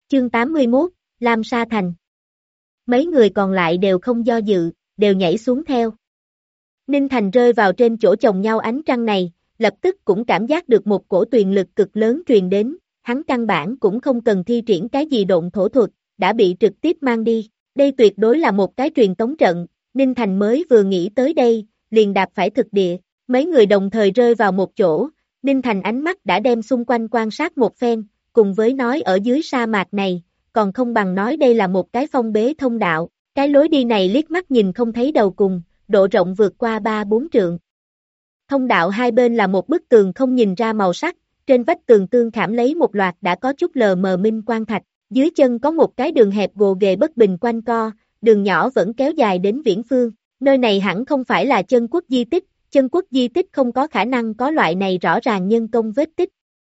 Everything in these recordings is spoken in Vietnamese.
Chương 81, Lam Sa Thành. Mấy người còn lại đều không do dự, đều nhảy xuống theo. Ninh Thành rơi vào trên chỗ chồng nhau ánh trăng này, lập tức cũng cảm giác được một cổ tuyền lực cực lớn truyền đến, hắn căn bản cũng không cần thi triển cái gì độn thổ thuật, đã bị trực tiếp mang đi. Đây tuyệt đối là một cái truyền tống trận, Ninh Thành mới vừa nghĩ tới đây, liền đạp phải thực địa, mấy người đồng thời rơi vào một chỗ, Ninh Thành ánh mắt đã đem xung quanh quan sát một phen, cùng với nói ở dưới sa mạc này, còn không bằng nói đây là một cái phong bế thông đạo, cái lối đi này liếc mắt nhìn không thấy đầu cùng, độ rộng vượt qua 3-4 trượng. Thông đạo hai bên là một bức tường không nhìn ra màu sắc, trên vách tường tương khảm lấy một loạt đã có chút lờ mờ minh quang thạch, dưới chân có một cái đường hẹp gồ ghề bất bình quanh co, đường nhỏ vẫn kéo dài đến viễn phương, nơi này hẳn không phải là chân quốc di tích, chân quốc di tích không có khả năng có loại này rõ ràng nhân công vết tích.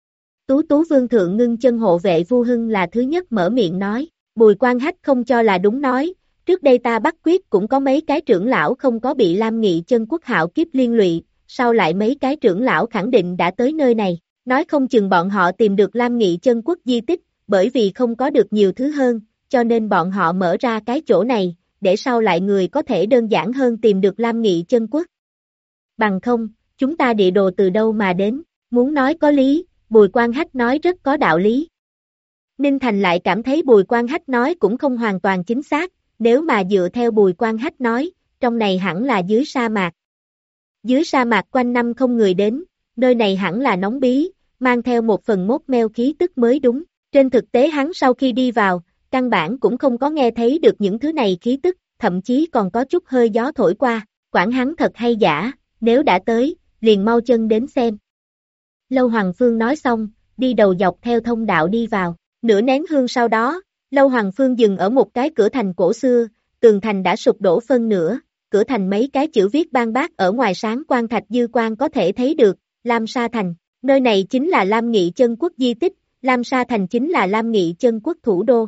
Tú Tú Vương thượng ngưng chân hộ vệ Vu Hưng là thứ nhất mở miệng nói, Bùi Quan Hách không cho là đúng nói, trước đây ta bắt quyết cũng có mấy cái trưởng lão không có bị Lam Nghị chân quốc hạo kiếp liên lụy, sau lại mấy cái trưởng lão khẳng định đã tới nơi này, nói không chừng bọn họ tìm được Lam Nghị chân quốc di tích, bởi vì không có được nhiều thứ hơn, cho nên bọn họ mở ra cái chỗ này, để sau lại người có thể đơn giản hơn tìm được Lam Nghị chân quốc. Bằng không, chúng ta địa đồ từ đâu mà đến, muốn nói có lý, Bùi Quan Hách nói rất có đạo lý. Ninh Thành lại cảm thấy Bùi Quan Hách nói cũng không hoàn toàn chính xác, nếu mà dựa theo Bùi Quan Hách nói, trong này hẳn là dưới sa mạc. Dưới sa mạc quanh năm không người đến, nơi này hẳn là nóng bí, mang theo một phần mốt meo khí tức mới đúng. Trên thực tế hắn sau khi đi vào, căn bản cũng không có nghe thấy được những thứ này khí tức, thậm chí còn có chút hơi gió thổi qua, quản hắn thật hay giả, nếu đã tới, liền mau chân đến xem. Lâu Hoàng Phương nói xong, đi đầu dọc theo thông đạo đi vào, nửa nén hương sau đó, Lâu Hoàng Phương dừng ở một cái cửa thành cổ xưa, tường thành đã sụp đổ phân nửa, cửa thành mấy cái chữ viết ban bác ở ngoài sáng quang thạch dư quang có thể thấy được, Lam Sa Thành, nơi này chính là Lam Nghị chân quốc di tích, Lam Sa Thành chính là Lam Nghị chân quốc thủ đô.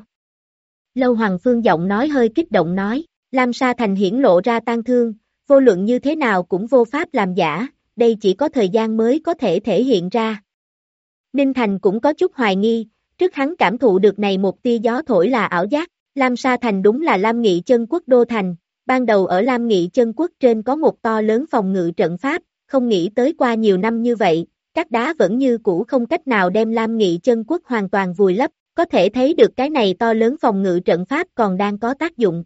Lâu Hoàng Phương giọng nói hơi kích động nói, Lam Sa Thành hiển lộ ra tang thương, vô luận như thế nào cũng vô pháp làm giả, đây chỉ có thời gian mới có thể thể hiện ra. Ninh Thành cũng có chút hoài nghi, trước hắn cảm thụ được này một tia gió thổi là ảo giác, Lam Sa Thành đúng là Lam Nghị chân quốc đô thành, ban đầu ở Lam Nghị chân quốc trên có một to lớn phòng ngự trận pháp, không nghĩ tới qua nhiều năm như vậy, các đá vẫn như cũ không cách nào đem Lam Nghị chân quốc hoàn toàn vùi lấp, có thể thấy được cái này to lớn phòng ngự trận pháp còn đang có tác dụng.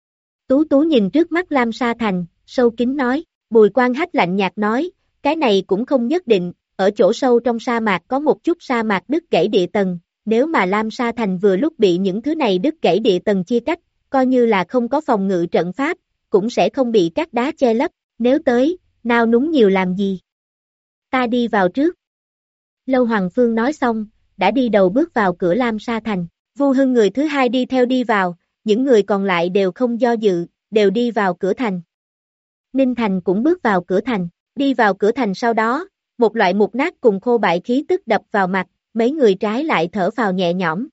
Tú Tú nhìn trước mắt Lam Sa Thành, sâu kín nói, Bùi Quan Hách lạnh nhạt nói, cái này cũng không nhất định, ở chỗ sâu trong sa mạc có một chút sa mạc đứt gãy địa tầng, nếu mà Lam Sa Thành vừa lúc bị những thứ này đứt gãy địa tầng chia cắt, coi như là không có phòng ngự trận pháp, cũng sẽ không bị các đá che lấp, nếu tới, nao núng nhiều làm gì. Ta đi vào trước. Lâu Hoàng Phương nói xong, đã đi đầu bước vào cửa Lam Sa Thành, Vu Hưng người thứ hai đi theo đi vào, những người còn lại đều không do dự, đều đi vào cửa thành. Ninh Thành cũng bước vào cửa thành, đi vào cửa thành sau đó, một loại mục nát cùng khô bại khí tức đập vào mặt, mấy người trái lại thở phào nhẹ nhõm.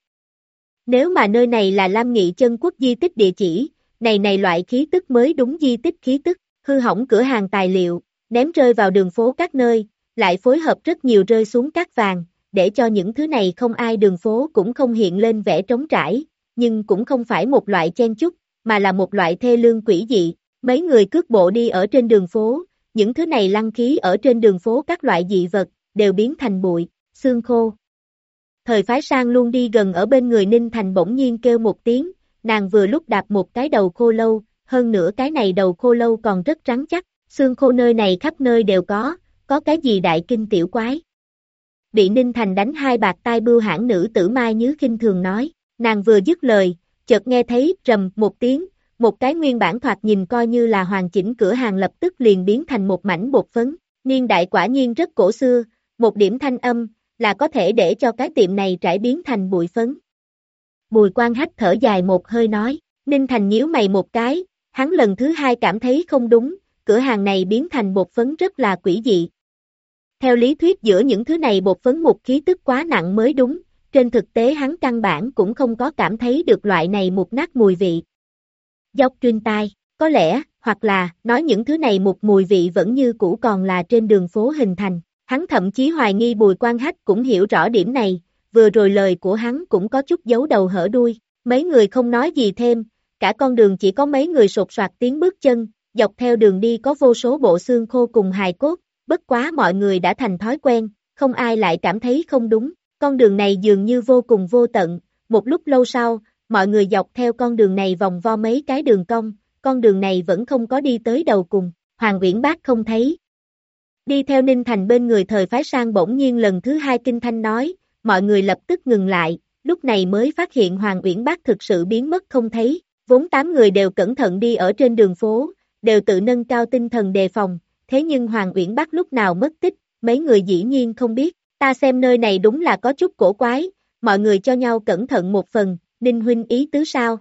Nếu mà nơi này là Lam Nghị chân quốc di tích địa chỉ, này loại khí tức mới đúng di tích khí tức, hư hỏng cửa hàng tài liệu, ném rơi vào đường phố các nơi, lại phối hợp rất nhiều rơi xuống cát vàng, để cho những thứ này không ai đường phố cũng không hiện lên vẻ trống trải, nhưng cũng không phải một loại chen chúc, mà là một loại thê lương quỷ dị, mấy người cước bộ đi ở trên đường phố, những thứ này lăng khí ở trên đường phố các loại dị vật, đều biến thành bụi, xương khô. Thời phái sang luôn đi gần ở bên người Ninh Thành bỗng nhiên kêu một tiếng, nàng vừa lúc đạp một cái đầu khô lâu, hơn nữa cái này đầu khô lâu còn rất rắn chắc, xương khô nơi này khắp nơi đều có cái gì đại kinh tiểu quái. Bị Ninh Thành đánh hai bạt tai bưu hãn nữ tử Mai Nhứ khinh thường nói, nàng vừa dứt lời, chợt nghe thấy rầm một tiếng, một cái nguyên bản thoạt nhìn coi như là hoàn chỉnh cửa hàng lập tức liền biến thành một mảnh bột phấn, niên đại quả nhiên rất cổ xưa, một điểm thanh âm, là có thể để cho cái tiệm này trải biến thành bụi phấn. Bùi Quan Hách thở dài một hơi nói, Ninh Thành nhíu mày một cái, hắn lần thứ hai cảm thấy không đúng, cửa hàng này biến thành bột phấn rất là quỷ dị. Theo lý thuyết giữa những thứ này bột phấn một khí tức quá nặng mới đúng, trên thực tế hắn căn bản cũng không có cảm thấy được loại này một nát mùi vị. Dọc truyền tai, có lẽ, hoặc là, nói những thứ này một mùi vị vẫn như cũ còn là trên đường phố hình thành. Hắn thậm chí hoài nghi Bùi Quan Hách cũng hiểu rõ điểm này, vừa rồi lời của hắn cũng có chút giấu đầu hở đuôi, mấy người không nói gì thêm, cả con đường chỉ có mấy người sột soạt tiếng bước chân, dọc theo đường đi có vô số bộ xương khô cùng hài cốt, bất quá mọi người đã thành thói quen, không ai lại cảm thấy không đúng, con đường này dường như vô cùng vô tận, một lúc lâu sau, mọi người dọc theo con đường này vòng vo mấy cái đường cong, con đường này vẫn không có đi tới đầu cùng, Hoàng Uyển Bác không thấy. Đi theo Ninh Thành bên người Thời Phái Sang bỗng nhiên lần thứ hai kinh thanh nói, mọi người lập tức ngừng lại, lúc này mới phát hiện Hoàng Uyển Bác thực sự biến mất không thấy, vốn 8 người đều cẩn thận đi ở trên đường phố, đều tự nâng cao tinh thần đề phòng, thế nhưng Hoàng Uyển Bác lúc nào mất tích, mấy người dĩ nhiên không biết, ta xem nơi này đúng là có chút cổ quái, mọi người cho nhau cẩn thận một phần, Ninh huynh ý tứ sao?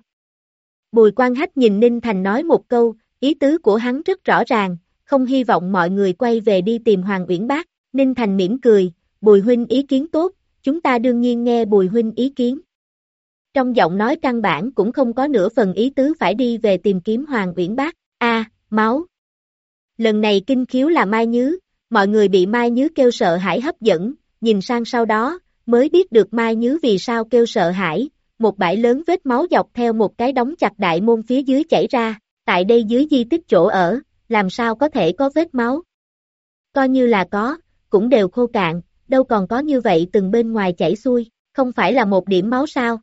Bùi Quang Hách nhìn Ninh Thành nói một câu, ý tứ của hắn rất rõ ràng, không hy vọng mọi người quay về đi tìm Hoàng Uyển Bác, Ninh Thành mỉm cười, Bùi huynh ý kiến tốt, chúng ta đương nhiên nghe Bùi huynh ý kiến. Trong giọng nói căn bản cũng không có nửa phần ý tứ phải đi về tìm kiếm Hoàng Uyển Bác, máu. Lần này kinh khiếu là Mai Nhứ, mọi người bị Mai Nhứ kêu sợ hãi hấp dẫn, nhìn sang sau đó, mới biết được Mai Nhứ vì sao kêu sợ hãi, một bãi lớn vết máu dọc theo một cái đóng chặt đại môn phía dưới chảy ra, tại đây dưới di tích chỗ ở, làm sao có thể có vết máu. Coi như là có, cũng đều khô cạn, đâu còn có như vậy từng bên ngoài chảy xuôi, không phải là một điểm máu sao.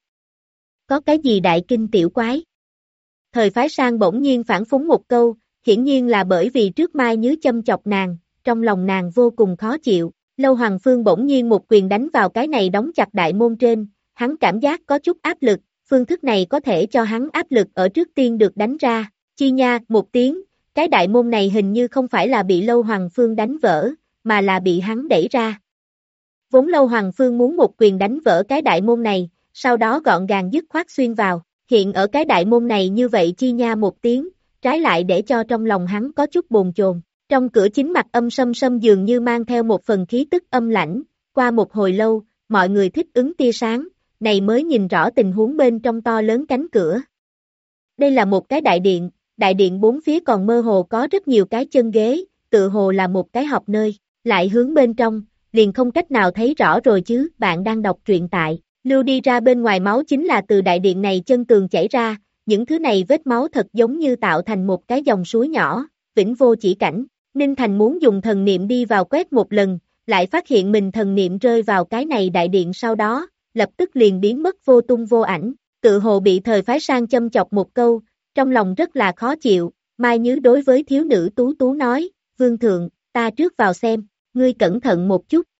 Có cái gì đại kinh tiểu quái. Thời Phái Sang bỗng nhiên phản phúng một câu, hiển nhiên là bởi vì trước Mai Nhứ châm chọc nàng, trong lòng nàng vô cùng khó chịu, Lâu Hoàng Phương bỗng nhiên một quyền đánh vào cái này đóng chặt đại môn trên, hắn cảm giác có chút áp lực, phương thức này có thể cho hắn áp lực ở trước tiên được đánh ra, chi nha, một tiếng, cái đại môn này hình như không phải là bị Lâu Hoàng Phương đánh vỡ, mà là bị hắn đẩy ra. Vốn Lâu Hoàng Phương muốn một quyền đánh vỡ cái đại môn này, sau đó gọn gàng dứt khoát xuyên vào, hiện ở cái đại môn này như vậy chi nha một tiếng, trái lại để cho trong lòng hắn có chút bồn chồn. Trong cửa chính mặt âm sâm sâm dường như mang theo một phần khí tức âm lãnh, qua một hồi lâu, mọi người thích ứng tia sáng, này mới nhìn rõ tình huống bên trong to lớn cánh cửa. Đây là một cái đại điện bốn phía còn mơ hồ có rất nhiều cái chân ghế, tự hồ là một cái họp nơi, lại hướng bên trong, liền không cách nào thấy rõ rồi chứ, bạn đang đọc truyện tại, lưu đi ra bên ngoài máu chính là từ đại điện này chân tường chảy ra, những thứ này vết máu thật giống như tạo thành một cái dòng suối nhỏ, vĩnh vô chỉ cảnh. Ninh Thành muốn dùng thần niệm đi vào quét một lần, lại phát hiện mình thần niệm rơi vào cái này đại điện sau đó, lập tức liền biến mất vô tung vô ảnh, tự hồ bị Thời Phái Sang châm chọc một câu, trong lòng rất là khó chịu, Mai Nhứ đối với thiếu nữ Tú Tú nói, Vương Thượng, ta trước vào xem, ngươi cẩn thận một chút.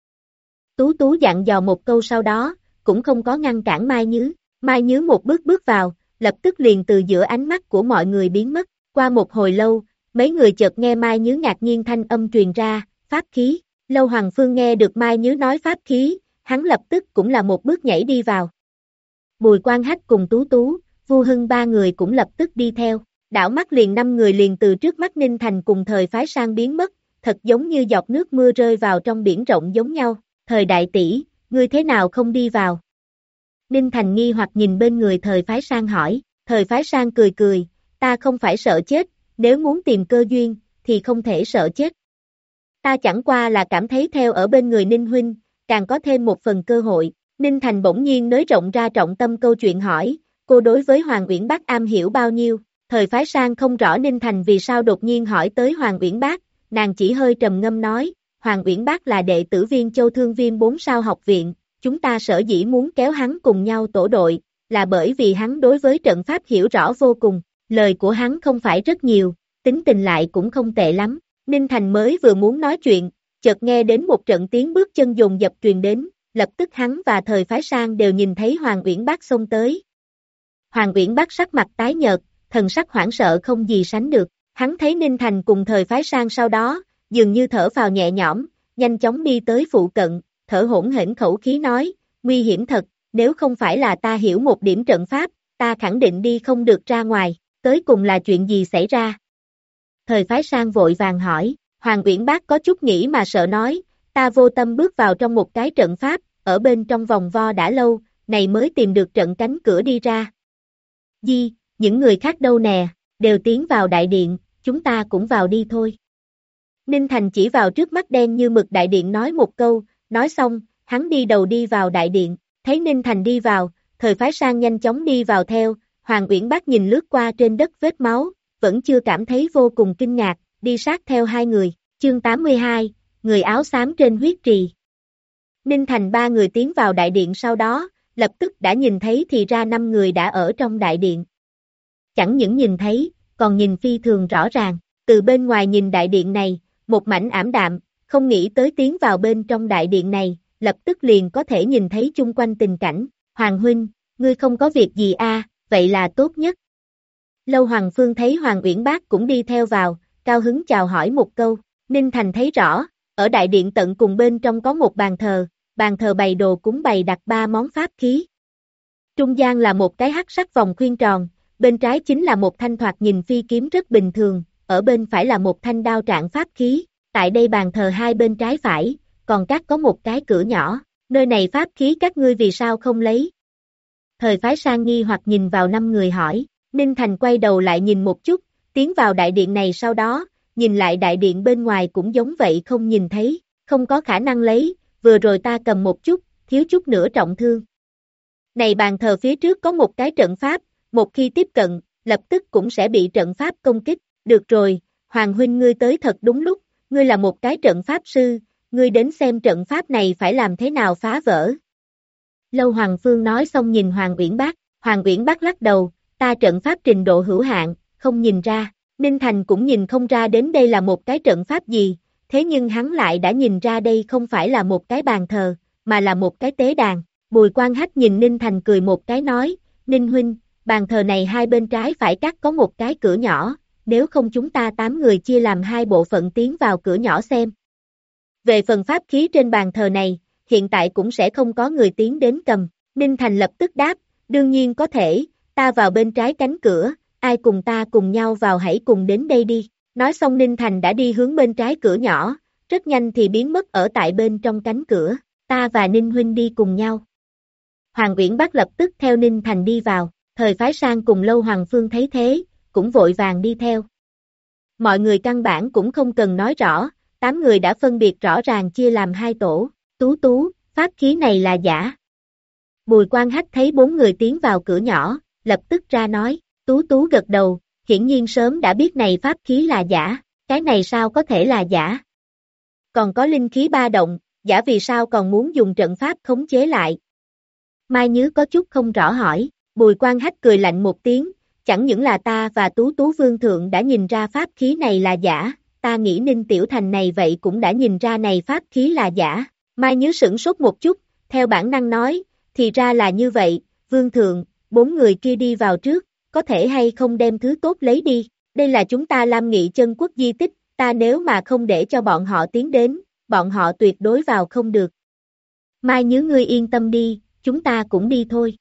Tú Tú dặn dò một câu sau đó, cũng không có ngăn cản Mai Nhứ một bước bước vào, lập tức liền từ giữa ánh mắt của mọi người biến mất, qua một hồi lâu, mấy người chợt nghe Mai Nhứ ngạc nhiên thanh âm truyền ra, pháp khí, Lâu Hoàng Phương nghe được Mai Nhứ nói pháp khí, hắn lập tức cũng là một bước nhảy đi vào. Bùi Quang Hách cùng Tú Tú, Vu Hưng ba người cũng lập tức đi theo, đảo mắt liền 5 người liền từ trước mắt Ninh Thành cùng Thời Phái Sang biến mất, thật giống như giọt nước mưa rơi vào trong biển rộng giống nhau, Thời đại tỷ, ngươi thế nào không đi vào? Ninh Thành nghi hoặc nhìn bên người Thời Phái Sang hỏi, Thời Phái Sang cười cười, ta không phải sợ chết, nếu muốn tìm cơ duyên, thì không thể sợ chết. Ta chẳng qua là cảm thấy theo ở bên người Ninh huynh, càng có thêm một phần cơ hội. Ninh Thành bỗng nhiên nới rộng ra trọng tâm câu chuyện hỏi, cô đối với Hoàng Uyển Bác am hiểu bao nhiêu? Thời Phái Sang không rõ Ninh Thành vì sao đột nhiên hỏi tới Hoàng Uyển Bác, nàng chỉ hơi trầm ngâm nói, Hoàng Uyển Bác là đệ tử viên Châu Thương Viêm 4 sao học viện, chúng ta sở dĩ muốn kéo hắn cùng nhau tổ đội, là bởi vì hắn đối với trận pháp hiểu rõ vô cùng, lời của hắn không phải rất nhiều, tính tình lại cũng không tệ lắm. Ninh Thành mới vừa muốn nói chuyện, chợt nghe đến một trận tiếng bước chân dồn dập truyền đến, lập tức hắn và Thời Phái Sang đều nhìn thấy Hoàng Uyển Bác xông tới. Hoàng Uyển Bác sắc mặt tái nhợt, thần sắc hoảng sợ không gì sánh được, hắn thấy Ninh Thành cùng Thời Phái Sang sau đó, dường như thở phào nhẹ nhõm, nhanh chóng đi tới phụ cận, thở hổn hển khẩu khí nói, nguy hiểm thật, nếu không phải là ta hiểu một điểm trận pháp, ta khẳng định đi không được ra ngoài, tới cùng là chuyện gì xảy ra? Thời Phái Sang vội vàng hỏi, Hoàng Uyển Bác có chút nghĩ mà sợ nói, ta vô tâm bước vào trong một cái trận pháp, ở bên trong vòng vo đã lâu, này mới tìm được trận cánh cửa đi ra. Những người khác đâu nè, đều tiến vào đại điện, chúng ta cũng vào đi thôi. Ninh Thành chỉ vào trước mắt đen như mực đại điện nói một câu, nói xong, hắn đi đầu đi vào đại điện, Thấy Ninh Thành đi vào, Thời Phái Sang nhanh chóng đi vào theo, Hoàng Uyển Bác nhìn lướt qua trên đất vết máu, vẫn chưa cảm thấy vô cùng kinh ngạc, đi sát theo hai người. Chương 82, người áo xám trên huyết trì. Ninh Thành ba người tiến vào đại điện sau đó, lập tức đã nhìn thấy thì ra 5 người đã ở trong đại điện. Chẳng những nhìn thấy, còn nhìn phi thường rõ ràng, từ bên ngoài nhìn đại điện này, một mảnh ảm đạm, không nghĩ tới tiến vào bên trong đại điện này, lập tức liền có thể nhìn thấy chung quanh tình cảnh. Hoàng huynh, ngươi không có việc gì vậy là tốt nhất. Lâu Hoàng Phương thấy Hoàng Uyển Bác cũng đi theo vào, cao hứng chào hỏi một câu. Ninh Thành thấy rõ, ở đại điện tận cùng bên trong có một bàn thờ bày đồ cúng bày đặt 3 món pháp khí. Trung gian là một cái hắc sắc vòng khuyên tròn, bên trái chính là một thanh thoạt nhìn phi kiếm rất bình thường, ở bên phải là một thanh đao trạng pháp khí. Tại đây bàn thờ hai bên trái phải, còn các có một cái cửa nhỏ, nơi này pháp khí các ngươi vì sao không lấy? Thời Phái Sang nghi hoặc nhìn vào 5 người hỏi, Ninh Thành quay đầu lại nhìn một chút, tiến vào đại điện này sau đó, nhìn lại đại điện bên ngoài cũng giống vậy không nhìn thấy, không có khả năng lấy, vừa rồi ta cầm một chút, thiếu chút nữa trọng thương. Này bàn thờ phía trước có một cái trận pháp, một khi tiếp cận, lập tức cũng sẽ bị trận pháp công kích, được rồi, Hoàng huynh ngươi tới thật đúng lúc, ngươi là một cái trận pháp sư, ngươi đến xem trận pháp này phải làm thế nào phá vỡ. Lâu Hoàng Phương nói xong nhìn Hoàng Uyển Bác lắc đầu, ta trận pháp trình độ hữu hạn, không nhìn ra, Ninh Thành cũng nhìn không ra đến đây là một cái trận pháp gì, thế nhưng hắn lại đã nhìn ra đây không phải là một cái bàn thờ, mà là một cái tế đàn. Bùi Quan Hách nhìn Ninh Thành cười một cái nói, Ninh huynh, bàn thờ này hai bên trái phải cắt có một cái cửa nhỏ, nếu không chúng ta 8 người chia làm 2 bộ phận tiến vào cửa nhỏ xem. Về phần pháp khí trên bàn thờ này, hiện tại cũng sẽ không có người tiến đến cầm. Ninh Thành lập tức đáp, đương nhiên có thể, ta vào bên trái cánh cửa, ai cùng ta cùng nhau vào hãy cùng đến đây đi. Nói xong Ninh Thành đã đi hướng bên trái cửa nhỏ, rất nhanh thì biến mất ở tại bên trong cánh cửa, ta và Ninh huynh đi cùng nhau. Hoàng Uyển Bác lập tức theo Ninh Thành đi vào, Thời Phái Sang cùng Lâu Hoàng Phương thấy thế, cũng vội vàng đi theo. Mọi người căn bản cũng không cần nói rõ, 8 người đã phân biệt rõ ràng chia làm 2 tổ, Tú, pháp khí này là giả. Bùi Quan Hách thấy 4 người tiến vào cửa nhỏ, lập tức ra nói, Tú gật đầu, hiển nhiên sớm đã biết này pháp khí là giả, cái này sao có thể là giả. Còn có linh khí ba động, giả vì sao còn muốn dùng trận pháp khống chế lại. Mai Nhứ có chút không rõ hỏi, Bùi Quan Hách cười lạnh một tiếng, chẳng những là ta và Tú Vương Thượng đã nhìn ra pháp khí này là giả, ta nghĩ Ninh Tiểu Thành này vậy cũng đã nhìn ra này pháp khí là giả. Mai Nhứ sửng sốt một chút, theo bản năng nói, thì ra là như vậy, Vương Thượng, 4 người kia đi vào trước, có thể hay không đem thứ tốt lấy đi, đây là chúng ta Lam Nghị Chân Quốc di tích, ta nếu mà không để cho bọn họ tiến đến, bọn họ tuyệt đối vào không được. Mai Nhứ ngươi yên tâm đi, chúng ta cũng đi thôi.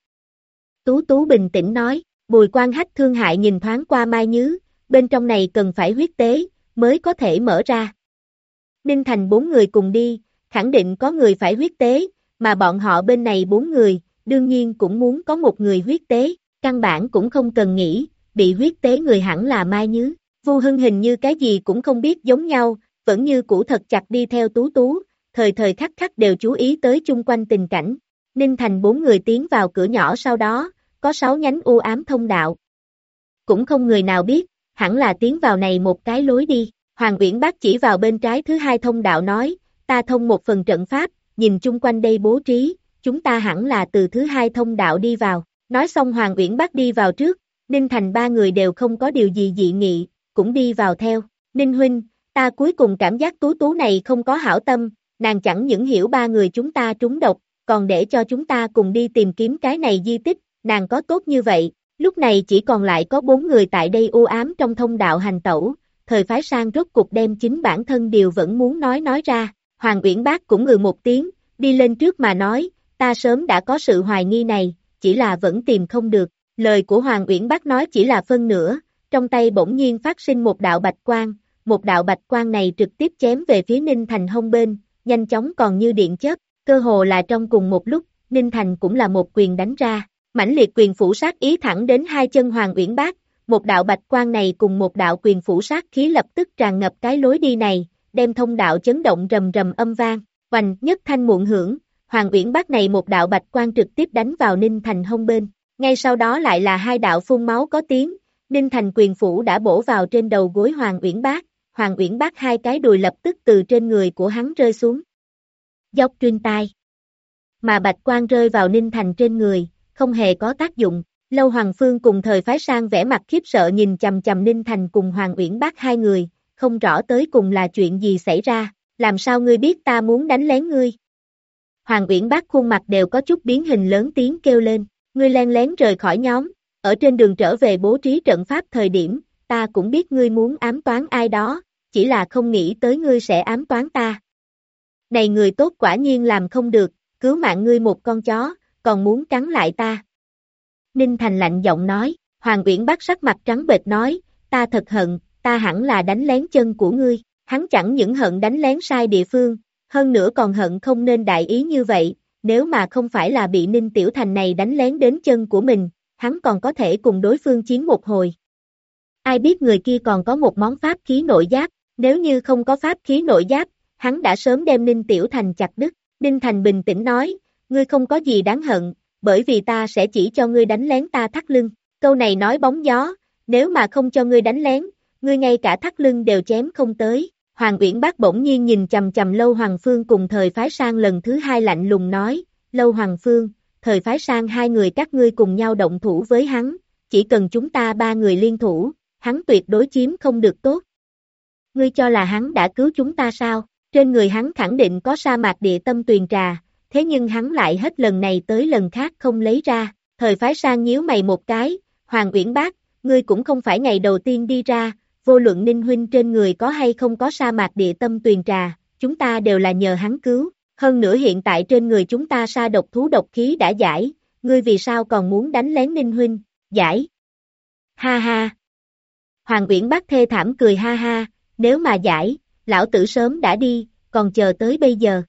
Tú bình tĩnh nói, Bùi Quan Hách thương hại nhìn thoáng qua Mai Nhứ, bên trong này cần phải huyết tế, mới có thể mở ra. Ninh Thành 4 người cùng đi, khẳng định có người phải huyết tế, mà bọn họ bên này 4 người, đương nhiên cũng muốn có một người huyết tế, căn bản cũng không cần nghĩ, bị huyết tế người hẳn là Mai Nhứ. Vu Hưng hình như cái gì cũng không biết giống nhau, vẫn như cũ thật chặt đi theo Tú, thời thời khắc khắc đều chú ý tới chung quanh tình cảnh. Ninh Thành 4 người tiến vào cửa nhỏ sau đó, có 6 nhánh u ám thông đạo. Cũng không người nào biết, hẳn là tiến vào này một cái lối đi. Hoàng Uyển Bác chỉ vào bên trái thứ 2 thông đạo nói, ta thông một phần trận pháp, nhìn chung quanh đây bố trí, chúng ta hẳn là từ thứ 2 thông đạo đi vào. Nói xong Hoàng Uyển Bác đi vào trước, Ninh Thành 3 người đều không có điều gì dị nghị, cũng đi vào theo. Ninh huynh, ta cuối cùng cảm giác Tú này không có hảo tâm, nàng chẳng những hiểu 3 người chúng ta trúng độc, còn để cho chúng ta cùng đi tìm kiếm cái này di tích, nàng có tốt như vậy. Lúc này chỉ còn lại có 4 người tại đây u ám trong thông đạo hành tẩu, Thời Phái Sang rốt cục đem chính bản thân điều vẫn muốn nói ra. Hoàng Uyển Bác cũng một tiếng, đi lên trước mà nói, ta sớm đã có sự hoài nghi này, chỉ là vẫn tìm không được. Lời của Hoàng Uyển Bác nói chỉ là phân nửa, trong tay bỗng nhiên phát sinh một đạo bạch quang này trực tiếp chém về phía Ninh Thành hông bên, nhanh chóng còn như điện chớp, cơ hồ là trong cùng một lúc, Ninh Thành cũng là một quyền đánh ra, mãnh liệt quyền phủ sát ý thẳng đến 2 chân Hoàng Uyển Bác, một đạo bạch quang này cùng một đạo quyền phủ sát khí lập tức tràn ngập cái lối đi này, đem thông đạo chấn động rầm rầm âm vang, oanh nhất thanh muộn hưởng, Hoàng Uyển Bác này một đạo bạch quang trực tiếp đánh vào Ninh Thành hông bên. Ngay sau đó lại là hai đạo phun máu có tiếng, Ninh Thành quyền phủ đã bổ vào trên đầu gối Hoàng Uyển Bác. Hoàng Uyển Bác hai cái đùi lập tức từ trên người của hắn rơi xuống. Dốc trên tai. Mà bạch quang rơi vào Ninh Thành trên người, không hề có tác dụng. Lâu Hoàng Phương cùng Thời Phái Sang vẻ mặt khiếp sợ nhìn chằm chằm Ninh Thành cùng Hoàng Uyển Bác hai người, không rõ tới cùng là chuyện gì xảy ra, làm sao ngươi biết ta muốn đánh lén ngươi? Hoàng Uyển Bác khuôn mặt đều có chút biến hình lớn tiếng kêu lên, ngươi len lén rời khỏi nhóm, ở trên đường trở về bố trí trận pháp thời điểm, ta cũng biết ngươi muốn ám toán ai đó, chỉ là không nghĩ tới ngươi sẽ ám toán ta. Này người tốt quả nhiên làm không được, cứu mạng ngươi một con chó, còn muốn cắn lại ta. Ninh Thành lạnh giọng nói, Hoàng Uyển Bác sắc mặt trắng bệch nói, ta thật hận, ta hẳn là đánh lén chân của ngươi, hắn chẳng những hận đánh lén sai địa phương, hơn nữa còn hận không nên đại ý như vậy, nếu mà không phải là bị Ninh Tiểu Thành này đánh lén đến chân của mình, hắn còn có thể cùng đối phương chiến một hồi. Ai biết người kia còn có một món pháp khí nội giáp, nếu như không có pháp khí nội giáp, hắn đã sớm đem Ninh Tiểu Thành chặt đứt. Ninh Thành bình tĩnh nói, ngươi không có gì đáng hận, bởi vì ta sẽ chỉ cho ngươi đánh lén ta thắt lưng. Câu này nói bóng gió, nếu mà không cho ngươi đánh lén, ngươi ngay cả thắt lưng đều chém không tới. Hoàng Uyển Bác bỗng nhiên nhìn chằm chằm Lâu Hoàng Phương cùng Thời Phái Sang lần thứ hai lạnh lùng nói, Lâu Hoàng Phương, Thời Phái Sang hai người các ngươi cùng nhau động thủ với hắn, chỉ cần chúng ta ba người liên thủ, hắn tuyệt đối chiếm không được tốt. Ngươi cho là hắn đã cứu chúng ta sao? Trên người hắn khẳng định có sa mạc địa tâm tuyền trà, thế nhưng hắn lại hết lần này tới lần khác không lấy ra. Thời Phái Sang nhíu mày một cái, Hoàng Uyển Bác, ngươi cũng không phải ngày đầu tiên đi ra, vô luận Ninh huynh trên người có hay không có sa mạc địa tâm tuyền trà, chúng ta đều là nhờ hắn cứu, hơn nữa hiện tại trên người chúng ta sa độc thú độc khí đã giải, ngươi vì sao còn muốn đánh lén Ninh huynh, giải. Ha ha. Hoàng Uyển Bác thê thảm cười ha ha, nếu mà giải, lão tử sớm đã đi, còn chờ tới bây giờ.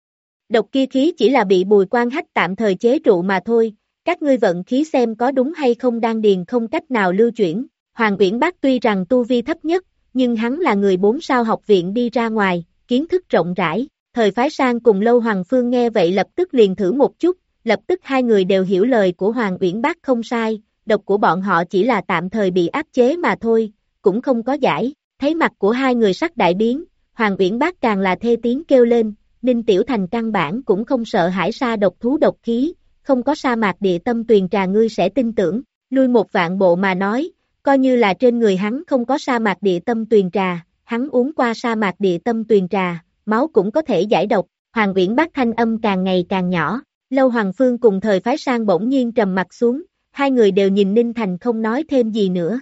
Độc kia khí chỉ là bị Bùi Quan Hách tạm thời chế trụ mà thôi, các ngươi vận khí xem có đúng hay không đan điền không cách nào lưu chuyển. Hoàng Uyển Bác tuy rằng tu vi thấp nhất, nhưng hắn là người 4 sao học viện đi ra ngoài, kiến thức rộng rãi. Thời Phái Sang cùng Lâu Hoàng Phương nghe vậy lập tức liền thử một chút, lập tức hai người đều hiểu lời của Hoàng Uyển Bác không sai, độc của bọn họ chỉ là tạm thời bị áp chế mà thôi, cũng không có giải. Thấy mặt của hai người sắc đại biến, Hoàng Uyển Bác càng là thê tiếng kêu lên, Ninh Tiểu Thành căn bản cũng không sợ hãi sa độc thú độc khí, không có sa mạc địa tâm tuyền trà ngươi sẽ tin tưởng, lui một vạn bộ mà nói, coi như là trên người hắn không có sa mạc địa tâm tuyền trà, hắn uống qua sa mạc địa tâm tuyền trà, máu cũng có thể giải độc. Hoàng Uyển Bác thanh âm càng ngày càng nhỏ, Lâu Hoàng Phương cùng Thời Phái Sang bỗng nhiên trầm mặt xuống, hai người đều nhìn Ninh Thành không nói thêm gì nữa.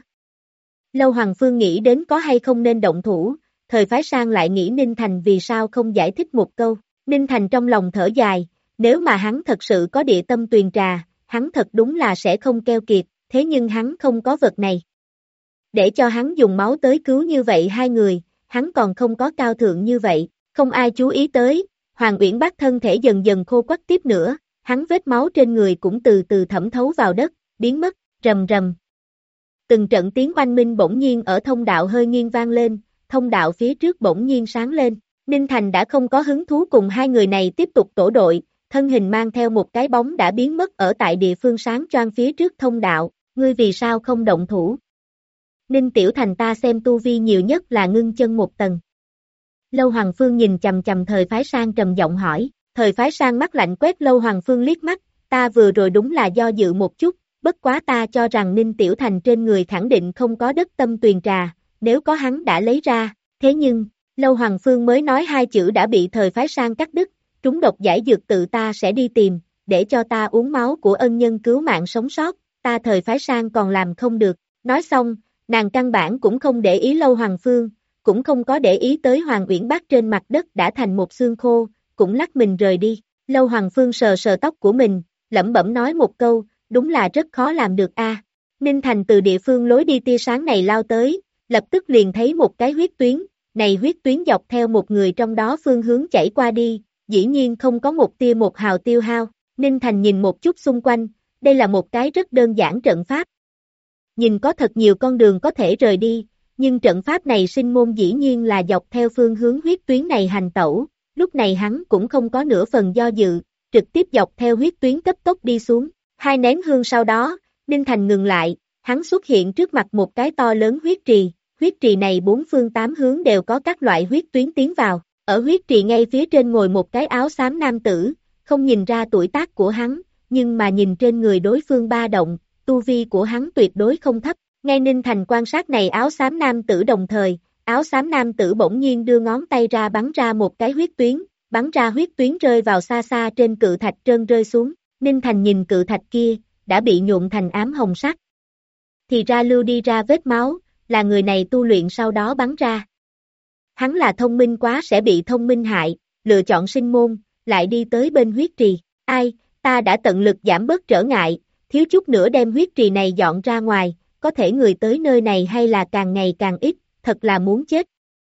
Lâu Hoàng Phương nghĩ đến có hay không nên động thủ, Thời Phái Sang lại nghĩ Ninh Thành vì sao không giải thích một câu. Ninh Thành trong lòng thở dài, nếu mà hắn thật sự có địa tâm tuyền trà, hắn thật đúng là sẽ không keo kiệt, thế nhưng hắn không có vật này. Để cho hắn dùng máu tới cứu như vậy hai người, hắn còn không có cao thượng như vậy, không ai chú ý tới. Hoàng Uyển Bác thân thể dần dần khô quắt tiếp nữa, hắn vết máu trên người cũng từ từ thẩm thấu vào đất, biến mất, rầm rầm. Từng trận tiếng oanh minh bỗng nhiên ở thông đạo hơi nghiêng vang lên, thông đạo phía trước bỗng nhiên sáng lên. Ninh Thành đã không có hứng thú cùng hai người này tiếp tục tổ đội, thân hình mang theo một cái bóng đã biến mất ở tại địa phương sáng choang phía trước thông đạo, ngươi vì sao không động thủ? Ninh Tiểu Thành ta xem tu vi nhiều nhất là ngưng chân một tầng. Lâu Hoàng Phương nhìn chằm chằm Thời Phái Sang trầm giọng hỏi, Thời Phái Sang mắt lạnh quét Lâu Hoàng Phương liếc mắt, ta vừa rồi đúng là do dự một chút, bất quá ta cho rằng Ninh Tiểu Thành trên người khẳng định không có đất tâm tuyền trà, nếu có hắn đã lấy ra, thế nhưng, Lâu Hoàng Phương mới nói hai chữ đã bị Thời Phái Sang cắt đứt, trúng độc giải dược tự ta sẽ đi tìm, để cho ta uống máu của ân nhân cứu mạng sống sót, ta Thời Phái Sang còn làm không được, nói xong, nàng căn bản cũng không để ý Lâu Hoàng Phương, cũng không có để ý tới Hoàng Uyển Bác trên mặt đất đã thành một xương khô, cũng lắc mình rời đi. Lâu Hoàng Phương sờ sờ tóc của mình, lẩm bẩm nói một câu, đúng là rất khó làm được a. Ninh Thành từ địa phương lối đi tia sáng này lao tới, lập tức liền thấy một cái huyết tuyến, này huyết tuyến dọc theo một người trong đó phương hướng chảy qua đi, dĩ nhiên không có một tia một hào tiêu hao. Ninh Thành nhìn một chút xung quanh, đây là một cái rất đơn giản trận pháp. Nhìn có thật nhiều con đường có thể rời đi, nhưng trận pháp này sinh môn dĩ nhiên là dọc theo phương hướng huyết tuyến này hành tẩu, lúc này hắn cũng không có nửa phần do dự, trực tiếp dọc theo huyết tuyến cấp tốc đi xuống. 2 nén hương sau đó, Ninh Thành ngừng lại, hắn xuất hiện trước mặt một cái to lớn huyết trì này 4 phương 8 hướng đều có các loại huyết tuyến tiến vào. Ở huyết trì ngay phía trên ngồi một cái áo xám nam tử, không nhìn ra tuổi tác của hắn, nhưng mà nhìn trên người đối phương ba động, tu vi của hắn tuyệt đối không thấp. Ngay Ninh Thành quan sát này áo xám nam tử đồng thời, áo xám nam tử bỗng nhiên đưa ngón tay ra bắn ra một cái huyết tuyến, bắn ra huyết tuyến rơi vào xa xa trên cự thạch trơn rơi xuống. Ninh Thành nhìn cự thạch kia, đã bị nhuộm thành ám hồng sắc. Thì ra lưu đi ra vết máu, là người này tu luyện sau đó bắn ra. Hắn là thông minh quá sẽ bị thông minh hại, lựa chọn sinh môn, lại đi tới bên huyết trì. Ai, ta đã tận lực giảm bớt trở ngại, thiếu chút nữa đem huyết trì này dọn ra ngoài, có thể người tới nơi này hay là càng ngày càng ít, thật là muốn chết.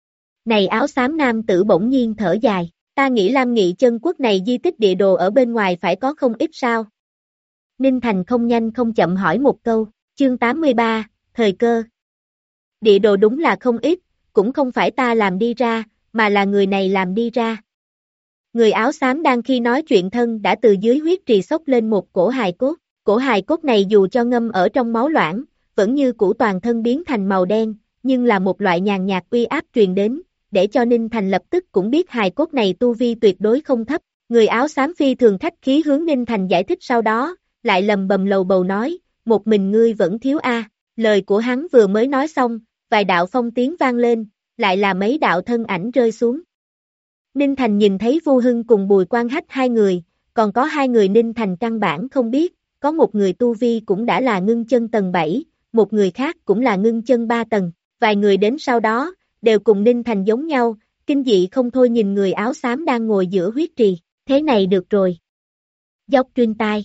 Này áo xám nam tử bỗng nhiên thở dài, ta nghĩ Lam Nghị Chân Quốc này di tích địa đồ ở bên ngoài phải có không ít sao? Ninh Thành không nhanh không chậm hỏi một câu, chương 83, thời cơ. Địa đồ đúng là không ít, cũng không phải ta làm đi ra, mà là người này làm đi ra. Người áo xám đang khi nói chuyện thân đã từ dưới huyết trì xốc lên một cổ hài cốt này dù cho ngâm ở trong máu loãng, vẫn như cũ toàn thân biến thành màu đen, nhưng là một loại nhàn nhạt uy áp truyền đến, để cho Ninh Thành lập tức cũng biết hài cốt này tu vi tuyệt đối không thấp. Người áo xám phi thường khách khí hướng Ninh Thành giải thích sau đó, lại lầm bầm lầu bầu nói, một mình ngươi vẫn thiếu a. Lời của hắn vừa mới nói xong, vài đạo phong tiếng vang lên, lại là mấy đạo thân ảnh rơi xuống. Ninh Thành nhìn thấy Vu Hưng cùng Bùi Quang Hách 2 người, còn có 2 người Ninh Thành căn bản không biết, có một người tu vi cũng đã là ngưng chân tầng 7, một người khác cũng là ngưng chân 3 tầng, vài người đến sau đó, đều cùng Ninh Thành giống nhau, kinh dị không thôi nhìn người áo xám đang ngồi giữa huyết trì, thế này được rồi. Dốc truyền tai.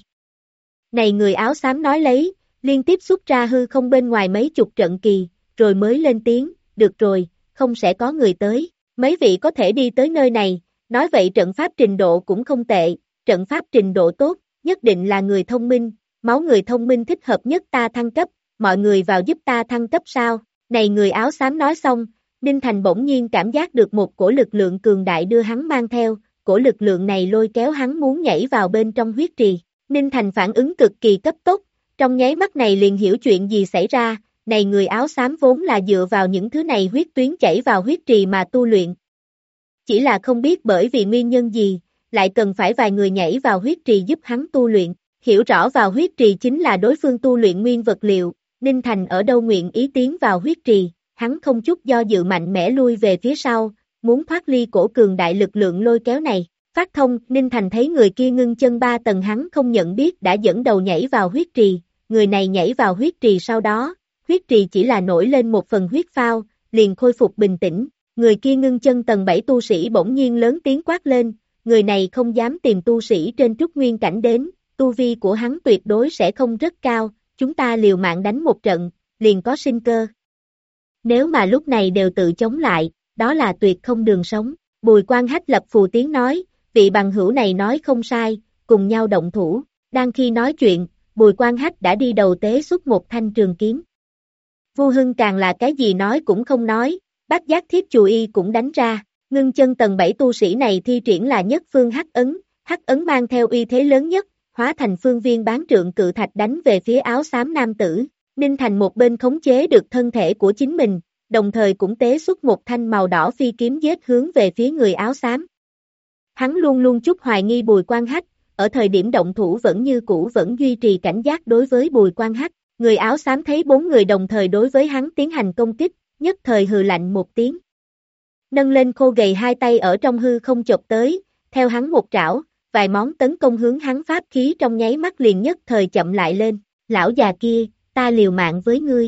Này người áo xám nói lấy, liên tiếp xuất ra hư không bên ngoài mấy chục trận kỳ, rồi mới lên tiếng, được rồi, không sẽ có người tới, mấy vị có thể đi tới nơi này, nói vậy trận pháp trình độ cũng không tệ, trận pháp trình độ tốt, nhất định là người thông minh, máu người thông minh thích hợp nhất ta thăng cấp, mọi người vào giúp ta thăng cấp sao, này người áo xám nói xong, Ninh Thành bỗng nhiên cảm giác được một cổ lực lượng cường đại đưa hắn mang theo, cổ lực lượng này lôi kéo hắn muốn nhảy vào bên trong huyết trì, Ninh Thành phản ứng cực kỳ cấp tốc, trong nháy mắt này liền hiểu chuyện gì xảy ra, này người áo xám vốn là dựa vào những thứ này huyết tuyến chảy vào huyết trì mà tu luyện. Chỉ là không biết bởi vì nguyên nhân gì, lại cần phải vài người nhảy vào huyết trì giúp hắn tu luyện, hiểu rõ vào huyết trì chính là đối phương tu luyện nguyên vật liệu, Ninh Thành ở đâu nguyện ý tiến vào huyết trì, hắn không chút do dự mạnh mẽ lui về phía sau, muốn thoát ly cổ cường đại lực lượng lôi kéo này. Phát thông, Ninh Thành thấy người kia ngưng chân 3 tầng hắn không nhận biết đã dẫn đầu nhảy vào huyết trì, người này nhảy vào huyết trì sau đó, huyết trì chỉ là nổi lên một phần huyết phao, liền khôi phục bình tĩnh, người kia ngưng chân tầng 7 tu sĩ bỗng nhiên lớn tiếng quát lên, người này không dám tìm tu sĩ trên trúc nguyên cảnh đến, tu vi của hắn tuyệt đối sẽ không rất cao, chúng ta liều mạng đánh một trận, liền có sinh cơ. Nếu mà lúc này đều tự chống lại, đó là tuyệt không đường sống, Bùi Quang Hách lập phù tiếng nói, vị bằng hữu này nói không sai, cùng nhau động thủ, đang khi nói chuyện, Bùi Quang Hách đã đi đầu tế xuất một thanh trường kiếm. Vu Hưng càng là cái gì nói cũng không nói, Bát Giác Thiết Chù Y cũng đánh ra, ngưng chân tầng 7 tu sĩ này thi triển là nhất phương hắc ấn mang theo uy thế lớn nhất, hóa thành phương viên bán trượng cự thạch đánh về phía áo xám nam tử, Ninh Thành một bên khống chế được thân thể của chính mình, đồng thời cũng tế xuất một thanh màu đỏ phi kiếm giết hướng về phía người áo xám. Hắn luôn luôn chút hoài nghi Bùi Quang Hách, ở thời điểm động thủ vẫn như cũ vẫn duy trì cảnh giác đối với Bùi Quang Hách, người áo xám thấy 4 người đồng thời đối với hắn tiến hành công kích, nhất thời hừ lạnh một tiếng. Nâng lên khô gầy 2 tay ở trong hư không chộp tới, theo hắn một trảo, vài món tấn công hướng hắn pháp khí trong nháy mắt liền nhất thời chậm lại lên, lão già kia, ta liều mạng với ngươi.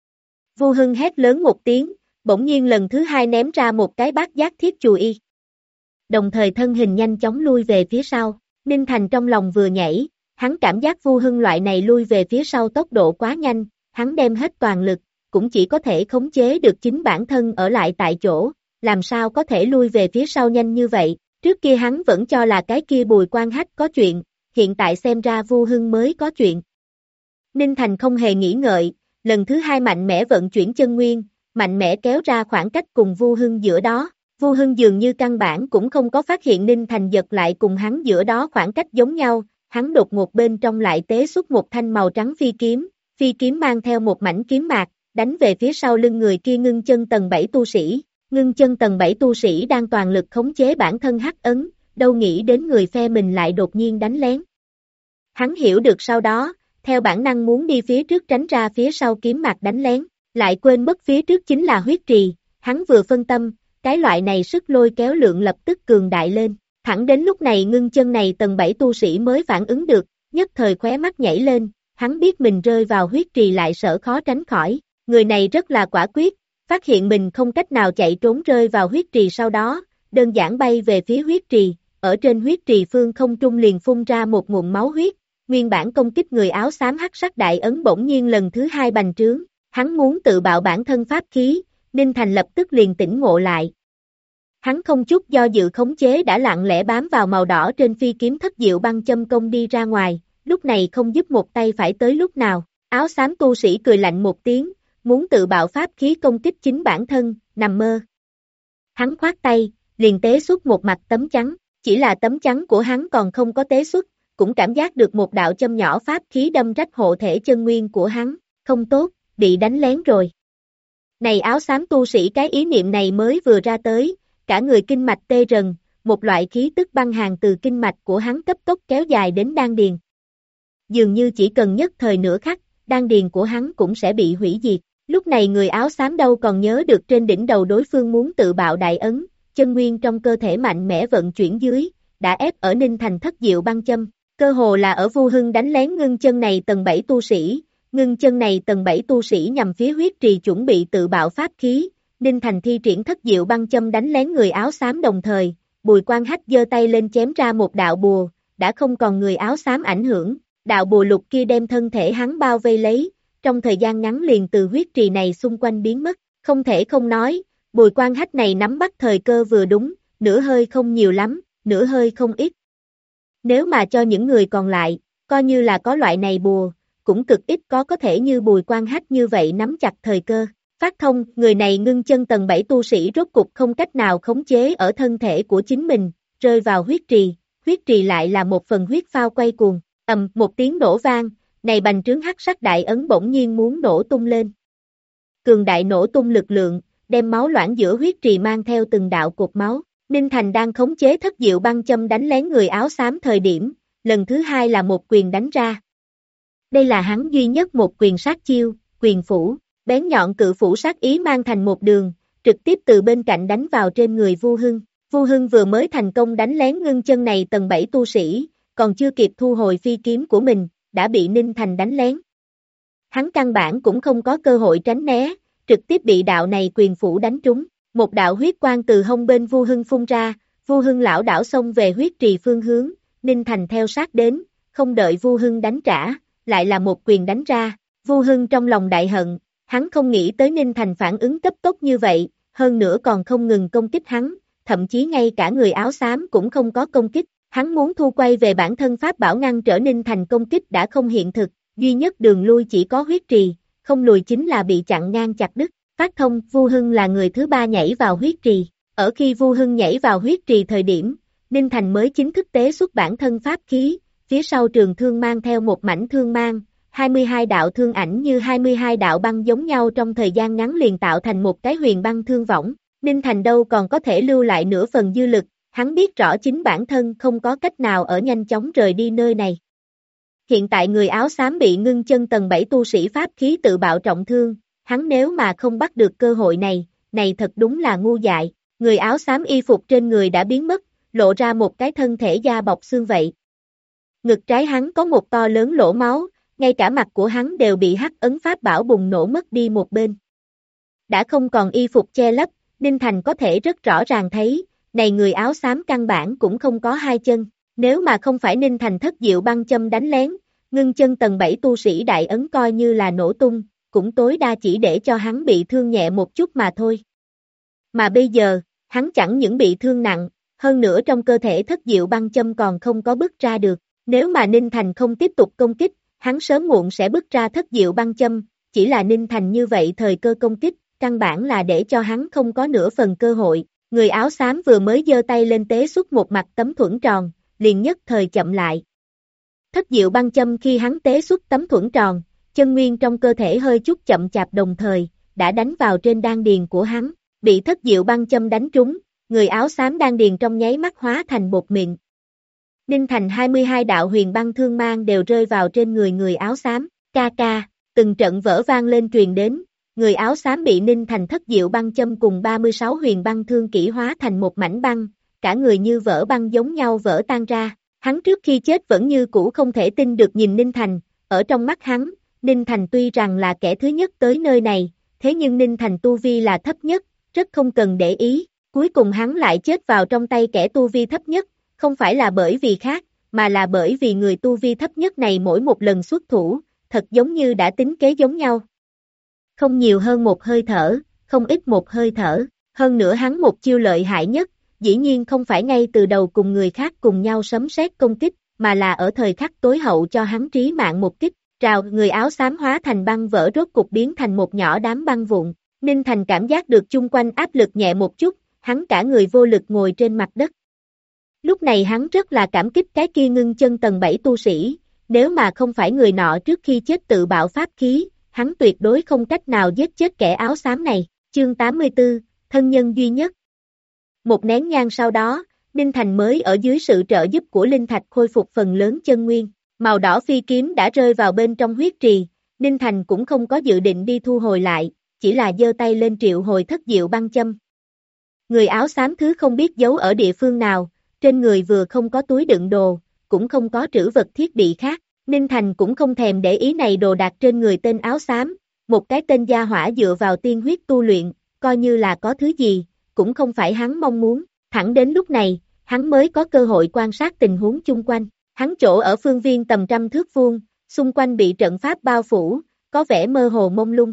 Vu Hưng hét lớn một tiếng, bỗng nhiên lần thứ 2 ném ra một cái Bát Giác Thiết Chù Y. Đồng thời thân hình nhanh chóng lui về phía sau, Ninh Thành trong lòng vừa nhảy, hắn cảm giác Vu Hưng loại này lui về phía sau tốc độ quá nhanh, hắn đem hết toàn lực, cũng chỉ có thể khống chế được chính bản thân ở lại tại chỗ, làm sao có thể lui về phía sau nhanh như vậy, trước kia hắn vẫn cho là cái kia Bùi Quang Hách có chuyện, hiện tại xem ra Vu Hưng mới có chuyện. Ninh Thành không hề nghĩ ngợi, lần thứ 2 mạnh mẽ vận chuyển chân nguyên, mạnh mẽ kéo ra khoảng cách cùng Vu Hưng giữa đó, Vu Hưng dường như căn bản cũng không có phát hiện Ninh Thành giật lại cùng hắn giữa đó khoảng cách giống nhau, hắn đột ngột bên trong lại tế xuất một thanh màu trắng phi kiếm mang theo một mảnh kiếm mạc, đánh về phía sau lưng người kia ngưng chân tầng 7 tu sĩ. Ngưng chân tầng 7 tu sĩ đang toàn lực khống chế bản thân hắc ấn, đâu nghĩ đến người phe mình lại đột nhiên đánh lén. Hắn hiểu được sau đó, theo bản năng muốn đi phía trước tránh ra phía sau kiếm mạc đánh lén, lại quên mất phía trước chính là huyết trì, hắn vừa phân tâm, cái loại này sức lôi kéo lượng lập tức cường đại lên, thẳng đến lúc này ngưng chân này tầng 7 tu sĩ mới phản ứng được, nhất thời khóe mắt nhảy lên, hắn biết mình rơi vào huyết trì lại sợ khó tránh khỏi, người này rất là quả quyết, phát hiện mình không cách nào chạy trốn rơi vào huyết trì sau đó, đơn giản bay về phía huyết trì, ở trên huyết trì phương không trung liền phun ra một nguồn máu huyết, nguyên bản công kích người áo xám hắc sắc đại ấn bỗng nhiên lần thứ hai bành trướng, hắn muốn tự bạo bản thân pháp khí, Ninh Thành lập tức liền tỉnh ngộ lại. Hắn không chút do dự khống chế đã lặng lẽ bám vào màu đỏ trên phi kiếm thất diệu băng châm công đi ra ngoài, lúc này không giúp một tay phải tới lúc nào, áo xám tu sĩ cười lạnh một tiếng, muốn tự bạo pháp khí công kích chính bản thân, nằm mơ. Hắn khoát tay, liền tế xuất một mặt tấm trắng, chỉ là tấm trắng của hắn còn không có tế xuất, cũng cảm giác được một đạo châm nhỏ pháp khí đâm rách hộ thể chân nguyên của hắn, không tốt, bị đánh lén rồi. Này áo xám tu sĩ cái ý niệm này mới vừa ra tới, cả người kinh mạch tê rần, một loại khí tức băng hàn từ kinh mạch của hắn cấp tốc kéo dài đến đan điền. Dường như chỉ cần nhất thời nửa khắc, đan điền của hắn cũng sẽ bị hủy diệt. Lúc này người áo xám đâu còn nhớ được trên đỉnh đầu đối phương muốn tự bạo đại ấn, chân nguyên trong cơ thể mạnh mẽ vận chuyển dưới, đã ép ở Ninh Thành thất diệu băng châm. Cơ hồ là ở Vu Hưng đánh lén ngưng chân này tầng 7 tu sĩ, ngưng chân này tầng 7 tu sĩ nhằm phía huyết trì chuẩn bị tự bạo pháp khí, Ninh Thành thi triển thất diệu băng châm đánh lén người áo xám đồng thời, Bùi Quang Hách giơ tay lên chém ra một đạo bùa, đã không còn người áo xám ảnh hưởng, đạo bùa lục kia đem thân thể hắn bao vây lấy, trong thời gian ngắn liền từ huyết trì này xung quanh biến mất, không thể không nói, Bùi Quang Hách này nắm bắt thời cơ vừa đúng, nửa hơi không nhiều lắm, nửa hơi không ít. Nếu mà cho những người còn lại, coi như là có loại này bùa, cũng cực ít có thể như Bùi Quang Hách như vậy nắm chặt thời cơ. Phát thông, người này ngưng chân tầng 7 tu sĩ rốt cục không cách nào khống chế ở thân thể của chính mình, rơi vào huyết trì lại là một phần huyết phao quay cuồng, một tiếng nổ vang, này bành trướng hắc sắc đại ấn bỗng nhiên muốn nổ tung lên. Cường đại nổ tung lực lượng, đem máu loãng giữa huyết trì mang theo từng đạo cột máu, Ninh Thành đang khống chế thất diệu băng châm đánh lén người áo xám thời điểm, lần thứ hai là một quyền đánh ra. Đây là hắn duy nhất một quyền sát chiêu, quyền phủ. Bén nhọn cự phủ sát ý mang thành một đường, trực tiếp từ bên cạnh đánh vào trên người Vu Hưng. Vu Hưng vừa mới thành công đánh lén ngưng chân này tầng 7 tu sĩ, còn chưa kịp thu hồi phi kiếm của mình, đã bị Ninh Thành đánh lén. Hắn căn bản cũng không có cơ hội tránh né, trực tiếp bị đạo này quyền phủ đánh trúng. Một đạo huyết quang từ hông bên Vu Hưng phun ra, Vu Hưng lảo đảo xông về huyết trì phương hướng, Ninh Thành theo sát đến, không đợi Vu Hưng đánh trả, lại là một quyền đánh ra. Vu Hưng trong lòng đại hận. Hắn không nghĩ tới Ninh Thành phản ứng cấp tốc như vậy, hơn nữa còn không ngừng công kích hắn, thậm chí ngay cả người áo xám cũng không có công kích, hắn muốn thu quay về bản thân pháp bảo ngăn trở Ninh Thành công kích đã không hiện thực, duy nhất đường lui chỉ có huyết trì, không lùi chính là bị chặn ngang chặt đứt. Phát thông, Vu Hưng là người thứ ba nhảy vào huyết trì, ở khi Vu Hưng nhảy vào huyết trì thời điểm, Ninh Thành mới chính thức tế xuất bản thân pháp khí, phía sau trường thương mang theo một mảnh thương mang. 22 đạo thương ảnh như 22 đạo băng giống nhau trong thời gian ngắn liền tạo thành một cái huyền băng thương võng, Ninh Thành đâu còn có thể lưu lại nửa phần dư lực, hắn biết rõ chính bản thân không có cách nào ở nhanh chóng rời đi nơi này. Hiện tại người áo xám bị ngưng chân tầng 7 tu sĩ pháp khí tự bạo trọng thương, hắn nếu mà không bắt được cơ hội này thật đúng là ngu dại, người áo xám y phục trên người đã biến mất, lộ ra một cái thân thể da bọc xương vậy. Ngực trái hắn có một to lớn lỗ máu, ngay cả mặt của hắn đều bị hắc ấn pháp bảo bùng nổ mất đi một bên. Đã không còn y phục che lấp, Ninh Thành có thể rất rõ ràng thấy, này người áo xám căn bản cũng không có hai chân, nếu mà không phải Ninh Thành thất diệu băng châm đánh lén, ngưng chân tầng 7 tu sĩ đại ấn coi như là nổ tung, cũng tối đa chỉ để cho hắn bị thương nhẹ một chút mà thôi. Mà bây giờ, hắn chẳng những bị thương nặng, hơn nữa trong cơ thể thất diệu băng châm còn không có bứt ra được, nếu mà Ninh Thành không tiếp tục công kích, hắn sớm muộn sẽ bứt ra thất diệu băng châm, chỉ là Ninh Thành như vậy thời cơ công kích, căn bản là để cho hắn không có nửa phần cơ hội, Người áo xám vừa mới giơ tay lên tế xuất một mặt tấm thuẫn tròn, liền nhất thời chậm lại. Thất diệu băng châm khi hắn tế xuất tấm thuẫn tròn, chân nguyên trong cơ thể hơi chút chậm chạp đồng thời, đã đánh vào trên đan điền của hắn, bị thất diệu băng châm đánh trúng, người áo xám đan điền trong nháy mắt hóa thành bột mịn. Ninh thành 22 đạo huyền băng thương mang đều rơi vào trên người áo xám, ca ca, từng trận vỡ vang lên truyền đến, người áo xám bị Ninh thành thất diệu băng châm cùng 36 huyền băng thương kỹ hóa thành một mảnh băng, cả người như vỡ băng giống nhau vỡ tan ra, hắn trước khi chết vẫn như cũ không thể tin được nhìn Ninh thành, ở trong mắt hắn, Ninh thành tuy rằng là kẻ thứ nhất tới nơi này, thế nhưng Ninh thành tu vi là thấp nhất, rất không cần để ý, cuối cùng hắn lại chết vào trong tay kẻ tu vi thấp nhất, không phải là bởi vì khác, mà là bởi vì người tu vi thấp nhất này mỗi một lần xuất thủ, thật giống như đã tính kế giống nhau. Không nhiều hơn một hơi thở, không ít một hơi thở, hơn nữa hắn một chiêu lợi hại nhất, dĩ nhiên không phải ngay từ đầu cùng người khác cùng nhau sấm sét công kích, mà là ở thời khắc tối hậu cho hắn trí mạng một kích, rào người áo xám hóa thành băng vỡ rốt cục biến thành một nhỏ đám băng vụn, Ninh Thành cảm giác được chung quanh áp lực nhẹ một chút, hắn cả người vô lực ngồi trên mặt đất. Lúc này hắn rất là cảm kích cái kia ngưng chân tầng 7 tu sĩ, nếu mà không phải người nọ trước khi chết tự bạo pháp khí, hắn tuyệt đối không cách nào giết chết kẻ áo xám này. Chương 84, thân nhân duy nhất. Một nén nhang sau đó, Ninh Thành mới ở dưới sự trợ giúp của linh thạch khôi phục phần lớn chân nguyên, màu đỏ phi kiếm đã rơi vào bên trong huyết trì, Ninh Thành cũng không có dự định đi thu hồi lại, chỉ là giơ tay lên triệu hồi thất diệu băng châm. Người áo xám thứ không biết giấu ở địa phương nào, trên người vừa không có túi đựng đồ, cũng không có trữ vật thiết bị khác, Ninh Thành cũng không thèm để ý này đồ đạc trên người tên áo xám, một cái tên gia hỏa dựa vào tiên huyết tu luyện, coi như là có thứ gì, cũng không phải hắn mong muốn, thẳng đến lúc này, hắn mới có cơ hội quan sát tình huống chung quanh, hắn chỗ ở phương viên tầm trăm thước vuông, xung quanh bị trận pháp bao phủ, có vẻ mơ hồ mông lung.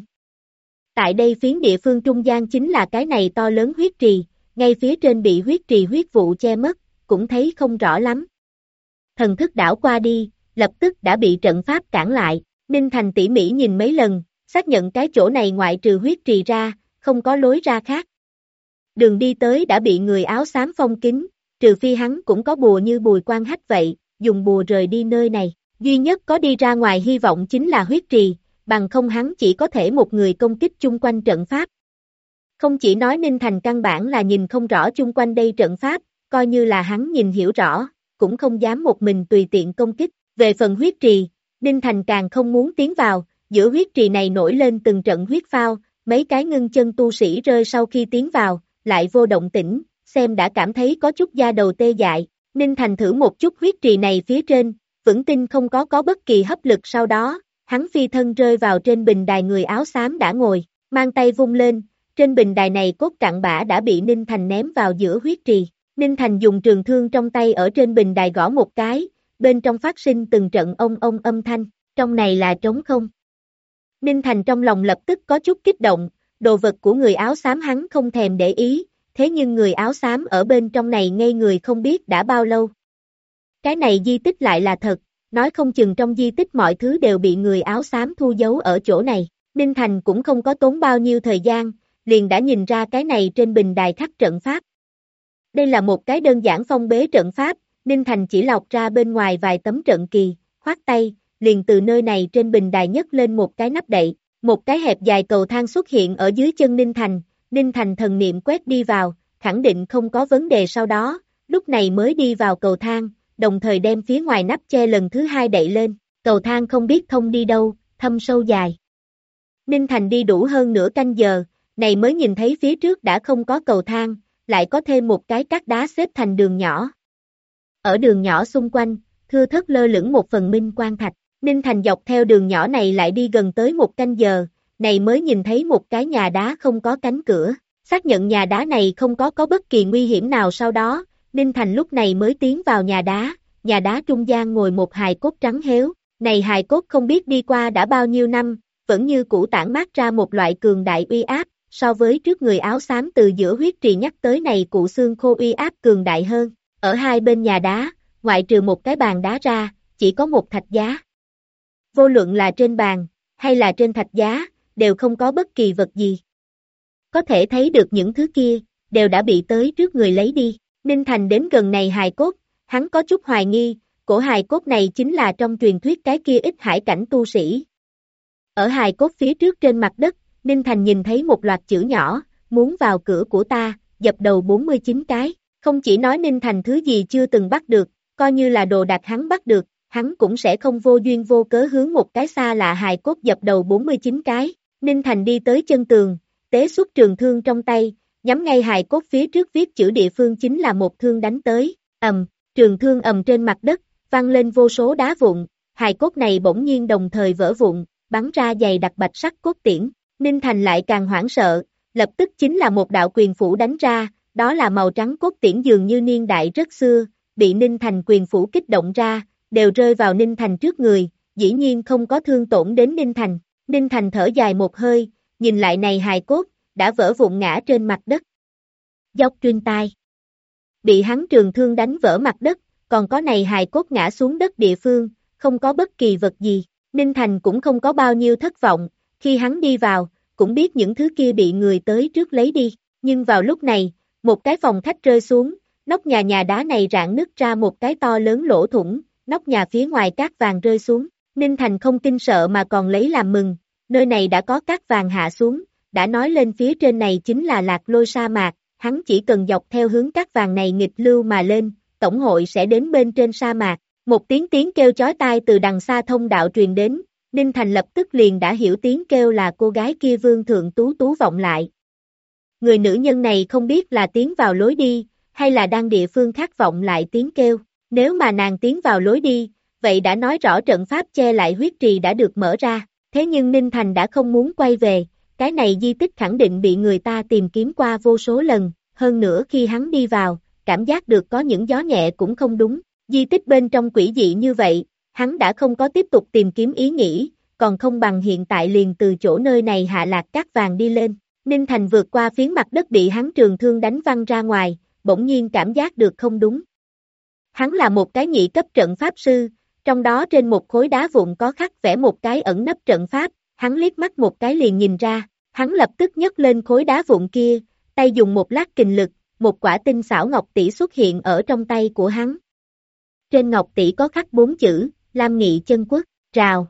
Tại đây phiến địa phương trung gian chính là cái này to lớn huyết trì, ngay phía trên bị huyết trì huyết vụ che mất, cũng thấy không rõ lắm. Thần thức đảo qua đi, lập tức đã bị trận pháp cản lại, Ninh Thành tỉ mỉ nhìn mấy lần, xác nhận cái chỗ này ngoại trừ huyết trì ra, không có lối ra khác. Đường đi tới đã bị người áo xám phong kín, trừ phi hắn cũng có bùa như Bùi Quan Hách vậy, dùng bùa rời đi nơi này, duy nhất có đi ra ngoài hy vọng chính là huyết trì, bằng không hắn chỉ có thể một người công kích chung quanh trận pháp. Không chỉ nói Ninh Thành căn bản là nhìn không rõ chung quanh đây trận pháp, coi như là hắn nhìn hiểu rõ, cũng không dám một mình tùy tiện công kích. Về phần huyết trì, Ninh Thành càng không muốn tiến vào, giữa huyết trì này nổi lên từng trận huyết phao, mấy cái ngưng chân tu sĩ rơi sau khi tiến vào, lại vô động tĩnh, xem đã cảm thấy có chút da đầu tê dại. Ninh Thành thử một chút huyết trì này phía trên, vững tin không có bất kỳ hấp lực sau đó, hắn phi thân rơi vào trên bình đài người áo xám đã ngồi, mang tay vung lên, trên bình đài này cốt cặn bã đã bị Ninh Thành ném vào giữa huyết trì. Ninh Thành dùng trường thương trong tay ở trên bình đài gõ một cái, bên trong phát sinh từng trận ông âm thanh, trong này là trống không. Ninh Thành trong lòng lập tức có chút kích động, đồ vật của người áo xám hắn không thèm để ý, thế nhưng người áo xám ở bên trong này ngây người không biết đã bao lâu. Cái này di tích lại là thật, nói không chừng trong di tích mọi thứ đều bị người áo xám thu giấu ở chỗ này. Ninh Thành cũng không có tốn bao nhiêu thời gian, liền đã nhìn ra cái này trên bình đài khắc trận pháp. Đây là một cái đơn giản phong bế trận pháp, Ninh Thành chỉ lọc ra bên ngoài vài tấm trận kỳ, khoát tay, liền từ nơi này trên bình đài nhấc lên một cái nắp đậy, một cái hẹp dài cầu thang xuất hiện ở dưới chân Ninh Thành thần niệm quét đi vào, khẳng định không có vấn đề sau đó, lúc này mới đi vào cầu thang, đồng thời đem phía ngoài nắp che lần thứ hai đậy lên, cầu thang không biết thông đi đâu, thâm sâu dài. Ninh Thành đi đủ hơn nửa canh giờ, này mới nhìn thấy phía trước đã không có cầu thang, lại có thêm một cái cát đá xếp thành đường nhỏ. Ở đường nhỏ xung quanh, thưa thớt lơ lửng một phần minh quang thạch, Ninh Thành dọc theo đường nhỏ này lại đi gần tới một canh giờ, này mới nhìn thấy một cái nhà đá không có cánh cửa, xác nhận nhà đá này không có bất kỳ nguy hiểm nào sau đó, Ninh Thành lúc này mới tiến vào nhà đá trung gian ngồi một hài cốt trắng héo, này hài cốt không biết đi qua đã bao nhiêu năm, vẫn như cũ tản mát ra một loại cường đại uy áp, so với trước người áo xám từ giữa huyết trì nhắc tới này cụ xương khô uy áp cường đại hơn, ở hai bên nhà đá, ngoại trừ một cái bàn đá ra, chỉ có một thạch giá. Vô luận là trên bàn, hay là trên thạch giá, đều không có bất kỳ vật gì. Có thể thấy được những thứ kia, đều đã bị tới trước người lấy đi. Ninh Thành đến gần này hài cốt, hắn có chút hoài nghi, cổ hài cốt này chính là trong truyền thuyết cái kia ít hải cảnh tu sĩ. Ở hài cốt phía trước trên mặt đất, Ninh Thành nhìn thấy một loạt chữ nhỏ, muốn vào cửa của ta, dập đầu 49 cái. Không chỉ nói Ninh Thành thứ gì chưa từng bắt được, coi như là đồ đạc hắn bắt được, hắn cũng sẽ không vô duyên vô cớ hướng một cái xa lạ hài cốt dập đầu 49 cái. Ninh Thành đi tới chân tường, tế xuất trường thương trong tay, nhắm ngay hài cốt phía trước viết chữ địa phương chính là một thương đánh tới, trường thương trên mặt đất, vang lên vô số đá vụn, hài cốt này bỗng nhiên đồng thời vỡ vụn, bắn ra dày đặc bạch sắc cốt tiễn. Ninh Thành lại càng hoảng sợ, lập tức chính là một đạo quyền phủ đánh ra, đó là màu trắng cốt tiễn dường như niên đại rất xưa, bị Ninh Thành quyền phủ kích động ra, đều rơi vào Ninh Thành trước người, dĩ nhiên không có thương tổn đến Ninh Thành. Ninh Thành thở dài một hơi, nhìn lại này hài cốt, đã vỡ vụn ngã trên mặt đất. Dốc trên tai. Bị hắn trường thương đánh vỡ mặt đất, còn có này hài cốt ngã xuống đất địa phương, không có bất kỳ vật gì. Ninh Thành cũng không có bao nhiêu thất vọng, khi hắn đi vào, cũng biết những thứ kia bị người tới trước lấy đi. Nhưng vào lúc này, một cái phòng khách rơi xuống, nóc nhà đá này rạn nứt ra một cái to lớn lỗ thủng, nóc nhà phía ngoài cát vàng rơi xuống. Ninh Thành không kinh sợ mà còn lấy làm mừng, nơi này đã có cát vàng hạ xuống, đã nói lên phía trên này chính là Lạc Lôi sa mạc, hắn chỉ cần dọc theo hướng cát vàng này nghịch lưu mà lên, tổng hội sẽ đến bên trên sa mạc. Một tiếng kêu chói tai từ đằng xa thông đạo truyền đến, Ninh Thành lập tức liền đã hiểu tiếng kêu là cô gái kia Vương Thượng Tú Tú vọng lại. Người nữ nhân này không biết là tiến vào lối đi, hay là đang địa phương khác vọng lại tiếng kêu, nếu mà nàng tiến vào lối đi, vậy đã nói rõ trận pháp che lại huyết trì đã được mở ra, thế nhưng Ninh Thành đã không muốn quay về, cái này di tích khẳng định bị người ta tìm kiếm qua vô số lần, hơn nữa khi hắn đi vào, cảm giác được có những gió nhẹ cũng không đúng, di tích bên trong quỷ dị như vậy, hắn đã không có tiếp tục tìm kiếm ý nghĩ, còn không bằng hiện tại liền từ chỗ nơi này hạ lạc cát vàng đi lên. Ninh Thành vượt qua phiến mặt đất bị hắn trường thương đánh văng ra ngoài, bỗng nhiên cảm giác được không đúng. Hắn là một cái nhị cấp trận pháp sư, trong đó trên một khối đá vụn có khắc vẽ một cái ẩn nấp trận pháp, hắn liếc mắt một cái liền nhìn ra, hắn lập tức nhấc lên khối đá vụn kia, tay dùng một lát kình lực, một quả tinh xảo ngọc tỷ xuất hiện ở trong tay của hắn. Trên ngọc tỷ có khắc 4 chữ, Lam Nghị Chân Quốc, rào.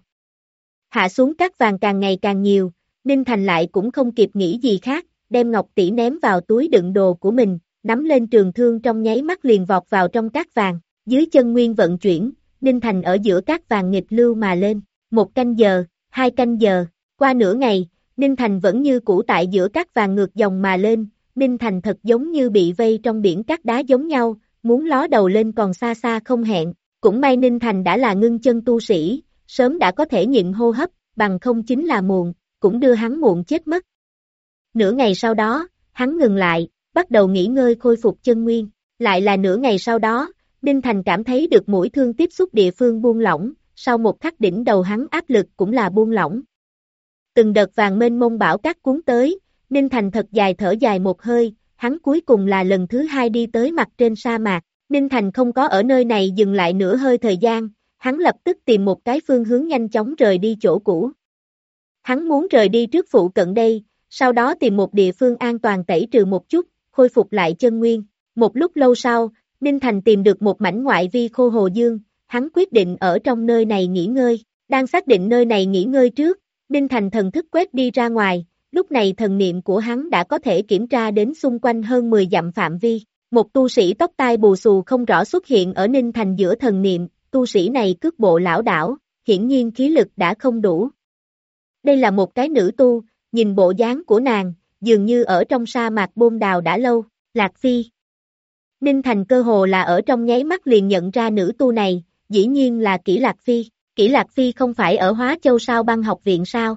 Hạ xuống cát vàng càng ngày càng nhiều, Ninh Thành lại cũng không kịp nghĩ gì khác, đem ngọc tỷ ném vào túi đựng đồ của mình, nắm lên trường thương trong nháy mắt liền vọt vào trong cát vàng, dưới chân nguyên vận chuyển, Ninh Thành ở giữa cát vàng nghịch lưu mà lên, 1 canh giờ, 2 canh giờ, qua nửa ngày, Ninh Thành vẫn như cũ tại giữa cát vàng ngược dòng mà lên, Ninh Thành thật giống như bị vây trong biển cát đá giống nhau, muốn ló đầu lên còn xa xa không hẹn, cũng may Ninh Thành đã là ngưng chân tu sĩ, sớm đã có thể nhịn hô hấp, bằng không chính là muộn, cũng đưa hắn muộn chết mất. Nửa ngày sau đó, hắn ngừng lại, bắt đầu nghỉ ngơi khôi phục chân nguyên, lại là nửa ngày sau đó, Ninh Thành cảm thấy được mũi thương tiếp xúc địa phương buông lỏng, sau một khắc đỉnh đầu hắn áp lực cũng là buông lỏng. Từng đợt vàng mênh mông bão cát cuốn tới, Ninh Thành thật dài thở dài một hơi, hắn cuối cùng là lần thứ 2 đi tới mặt trên sa mạc, Ninh Thành không có ở nơi này dừng lại nửa hơi thời gian, hắn lập tức tìm một cái phương hướng nhanh chóng rời đi chỗ cũ. Hắn muốn rời đi trước phụ cận đây, sau đó tìm một địa phương an toàn tẩy trừ một chút, khôi phục lại chân nguyên. Một lúc lâu sau, Ninh Thành tìm được một mảnh ngoại vi khô hồ dương, hắn quyết định ở trong nơi này nghỉ ngơi. Đang xác định nơi này nghỉ ngơi trước, Ninh Thành thần thức quét đi ra ngoài, lúc này thần niệm của hắn đã có thể kiểm tra đến xung quanh hơn 10 dặm phạm vi. Một tu sĩ tóc tai bù xù không rõ xuất hiện ở Ninh Thành giữa thần niệm, tu sĩ này cước bộ lảo đảo, hiển nhiên khí lực đã không đủ. Đây là một cái nữ tu, nhìn bộ dáng của nàng, dường như ở trong sa mạc bôn đào đã lâu, Lạc Phi. Ninh Thành cơ hồ là ở trong nháy mắt liền nhận ra nữ tu này, dĩ nhiên là Kỷ Lạc Phi. Kỷ Lạc Phi không phải ở Hóa Châu Sao Băng học viện sao?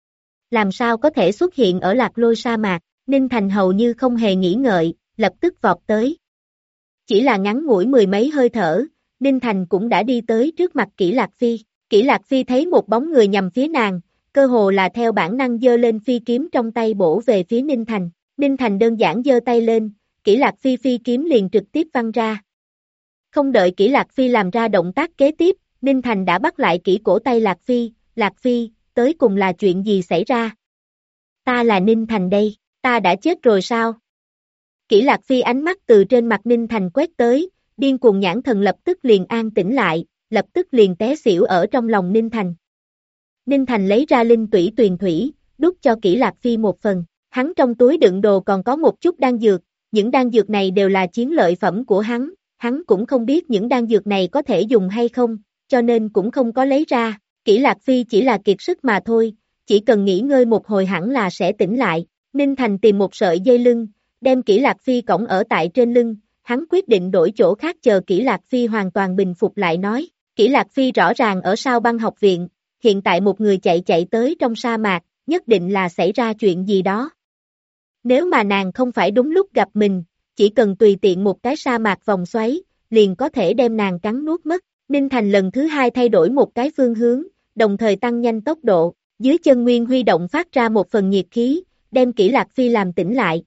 Làm sao có thể xuất hiện ở Lạc Lôi sa mạc? Ninh Thành hầu như không hề nghĩ ngợi, lập tức vọt tới. Chỉ là ngắn ngủi 10 mấy hơi thở, Ninh Thành cũng đã đi tới trước mặt Kỷ Lạc Phi. Kỷ Lạc Phi thấy một bóng người nhằm phía nàng, cơ hồ là theo bản năng giơ lên phi kiếm trong tay bổ về phía Ninh Thành. Ninh Thành đơn giản giơ tay lên, Kỷ Lạc Phi phi kiếm liền trực tiếp văng ra. Không đợi Kỷ Lạc Phi làm ra động tác kế tiếp, Ninh Thành đã bắt lại kỹ cổ tay Lạc Phi, tới cùng là chuyện gì xảy ra? Ta là Ninh Thành đây, ta đã chết rồi sao? Kỷ Lạc Phi ánh mắt từ trên mặt Ninh Thành quét tới, điên cuồng nhãn thần lập tức liền an tĩnh lại, lập tức liền té xỉu ở trong lòng Ninh Thành. Ninh Thành lấy ra linh tủy tuyền thủy, đút cho Kỷ Lạc Phi một phần, hắn trong túi đựng đồ còn có một chút đan dược, những đan dược này đều là chiến lợi phẩm của hắn cũng không biết những đan dược này có thể dùng hay không, cho nên cũng không có lấy ra, Kỷ Lạc Phi chỉ là kiệt sức mà thôi, chỉ cần nghỉ ngơi một hồi hẳn là sẽ tỉnh lại, Ninh Thành tìm một sợi dây lưng, đem Kỷ Lạc Phi cõng ở tại trên lưng, hắn quyết định đổi chỗ khác chờ Kỷ Lạc Phi hoàn toàn bình phục lại nói, Kỷ Lạc Phi rõ ràng ở Sao Băng học viện, hiện tại một người chạy tới trong sa mạc, nhất định là xảy ra chuyện gì đó. Nếu mà nàng không phải đúng lúc gặp mình, chỉ cần tùy tiện một cái sa mạc vòng xoáy, liền có thể đem nàng cắn nuốt mất. Ninh Thành lần thứ hai thay đổi một cái phương hướng, đồng thời tăng nhanh tốc độ, dưới chân nguyên huy động phát ra một phần nhiệt khí, đem Kỷ Lạc Phi làm tỉnh lại.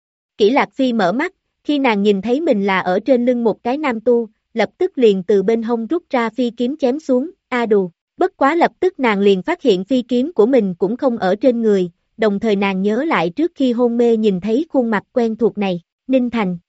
Kỷ Lạc Phi mở mắt, khi nàng nhìn thấy mình là ở trên lưng một cái nam tu, lập tức liền từ bên hông rút ra phi kiếm chém xuống, đù. Bất quá lập tức nàng liền phát hiện phi kiếm của mình cũng không ở trên người, đồng thời nàng nhớ lại trước khi hôn mê nhìn thấy khuôn mặt quen thuộc này, Ninh Thành.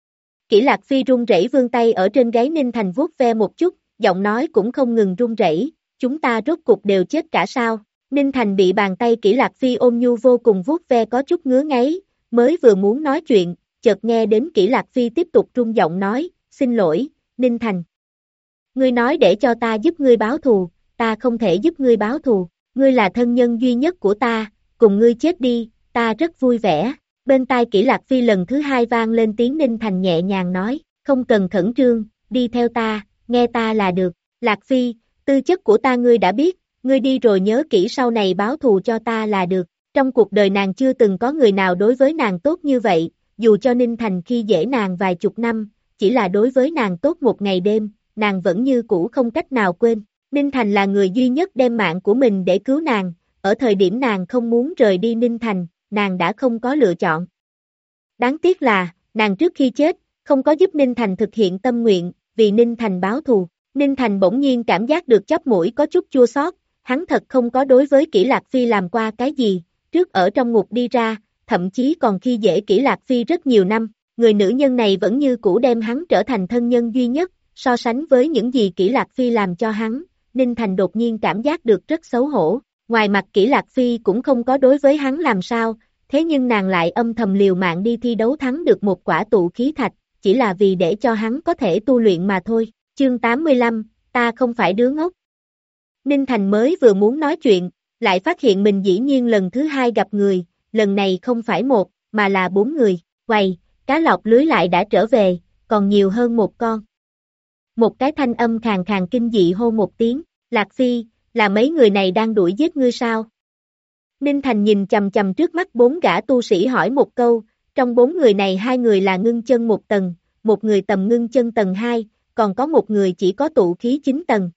Kỷ Lạc Phi run rẩy vươn tay ở trên gáy Ninh Thành vuốt ve một chút, giọng nói cũng không ngừng run rẩy, chúng ta rốt cục đều chết cả sao. Ninh Thành bị bàn tay Kỷ Lạc Phi ôm nhu vô cùng vuốt ve có chút ngứa ngáy, mới vừa muốn nói chuyện, chợt nghe đến Kỷ Lạc Phi tiếp tục run giọng nói, xin lỗi, Ninh Thành. Ngươi nói để cho ta giúp ngươi báo thù, ta không thể giúp ngươi báo thù, ngươi là thân nhân duy nhất của ta, cùng ngươi chết đi, ta rất vui vẻ. Bên tai Kỷ Lạc Phi lần thứ hai vang lên tiếng Ninh Thành nhẹ nhàng nói, không cần khẩn trương, đi theo ta, nghe ta là được. Lạc Phi, tư chất của ta ngươi đã biết, ngươi đi rồi nhớ kỹ sau này báo thù cho ta là được. Trong cuộc đời nàng chưa từng có người nào đối với nàng tốt như vậy, dù cho Ninh Thành khi dễ nàng vài chục năm, chỉ là đối với nàng tốt một ngày đêm, nàng vẫn như cũ không cách nào quên. Ninh Thành là người duy nhất đem mạng của mình để cứu nàng, ở thời điểm nàng không muốn rời đi Ninh Thành, nàng đã không có lựa chọn. Đáng tiếc là, nàng trước khi chết, không có giúp Ninh Thành thực hiện tâm nguyện, vì Ninh Thành báo thù. Ninh Thành bỗng nhiên cảm giác được chóp mũi có chút chua xót, hắn thật không có đối với Kỷ Lạc Phi làm qua cái gì, trước ở trong ngục đi ra, thậm chí còn khi dễ Kỷ Lạc Phi rất nhiều năm, người nữ nhân này vẫn như cũ đem hắn trở thành thân nhân duy nhất, so sánh với những gì Kỷ Lạc Phi làm cho hắn, Ninh Thành đột nhiên cảm giác được rất xấu hổ, ngoài mặt Kỷ Lạc Phi cũng không có đối với hắn làm sao, thế nhưng nàng lại âm thầm liều mạng đi thi đấu thắng được một quả tụ khí thạch, chỉ là vì để cho hắn có thể tu luyện mà thôi. Chương 85, ta không phải đứa ngốc. Ninh Thành mới vừa muốn nói chuyện, lại phát hiện mình dĩ nhiên lần thứ hai gặp người, lần này không phải một, mà là 4 người, quầy, cá lọc lưới lại đã trở về, còn nhiều hơn một con. Một cái thanh âm khàn khàn kinh dị hô một tiếng, Lạc Phi, là mấy người này đang đuổi giết ngươi sao? Ninh Thành nhìn chầm chầm trước mắt 4 gã tu sĩ hỏi một câu, trong 4 người này 2 người là ngưng chân 1 tầng, một người tầm ngưng chân tầng 2, còn có một người chỉ có tụ khí 9 tầng,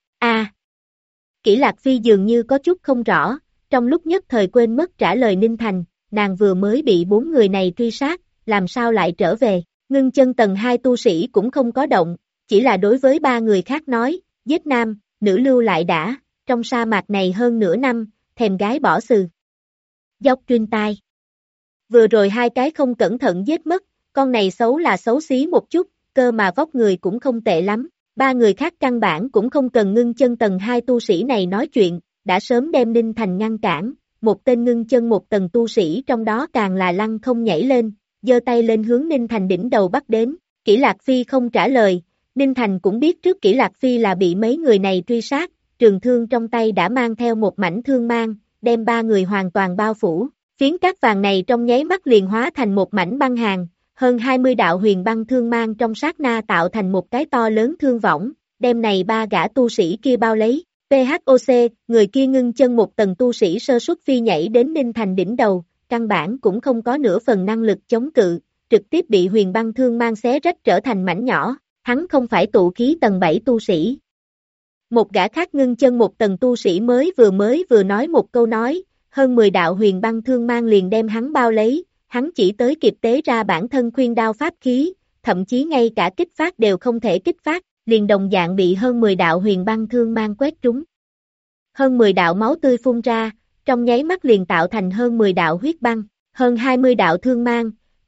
Kỷ Lạc Phi dường như có chút không rõ, trong lúc nhất thời quên mất trả lời Ninh Thành, nàng vừa mới bị 4 người này truy sát, làm sao lại trở về, ngưng chân tầng 2 tu sĩ cũng không có động, chỉ là đối với 3 người khác nói, giết nam, nữ lưu lại đã, trong sa mạc này hơn nửa năm, thèm gái bỏ sừ. Dốc truyền tai. Vừa rồi 2 cái không cẩn thận giết mất, con này xấu là xấu xí một chút, cơ mà vóc người cũng không tệ lắm. 3 người khác căn bản cũng không cần ngưng chân tầng 2 tu sĩ này nói chuyện, đã sớm đem Ninh Thành ngăn cản, một tên ngưng chân 1 tầng tu sĩ trong đó càng là lăng không nhảy lên, giơ tay lên hướng Ninh Thành đỉnh đầu bắt đến, Kỷ Lạc Phi không trả lời, Ninh Thành cũng biết trước Kỷ Lạc Phi là bị mấy người này truy sát, trường thương trong tay đã mang theo một mảnh thương mang, đem 3 người hoàn toàn bao phủ, phiến cát vàng này trong nháy mắt liền hóa thành một mảnh băng hàng. Hơn 20 đạo huyền băng thương mang trong sát na tạo thành một cái to lớn thương võng, đem này 3 gã tu sĩ kia bao lấy. PHOC, người kia ngưng chân 1 tầng tu sĩ sơ suất phi nhảy đến Ninh Thành đỉnh đầu, căn bản cũng không có nửa phần năng lực chống cự, trực tiếp bị huyền băng thương mang xé rách trở thành mảnh nhỏ, hắn không phải tụ khí tầng 7 tu sĩ. Một gã khác ngưng chân 1 tầng tu sĩ mới vừa nói một câu nói, hơn 10 đạo huyền băng thương mang liền đem hắn bao lấy. Hắn chỉ tới kịp tế ra bản thân khuyên đao pháp khí, thậm chí ngay cả kích phát đều không thể kích phát, liền đồng dạng bị hơn 10 đạo huyền băng thương mang quét trúng. Hơn 10 đạo máu tươi phun ra, trong nháy mắt liền tạo thành hơn 10 đạo huyết băng, hơn 20 đạo thương mang,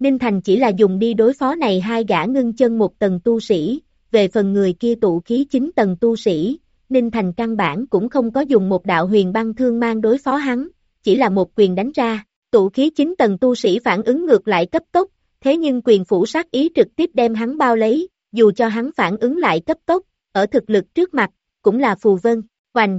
Ninh Thành chỉ là dùng đi đối phó này hai gã ngưng chân một tầng tu sĩ, về phần người kia tụ khí 9 tầng tu sĩ, Ninh Thành căn bản cũng không có dùng một đạo huyền băng thương mang đối phó hắn, chỉ là một quyền đánh ra, tụ khí 9 tầng tu sĩ phản ứng ngược lại cấp tốc, thế nhưng quyền phủ sát ý trực tiếp đem hắn bao lấy, dù cho hắn phản ứng lại cấp tốc, ở thực lực trước mặt, cũng là phù vân, hoành.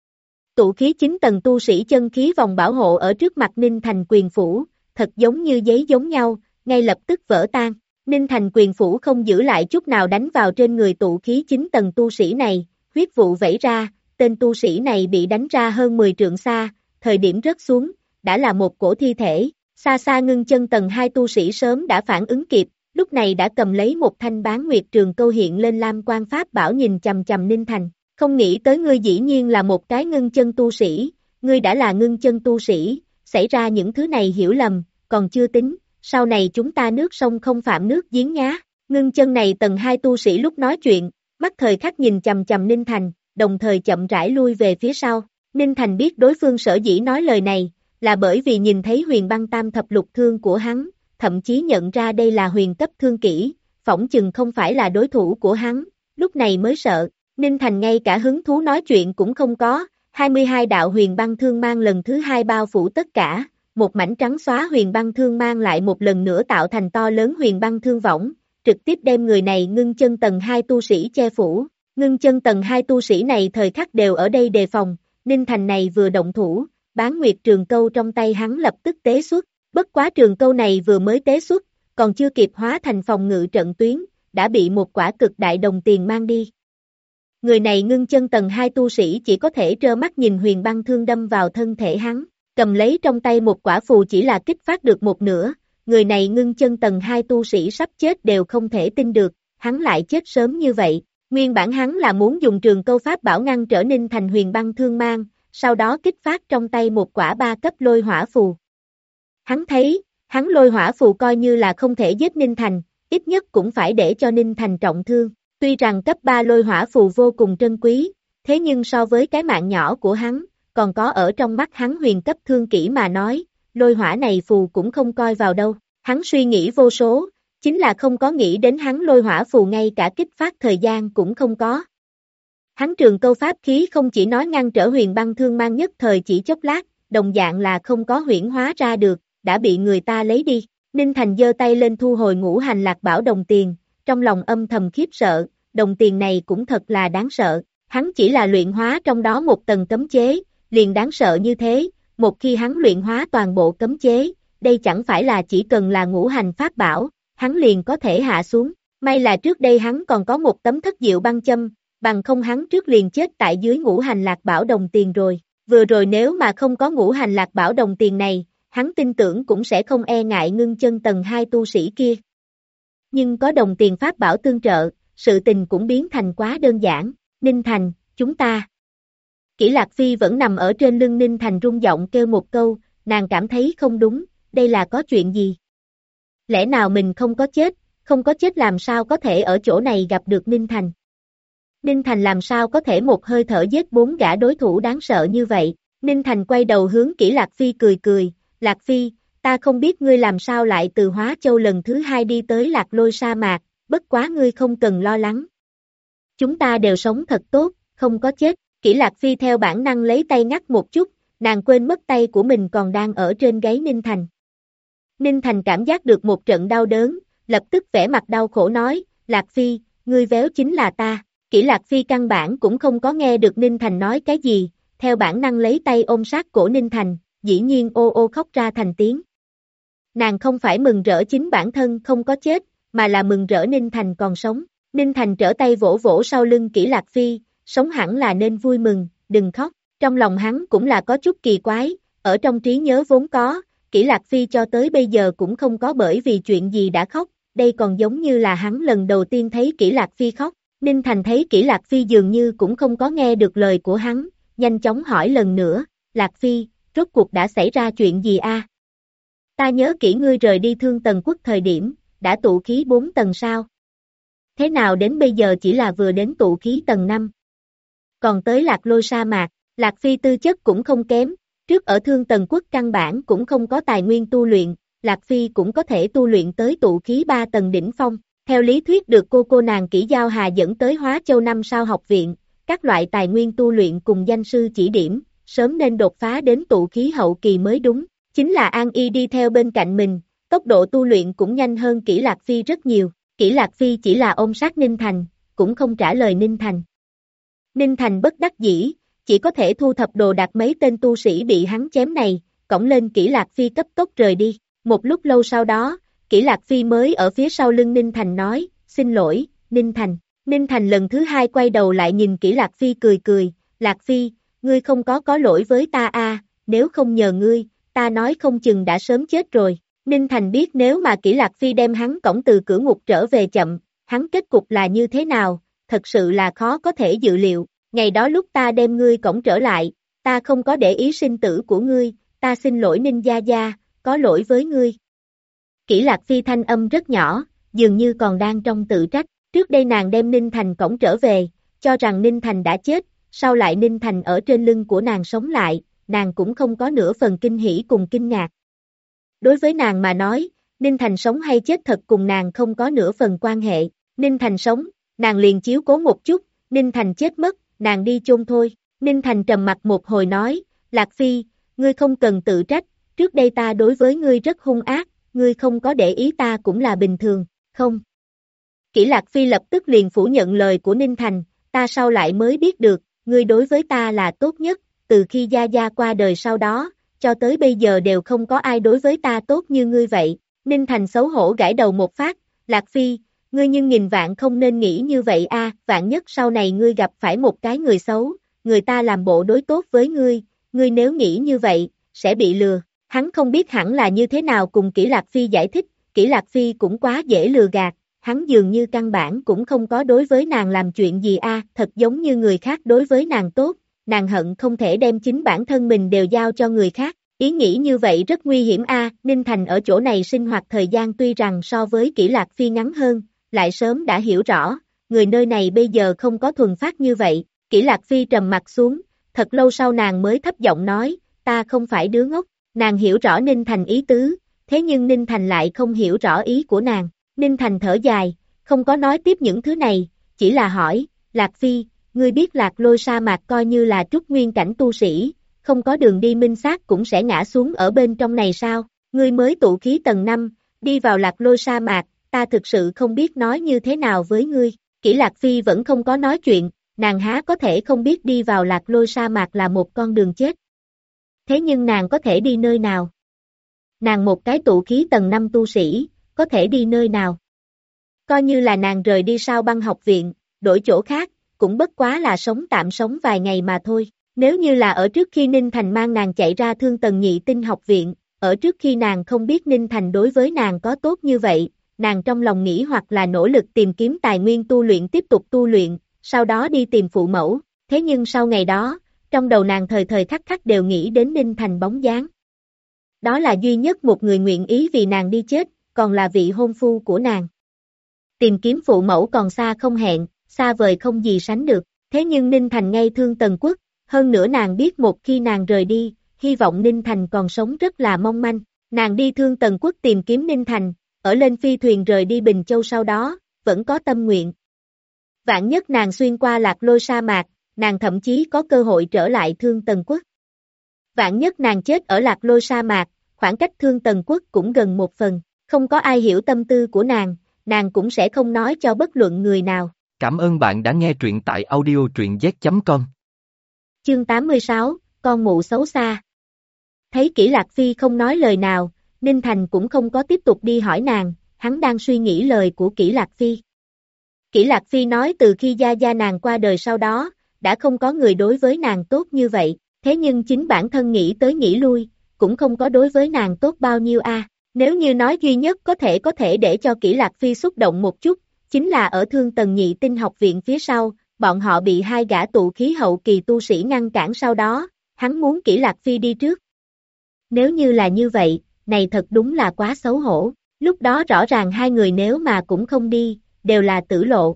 Tụ khí 9 tầng tu sĩ chân khí vòng bảo hộ ở trước mặt Ninh Thành quyền phủ, thật giống như giấy giống nhau, ngay lập tức vỡ tan. Ninh Thành quyền phủ không giữ lại chút nào đánh vào trên người tụ khí 9 tầng tu sĩ này, huyết vụ vẩy ra, tên tu sĩ này bị đánh ra hơn 10 trượng xa, thời điểm rớt xuống, đã là một cổ thi thể, xa xa ngưng chân tầng 2 tu sĩ sớm đã phản ứng kịp, lúc này đã cầm lấy một thanh bán nguyệt trường câu hiện lên lam quan pháp bảo nhìn chầm chầm Ninh Thành, không nghĩ tới ngươi dĩ nhiên là một cái ngưng chân tu sĩ, ngươi đã là ngưng chân tu sĩ, xảy ra những thứ này hiểu lầm, còn chưa tính, sau này chúng ta nước sông không phạm nước giếng nhá, ngưng chân này tầng 2 tu sĩ lúc nói chuyện, mắt thời khắc nhìn chầm chầm Ninh Thành, đồng thời chậm rãi lui về phía sau, Ninh Thành biết đối phương sở dĩ nói lời này, là bởi vì nhìn thấy huyền băng tam thập lục thương của hắn, thậm chí nhận ra đây là huyền cấp thương kỹ, phỏng chừng không phải là đối thủ của hắn, lúc này mới sợ, Ninh Thành ngay cả hứng thú nói chuyện cũng không có, 22 đạo huyền băng thương mang lần thứ hai bao phủ tất cả, một mảnh trắng xóa huyền băng thương mang lại một lần nữa tạo thành to lớn huyền băng thương võng, trực tiếp đem người này ngưng chân tầng 2 tu sĩ che phủ, ngưng chân tầng 2 tu sĩ này thời khắc đều ở đây đề phòng, Ninh Thành này vừa động thủ, bán nguyệt trường câu trong tay hắn lập tức tế xuất, bất quá trường câu này vừa mới tế xuất, còn chưa kịp hóa thành phòng ngự trận tuyến, đã bị một quả cực đại đồng tiền mang đi. Người này ngưng chân tầng 2 tu sĩ chỉ có thể trơ mắt nhìn huyền băng thương đâm vào thân thể hắn, cầm lấy trong tay một quả phù chỉ là kích phát được một nửa, người này ngưng chân tầng 2 tu sĩ sắp chết đều không thể tin được, hắn lại chết sớm như vậy, nguyên bản hắn là muốn dùng trường câu pháp bảo ngăn trở Ninh Thành huyền băng thương mang, sau đó kích phát trong tay một quả 3 cấp lôi hỏa phù. Hắn thấy, hắn lôi hỏa phù coi như là không thể giết Ninh Thành, ít nhất cũng phải để cho Ninh Thành trọng thương, tuy rằng cấp 3 lôi hỏa phù vô cùng trân quý, thế nhưng so với cái mạng nhỏ của hắn, còn có ở trong mắt hắn huyền cấp thương kỹ mà nói, lôi hỏa này phù cũng không coi vào đâu, hắn suy nghĩ vô số, chính là không có nghĩ đến hắn lôi hỏa phù ngay cả kích phát thời gian cũng không có. Hắn trường câu pháp khí không chỉ nói ngăn trở huyền băng thương mang nhất thời chỉ chốc lát, đồng dạng là không có huyễn hóa ra được, đã bị người ta lấy đi. Ninh Thành giơ tay lên thu hồi ngũ hành lạc bảo đồng tiền, trong lòng âm thầm khiếp sợ, đồng tiền này cũng thật là đáng sợ, hắn chỉ là luyện hóa trong đó một tầng cấm chế, liền đáng sợ như thế, một khi hắn luyện hóa toàn bộ cấm chế, đây chẳng phải là chỉ cần là ngũ hành pháp bảo, hắn liền có thể hạ xuống, may là trước đây hắn còn có một tấm thất diệu băng châm, bằng không hắn trước liền chết tại dưới ngũ hành lạc bảo đồng tiền rồi, vừa rồi nếu mà không có ngũ hành lạc bảo đồng tiền này, hắn tin tưởng cũng sẽ không e ngại ngưng chân tầng 2 tu sĩ kia. Nhưng có đồng tiền pháp bảo tương trợ, sự tình cũng biến thành quá đơn giản, Ninh Thành, chúng ta. Kỷ Lạc Phi vẫn nằm ở trên lưng Ninh Thành rung giọng kêu một câu, nàng cảm thấy không đúng, đây là có chuyện gì? Lẽ nào mình không có chết làm sao có thể ở chỗ này gặp được Ninh Thành? Ninh Thành làm sao có thể một hơi thở giết 4 gã đối thủ đáng sợ như vậy? Ninh Thành quay đầu hướng Kỷ Lạc Phi cười cười, Lạc Phi, ta không biết ngươi làm sao lại từ Hóa Châu lần thứ 2 đi tới Lạc Lôi sa mạc, bất quá ngươi không cần lo lắng. Chúng ta đều sống thật tốt, không có chết. Kỷ Lạc Phi theo bản năng lấy tay ngắt một chút, nàng quên mất tay của mình còn đang ở trên gáy Ninh Thành. Ninh Thành cảm giác được một trận đau đớn, lập tức vẻ mặt đau khổ nói, Lạc Phi, ngươi véo chính là ta. Kỷ Lạc Phi căn bản cũng không có nghe được Ninh Thành nói cái gì, theo bản năng lấy tay ôm sát cổ Ninh Thành, dĩ nhiên ô ô khóc ra thành tiếng. Nàng không phải mừng rỡ chính bản thân không có chết, mà là mừng rỡ Ninh Thành còn sống. Ninh Thành trở tay vỗ vỗ sau lưng Kỷ Lạc Phi, sống hẳn là nên vui mừng, đừng khóc. Trong lòng hắn cũng là có chút kỳ quái, ở trong trí nhớ vốn có, Kỷ Lạc Phi cho tới bây giờ cũng không có bởi vì chuyện gì đã khóc, đây còn giống như là hắn lần đầu tiên thấy Kỷ Lạc Phi khóc. Ninh Thành thấy Kỷ Lạc Phi dường như cũng không có nghe được lời của hắn, nhanh chóng hỏi lần nữa, Lạc Phi, rốt cuộc đã xảy ra chuyện gì a? Ta nhớ kỹ ngươi rời đi Thương Tần Quốc thời điểm, đã tụ khí 4 tầng sao? Thế nào đến bây giờ chỉ là vừa đến tụ khí tầng 5? Còn tới Lạc Lôi sa mạc, Lạc Phi tư chất cũng không kém, trước ở Thương Tần Quốc căn bản cũng không có tài nguyên tu luyện, Lạc Phi cũng có thể tu luyện tới tụ khí 3 tầng đỉnh phong. Theo lý thuyết được cô nàng Kỷ Giao Hà dẫn tới Hóa Châu 5 sao học viện, các loại tài nguyên tu luyện cùng danh sư chỉ điểm, sớm nên đột phá đến tụ khí hậu kỳ mới đúng. Chính là An Y đi theo bên cạnh mình, tốc độ tu luyện cũng nhanh hơn Kỷ Lạc Phi rất nhiều. Kỷ Lạc Phi chỉ là ôm sát Ninh Thành, cũng không trả lời Ninh Thành. Ninh Thành bất đắc dĩ, chỉ có thể thu thập đồ đạc mấy tên tu sĩ bị hắn chém này, cõng lên Kỷ Lạc Phi cấp tốc rời đi. Một lúc lâu sau đó, Kỷ Lạc Phi mới ở phía sau lưng Ninh Thành nói, xin lỗi, Ninh Thành. Ninh Thành lần thứ hai quay đầu lại nhìn Kỷ Lạc Phi cười cười, Lạc Phi, ngươi không có lỗi với ta à, nếu không nhờ ngươi, ta nói không chừng đã sớm chết rồi. Ninh Thành biết nếu mà Kỷ Lạc Phi đem hắn cõng từ cửa ngục trở về chậm, hắn kết cục là như thế nào, thật sự là khó có thể dự liệu. Ngày đó lúc ta đem ngươi cõng trở lại, ta không có để ý sinh tử của ngươi, ta xin lỗi Ninh Gia Gia, có lỗi với ngươi. Kỷ Lạc Phi thanh âm rất nhỏ, dường như còn đang trong tự trách. Trước đây nàng đem Ninh Thành cõng trở về, cho rằng Ninh Thành đã chết, sau lại Ninh Thành ở trên lưng của nàng sống lại, nàng cũng không có nửa phần kinh hỉ cùng kinh ngạc. Đối với nàng mà nói, Ninh Thành sống hay chết thật cùng nàng không có nửa phần quan hệ. Ninh Thành sống, nàng liền chiếu cố một chút, Ninh Thành chết mất, nàng đi chôn thôi. Ninh Thành trầm mặt một hồi nói, Lạc Phi, ngươi không cần tự trách, trước đây ta đối với ngươi rất hung ác, ngươi không có để ý ta cũng là bình thường, không. Kỷ Lạc Phi lập tức liền phủ nhận lời của Ninh Thành, ta sau lại mới biết được, ngươi đối với ta là tốt nhất, từ khi Gia Gia qua đời sau đó, cho tới bây giờ đều không có ai đối với ta tốt như ngươi vậy. Ninh Thành xấu hổ gãi đầu một phát, Lạc Phi, ngươi nhưng nghìn vạn không nên nghĩ như vậy a, vạn nhất sau này ngươi gặp phải một cái người xấu, người ta làm bộ đối tốt với ngươi nếu nghĩ như vậy, sẽ bị lừa. Hắn không biết hẳn là như thế nào cùng Kỷ Lạc Phi giải thích, Kỷ Lạc Phi cũng quá dễ lừa gạt, hắn dường như căn bản cũng không có đối với nàng làm chuyện gì a, thật giống như người khác đối với nàng tốt, nàng hận không thể đem chính bản thân mình đều giao cho người khác. Ý nghĩ như vậy rất nguy hiểm a. Ninh Thành ở chỗ này sinh hoạt thời gian tuy rằng so với Kỷ Lạc Phi ngắn hơn, lại sớm đã hiểu rõ, người nơi này bây giờ không có thuần phát như vậy. Kỷ Lạc Phi trầm mặt xuống, thật lâu sau nàng mới thấp giọng nói, ta không phải đứa ngốc. Nàng hiểu rõ Ninh Thành ý tứ, thế nhưng Ninh Thành lại không hiểu rõ ý của nàng. Ninh Thành thở dài, không có nói tiếp những thứ này, chỉ là hỏi, Lạc Phi, ngươi biết Lạc Lôi sa mạc coi như là trúc nguyên cảnh tu sĩ, không có đường đi minh xác cũng sẽ ngã xuống ở bên trong này sao? Ngươi mới tụ khí tầng 5, đi vào Lạc Lôi sa mạc, ta thực sự không biết nói như thế nào với ngươi. Kỷ Lạc Phi vẫn không có nói chuyện, nàng há có thể không biết đi vào Lạc Lôi sa mạc là một con đường chết. Thế nhưng nàng có thể đi nơi nào? Nàng một cái tụ khí tầng 5 tu sĩ, có thể đi nơi nào? Coi như là nàng rời đi Sao Băng học viện, đổi chỗ khác, cũng bất quá là tạm sống vài ngày mà thôi. Nếu như là ở trước khi Ninh Thành mang nàng chạy ra Thương Tần Nhị Tinh học viện, ở trước khi nàng không biết Ninh Thành đối với nàng có tốt như vậy, nàng trong lòng nghĩ hoặc là nỗ lực tìm kiếm tài nguyên tu luyện tiếp tục tu luyện, sau đó đi tìm phụ mẫu. Thế nhưng sau ngày đó, trong đầu nàng thời thời khắc khắc đều nghĩ đến Ninh Thành bóng dáng. Đó là duy nhất một người nguyện ý vì nàng đi chết, còn là vị hôn phu của nàng. Tìm kiếm phụ mẫu còn xa không hẹn, xa vời không gì sánh được, thế nhưng Ninh Thành ngay Thương Tần Quốc, hơn nữa nàng biết một khi nàng rời đi, hy vọng Ninh Thành còn sống rất là mong manh. Nàng đi Thương Tần Quốc tìm kiếm Ninh Thành, ở lên phi thuyền rời đi Bình Châu sau đó, vẫn có tâm nguyện. Vạn nhất nàng xuyên qua Lạc Lôi sa mạc, nàng thậm chí có cơ hội trở lại Thương Tần Quốc. Vạn nhất nàng chết ở Lạc Lôi sa mạc, khoảng cách Thương Tần Quốc cũng gần một phần, không có ai hiểu tâm tư của nàng cũng sẽ không nói cho bất luận người nào. Cảm ơn bạn đã nghe truyện tại audio.z.com. Chương 86, con mụ xấu xa. Thấy Kỷ Lạc Phi không nói lời nào, Ninh Thành cũng không có tiếp tục đi hỏi nàng, hắn đang suy nghĩ lời của Kỷ Lạc Phi. Kỷ Lạc Phi nói từ khi Gia Gia nàng qua đời sau đó, đã không có người đối với nàng tốt như vậy, thế nhưng chính bản thân nghĩ tới nghĩ lui, cũng không có đối với nàng tốt bao nhiêu a. Nếu như nói duy nhất có thể để cho Kỷ Lạc Phi xúc động một chút, chính là ở Thương Tần Nhị Tinh học viện phía sau, bọn họ bị hai gã tụ khí hậu kỳ tu sĩ ngăn cản sau đó, hắn muốn Kỷ Lạc Phi đi trước. Nếu như là như vậy, này thật đúng là quá xấu hổ, lúc đó rõ ràng hai người nếu mà cũng không đi, đều là tử lộ.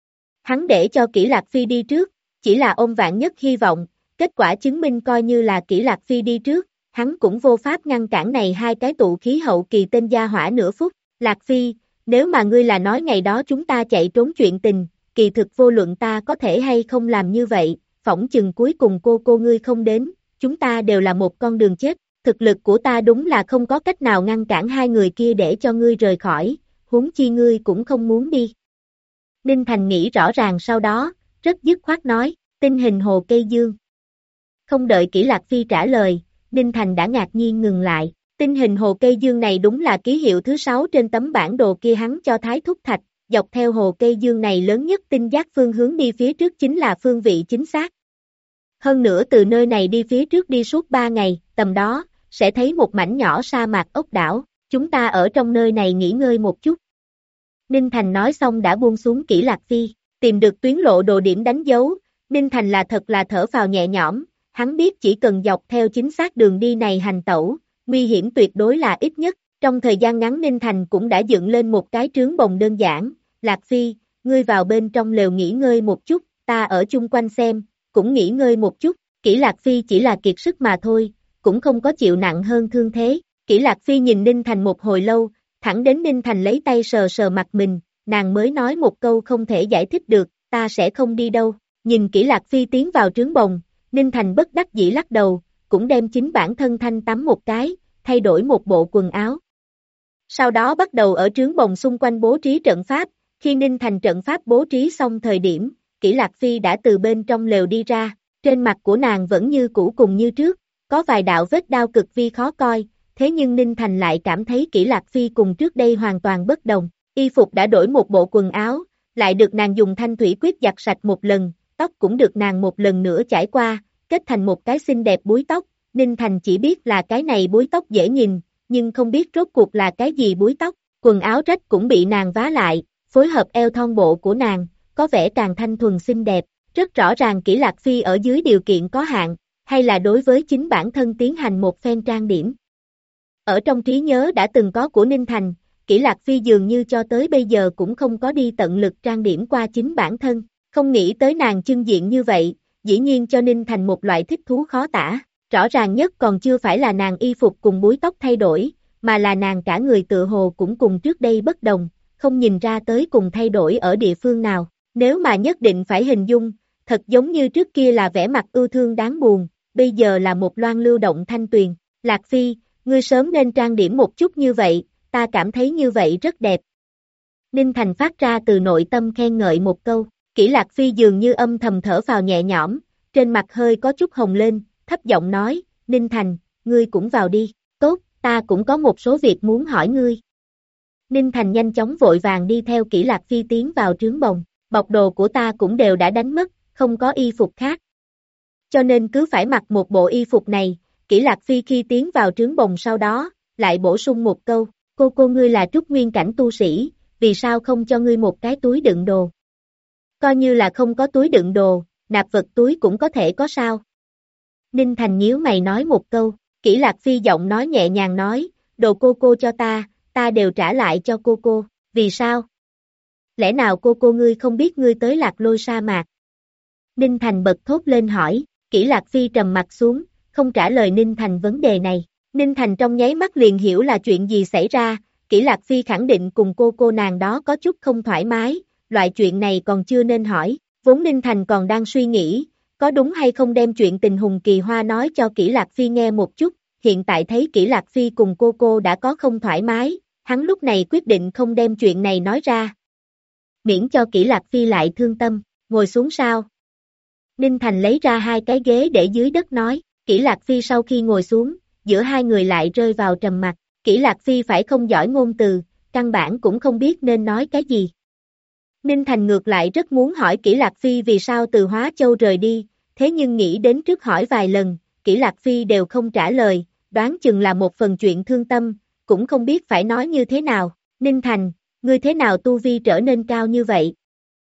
Hắn để cho Kỷ Lạc Phi đi trước, chỉ là ôm vạn nhất hy vọng, kết quả chứng minh coi như là Kỷ Lạc Phi đi trước, hắn cũng vô pháp ngăn cản này hai cái tụ khí hậu kỳ tên gia hỏa nửa phút. Lạc Phi, nếu mà ngươi là nói ngày đó chúng ta chạy trốn chuyện tình, kỳ thực vô luận ta có thể hay không làm như vậy, phỏng chừng cuối cùng cô ngươi không đến, chúng ta đều là một con đường chết, thực lực của ta đúng là không có cách nào ngăn cản hai người kia để cho ngươi rời khỏi, huống chi ngươi cũng không muốn đi. Ninh Thành nghĩ rõ ràng sau đó, rất dứt khoát nói, tinh hình hồ cây dương. Không đợi Kỷ Lạc Phi trả lời, Ninh Thành đã ngạc nhiên ngừng lại, tinh hình hồ cây dương này đúng là ký hiệu thứ 6 trên tấm bản đồ kia hắn cho Thái Thúc Thạch, dọc theo hồ cây dương này lớn nhất tinh giác phương hướng đi phía trước chính là phương vị chính xác. Hơn nữa từ nơi này đi phía trước đi suốt 3 ngày, tầm đó, sẽ thấy một mảnh nhỏ sa mạc ốc đảo, chúng ta ở trong nơi này nghỉ ngơi một chút. Ninh Thành nói xong đã buông xuống Kỷ Lạc Phi, tìm được tuyến lộ đồ điểm đánh dấu, Ninh Thành là thật là thở phào nhẹ nhõm, hắn biết chỉ cần dọc theo chính xác đường đi này hành tẩu, nguy hiểm tuyệt đối là ít nhất, trong thời gian ngắn Ninh Thành cũng đã dựng lên một cái trướng bồng đơn giản, Lạc Phi, ngươi vào bên trong lều nghỉ ngơi một chút, ta ở chung quanh xem, cũng nghỉ ngơi một chút, Kỷ Lạc Phi chỉ là kiệt sức mà thôi, cũng không có chịu nặng hơn thương thế, Kỷ Lạc Phi nhìn Ninh Thành một hồi lâu, thẳng đến Ninh Thành lấy tay sờ sờ mặt mình, nàng mới nói một câu không thể giải thích được, ta sẽ không đi đâu, nhìn Kỷ Lạc Phi tiến vào trướng bồng, Ninh Thành bất đắc dĩ lắc đầu, cũng đem chính bản thân thanh tắm một cái, thay đổi một bộ quần áo. Sau đó bắt đầu ở trướng bồng xung quanh bố trí trận pháp, khi Ninh Thành trận pháp bố trí xong thời điểm, Kỷ Lạc Phi đã từ bên trong lều đi ra, trên mặt của nàng vẫn như cũ cùng như trước, có vài đạo vết đao cực vi khó coi, thế nhưng Ninh Thành lại cảm thấy Kỷ Lạc Phi cùng trước đây hoàn toàn bất đồng, y phục đã đổi một bộ quần áo, lại được nàng dùng thanh thủy quyết giặt sạch một lần, tóc cũng được nàng một lần nữa chải qua, kết thành một cái xinh đẹp búi tóc, Ninh Thành chỉ biết là cái này búi tóc dễ nhìn, nhưng không biết rốt cuộc là cái gì búi tóc, quần áo rách cũng bị nàng vá lại, phối hợp eo thon bộ của nàng, có vẻ càng thanh thuần xinh đẹp, rất rõ ràng Kỷ Lạc Phi ở dưới điều kiện có hạn, hay là đối với chính bản thân tiến hành một phen trang điểm. Ở trong trí nhớ đã từng có của Ninh Thành, Kỷ Lạc Phi dường như cho tới bây giờ cũng không có đi tận lực trang điểm qua chính bản thân, không nghĩ tới nàng chưng diện như vậy, dĩ nhiên cho Ninh Thành một loại thích thú khó tả, rõ ràng nhất còn chưa phải là nàng y phục cùng búi tóc thay đổi, mà là nàng cả người tựa hồ cũng cùng trước đây bất đồng, không nhìn ra tới cùng thay đổi ở địa phương nào, nếu mà nhất định phải hình dung, thật giống như trước kia là vẻ mặt ưu thương đáng buồn, bây giờ là một loan lưu động thanh tuyền, Lạc Phi, ngươi sớm nên trang điểm một chút như vậy, ta cảm thấy như vậy rất đẹp. Ninh Thành phát ra từ nội tâm khen ngợi một câu, Kỷ Lạc Phi dường như âm thầm thở phào nhẹ nhõm, trên mặt hơi có chút hồng lên, thấp giọng nói, Ninh Thành, ngươi cũng vào đi, tốt, ta cũng có một số việc muốn hỏi ngươi. Ninh Thành nhanh chóng vội vàng đi theo Kỷ Lạc Phi tiến vào trướng bồng, bọc đồ của ta cũng đều đã đánh mất, không có y phục khác. Cho nên cứ phải mặc một bộ y phục này, Kỷ Lạc Phi khi tiến vào trướng bồng sau đó, lại bổ sung một câu, cô ngươi là trúc nguyên cảnh tu sĩ, vì sao không cho ngươi một cái túi đựng đồ? Coi như là không có túi đựng đồ, nạp vật túi cũng có thể có sao? Ninh Thành nhíu mày nói một câu, Kỷ Lạc Phi giọng nói nhẹ nhàng nói, đồ cô cho ta đều trả lại cho cô, vì sao? Lẽ nào cô ngươi không biết ngươi tới Lạc Lôi sa mạc? Ninh Thành bật thốt lên hỏi, Kỷ Lạc Phi trầm mặt xuống, không trả lời Ninh Thành vấn đề này. Ninh Thành trong nháy mắt liền hiểu là chuyện gì xảy ra, Kỷ Lạc Phi khẳng định cùng cô nàng đó có chút không thoải mái, loại chuyện này còn chưa nên hỏi, vốn Ninh Thành còn đang suy nghĩ, có đúng hay không đem chuyện tình Hùng Kỳ Hoa nói cho Kỷ Lạc Phi nghe một chút, hiện tại thấy Kỷ Lạc Phi cùng cô đã có không thoải mái, hắn lúc này quyết định không đem chuyện này nói ra. Miễn cho Kỷ Lạc Phi lại thương tâm, ngồi xuống sao. Ninh Thành lấy ra hai cái ghế để dưới đất nói, Kỷ Lạc Phi sau khi ngồi xuống, giữa hai người lại rơi vào trầm mặc, Kỷ Lạc Phi phải không giỏi ngôn từ, căn bản cũng không biết nên nói cái gì. Ninh Thành ngược lại rất muốn hỏi Kỷ Lạc Phi vì sao từ Hóa Châu rời đi, thế nhưng nghĩ đến trước hỏi vài lần, Kỷ Lạc Phi đều không trả lời, đoán chừng là một phần chuyện thương tâm, cũng không biết phải nói như thế nào. Ninh Thành, ngươi thế nào tu vi trở nên cao như vậy?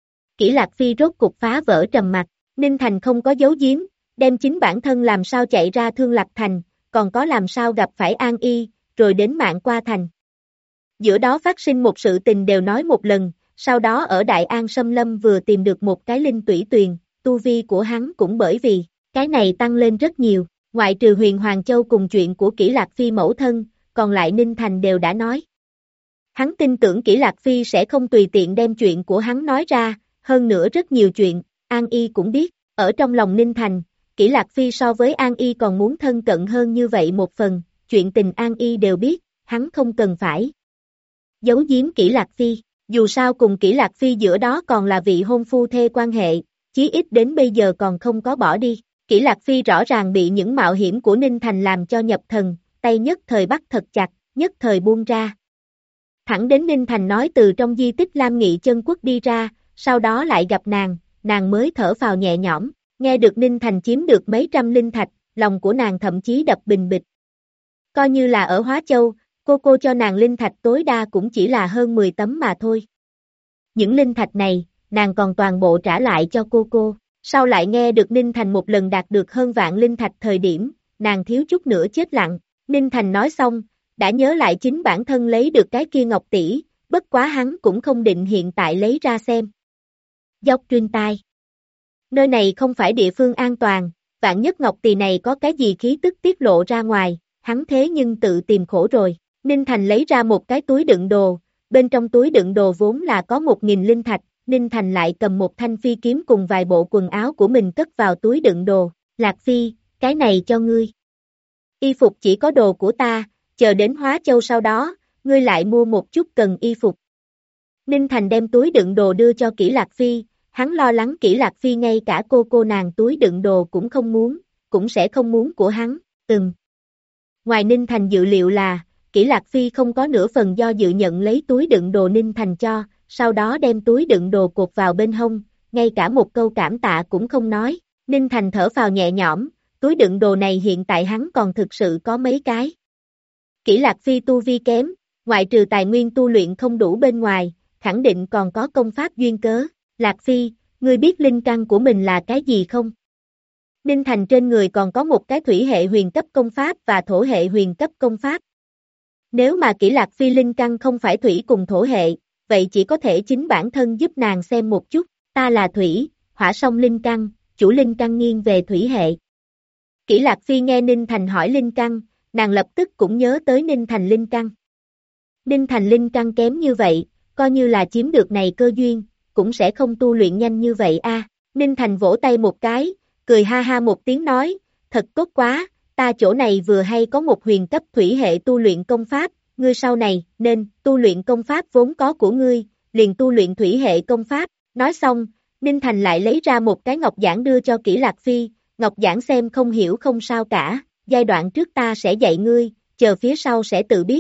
Kỷ Lạc Phi rốt cục phá vỡ trầm mặc, Ninh Thành không có giấu giếm, đem chính bản thân làm sao chạy ra Thương Lạc Thành, còn có làm sao gặp phải An Y, rồi đến Mạn Qua Thành. Giữa đó phát sinh một sự tình đều nói một lần, sau đó ở Đại An Sâm Lâm vừa tìm được một cái linh tủy tuyền, tu vi của hắn cũng bởi vì cái này tăng lên rất nhiều, Ngoại trừ Huyền Hoàng Châu cùng chuyện của Kỷ Lạc Phi mẫu thân, còn lại Ninh Thành đều đã nói. Hắn tin tưởng Kỷ Lạc Phi sẽ không tùy tiện đem chuyện của hắn nói ra, hơn nữa rất nhiều chuyện, An Y cũng biết, ở trong lòng Ninh Thành, Kỷ Lạc Phi so với An Y còn muốn thân cận hơn như vậy một phần, chuyện tình An Y đều biết, hắn không cần phải giấu giếm Kỷ Lạc Phi, dù sao cùng Kỷ Lạc Phi giữa đó còn là vị hôn phu thê quan hệ, chí ít đến bây giờ còn không có bỏ đi. Kỷ Lạc Phi rõ ràng bị những mạo hiểm của Ninh Thành làm cho nhập thần, tay nhất thời bắt thật chặt, nhất thời buông ra. Thẳng đến Ninh Thành nói từ trong di tích Lam Nghị Chân Quốc đi ra, sau đó lại gặp nàng mới thở phào nhẹ nhõm, nghe được Ninh Thành chiếm được mấy trăm linh thạch, lòng của nàng thậm chí đập bình bịch. Coi như là ở Hóa Châu, cô cho nàng linh thạch tối đa cũng chỉ là hơn 10 tấm mà thôi. Những linh thạch này, nàng còn toàn bộ trả lại cho cô. Sau lại nghe được Ninh Thành một lần đạt được hơn vạn linh thạch thời điểm, nàng thiếu chút nữa chết lặng. Ninh Thành nói xong, đã nhớ lại chính bản thân lấy được cái kia ngọc tỷ, bất quá hắn cũng không định hiện tại lấy ra xem. Dốc truyền tai. Nơi này không phải địa phương an toàn, vạn nhất ngọc tỷ này có cái gì khí tức tiết lộ ra ngoài, hắn thế nhưng tự tìm khổ rồi. Ninh Thành lấy ra một cái túi đựng đồ, bên trong túi đựng đồ vốn là có 1000 linh thạch, Ninh Thành lại cầm một thanh phi kiếm cùng vài bộ quần áo của mình cất vào túi đựng đồ. Lạc Phi, cái này cho ngươi. Y phục chỉ có đồ của ta, chờ đến Hóa Châu sau đó, ngươi lại mua một chút cần y phục. Ninh Thành đem túi đựng đồ đưa cho Kỷ Lạc Phi, hắn lo lắng Kỷ Lạc Phi ngay cả cô nàng túi đựng đồ cũng không muốn, cũng sẽ không muốn của hắn, Ngoài Ninh Thành dự liệu là, Kỷ Lạc Phi không có nửa phần do dự nhận lấy túi đựng đồ Ninh Thành cho, sau đó đem túi đựng đồ cột vào bên hông, ngay cả một câu cảm tạ cũng không nói. Ninh Thành thở phào nhẹ nhõm, túi đựng đồ này hiện tại hắn còn thực sự có mấy cái. Kỷ Lạc Phi tu vi kém, ngoại trừ tài nguyên tu luyện không đủ bên ngoài, khẳng định còn có công pháp duyên cớ. Lạc Phi, ngươi biết linh căn của mình là cái gì không? Ninh Thành trên người còn có một cái thủy hệ huyền cấp công pháp và thổ hệ huyền cấp công pháp. Nếu mà Kỷ Lạc Phi linh căn không phải thủy cùng thổ hệ, vậy chỉ có thể chính bản thân giúp nàng xem một chút, ta là thủy, hỏa song linh căn, chủ linh căn nghiêng về thủy hệ. Kỷ Lạc Phi nghe Ninh Thành hỏi linh căn, nàng lập tức cũng nhớ tới Ninh Thành linh căn. Ninh Thành linh căn kém như vậy, coi như là chiếm được này cơ duyên, cũng sẽ không tu luyện nhanh như vậy a. Ninh Thành vỗ tay một cái, cười ha ha một tiếng nói, thật tốt quá, ta chỗ này vừa hay có một huyền cấp thủy hệ tu luyện công pháp, ngươi sau này, nên, tu luyện công pháp vốn có của ngươi, liền tu luyện thủy hệ công pháp. Nói xong, Ninh Thành lại lấy ra một cái ngọc giản đưa cho Kỷ Lạc Phi, ngọc giản xem không hiểu không sao cả, giai đoạn trước ta sẽ dạy ngươi, chờ phía sau sẽ tự biết,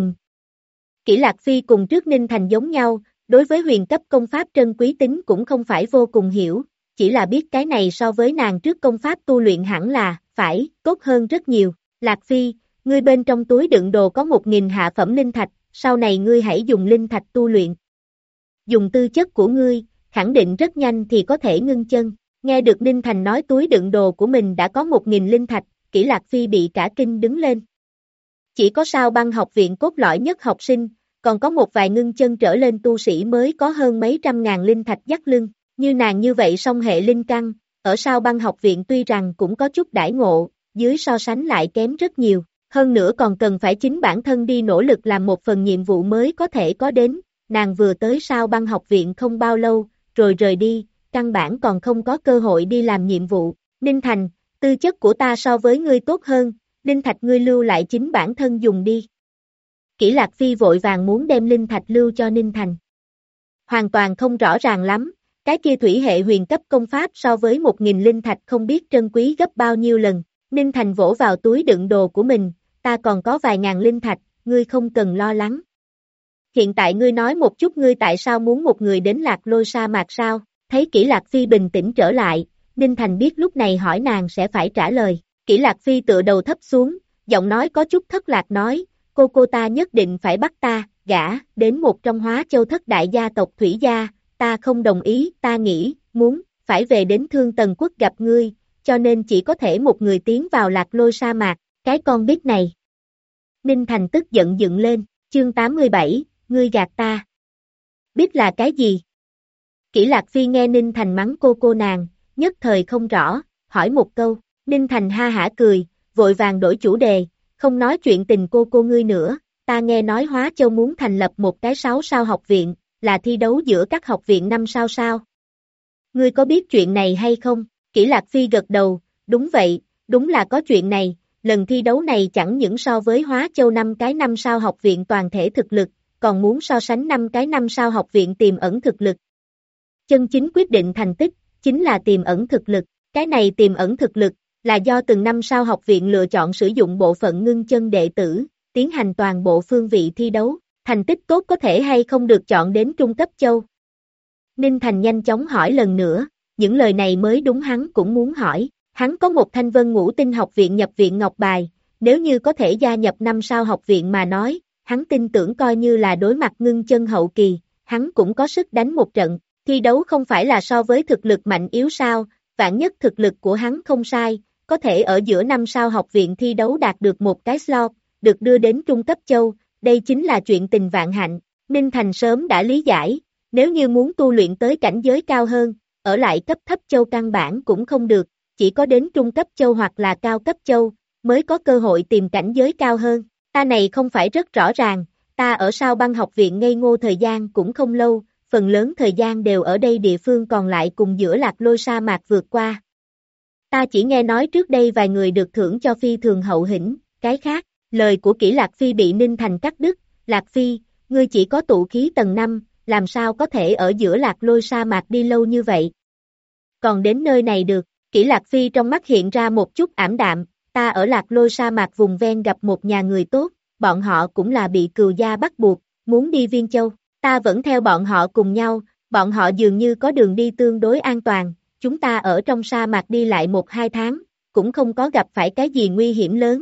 Kỷ Lạc Phi cùng trước Ninh Thành giống nhau, đối với huyền cấp công pháp trân quý tính cũng không phải vô cùng hiểu, chỉ là biết cái này so với nàng trước công pháp tu luyện hẳn là, phải, tốt hơn rất nhiều. Lạc Phi, ngươi bên trong túi đựng đồ có 1000 hạ phẩm linh thạch, sau này ngươi hãy dùng linh thạch tu luyện. Dùng tư chất của ngươi, khẳng định rất nhanh thì có thể ngưng chân. Nghe được Ninh Thành nói túi đựng đồ của mình đã có 1000 linh thạch, Kỷ Lạc Phi bị cả kinh đứng lên. Chỉ có Sao Băng học viện cốt lõi nhất học sinh, còn có một vài ngưng chân trở lên tu sĩ mới có hơn mấy trăm ngàn linh thạch dắt lưng. Như nàng như vậy song hệ linh căn, ở Sao Băng học viện tuy rằng cũng có chút đãi ngộ, dưới so sánh lại kém rất nhiều, hơn nữa còn cần phải chính bản thân đi nỗ lực làm một phần nhiệm vụ mới có thể có đến, nàng vừa tới Sao Băng học viện không bao lâu, rồi rời đi, căn bản còn không có cơ hội đi làm nhiệm vụ. Ninh Thành, tư chất của ta so với ngươi tốt hơn, linh thạch ngươi lưu lại chính bản thân dùng đi. Kỷ Lạc Phi vội vàng muốn đem linh thạch lưu cho Ninh Thành. Hoàn toàn không rõ ràng lắm, cái kia thủy hệ huyền cấp công pháp so với 1000 linh thạch không biết trân quý gấp bao nhiêu lần. Ninh Thành vỗ vào túi đựng đồ của mình, ta còn có vài ngàn linh thạch, ngươi không cần lo lắng. Hiện tại ngươi nói một chút ngươi tại sao muốn một người đến Lạc Lôi sa mạc sao? Thấy Kỷ Lạc Phi bình tĩnh trở lại, Ninh Thành biết lúc này hỏi nàng sẽ phải trả lời. Kỷ Lạc Phi tựa đầu thấp xuống, giọng nói có chút thất lạc nói, cô ta nhất định phải bắt ta, gả, đến một trong Hóa Châu thất đại gia tộc Thủy gia, ta không đồng ý, ta nghĩ, muốn, phải về đến Thương Tần Quốc gặp ngươi, cho nên chỉ có thể một người tiến vào Lạc Lôi sa mạc, cái con biết này. Ninh Thành tức giận dựng lên, chương 87, ngươi gạt ta. Biết là cái gì? Kỷ Lạc Phi nghe Ninh Thành mắng cô nàng, nhất thời không rõ, hỏi một câu, Ninh Thành ha hả cười, vội vàng đổi chủ đề, không nói chuyện tình cô ngươi nữa, ta nghe nói Hóa Châu muốn thành lập một cái 6 sao học viện, là thi đấu giữa các học viện 5 sao sao. Ngươi có biết chuyện này hay không? Kỷ Lạc Phi gật đầu, đúng vậy, đúng là có chuyện này, lần thi đấu này chẳng những so với Hóa Châu 5 cái 5 sao học viện toàn thể thực lực, còn muốn so sánh 5 cái 5 sao học viện tiềm ẩn thực lực. Chân chính quyết định thành tích, chính là tiềm ẩn thực lực, cái này tiềm ẩn thực lực, là do từng 5 sao học viện lựa chọn sử dụng bộ phận ngưng chân đệ tử, tiến hành toàn bộ phương vị thi đấu, thành tích tốt có thể hay không được chọn đến trung cấp châu. Ninh Thành nhanh chóng hỏi lần nữa, những lời này mới đúng hắn cũng muốn hỏi, hắn có một Thanh Vân Ngũ Tinh học viện nhập viện ngọc bài, nếu như có thể gia nhập 5 sao học viện mà nói, hắn tin tưởng coi như là đối mặt ngưng chân hậu kỳ, hắn cũng có sức đánh một trận, thi đấu không phải là so với thực lực mạnh yếu sao, vạn nhất thực lực của hắn không sai, có thể ở giữa 5 sao học viện thi đấu đạt được một cái slot, được đưa đến trung cấp châu, đây chính là chuyện tình vạn hạnh, Ninh Thành sớm đã lý giải, nếu như muốn tu luyện tới cảnh giới cao hơn, ở lại cấp thấp châu căn bản cũng không được, chỉ có đến trung cấp châu hoặc là cao cấp châu, mới có cơ hội tìm cảnh giới cao hơn, ta này không phải rất rõ ràng, ta ở Sao Băng học viện ngây ngô thời gian cũng không lâu, phần lớn thời gian đều ở đây địa phương còn lại cùng giữa Lạc Lôi sa mạc vượt qua. Ta chỉ nghe nói trước đây vài người được thưởng cho phi thường hậu hĩnh, cái khác, lời của Kỷ Lạc Phi bị Ninh Thành cắt đứt, Lạc Phi, ngươi chỉ có tụ khí tầng 5, làm sao có thể ở giữa Lạc Lôi sa mạc đi lâu như vậy? Còn đến nơi này được, Kỷ Lạc Phi trong mắt hiện ra một chút ảm đạm, ta ở Lạc Lôi sa mạc vùng ven gặp một nhà người tốt, bọn họ cũng là bị cừu gia bắt buộc, muốn đi Viên Châu, ta vẫn theo bọn họ cùng nhau, bọn họ dường như có đường đi tương đối an toàn, chúng ta ở trong sa mạc đi lại 1-2 tháng, cũng không có gặp phải cái gì nguy hiểm lớn.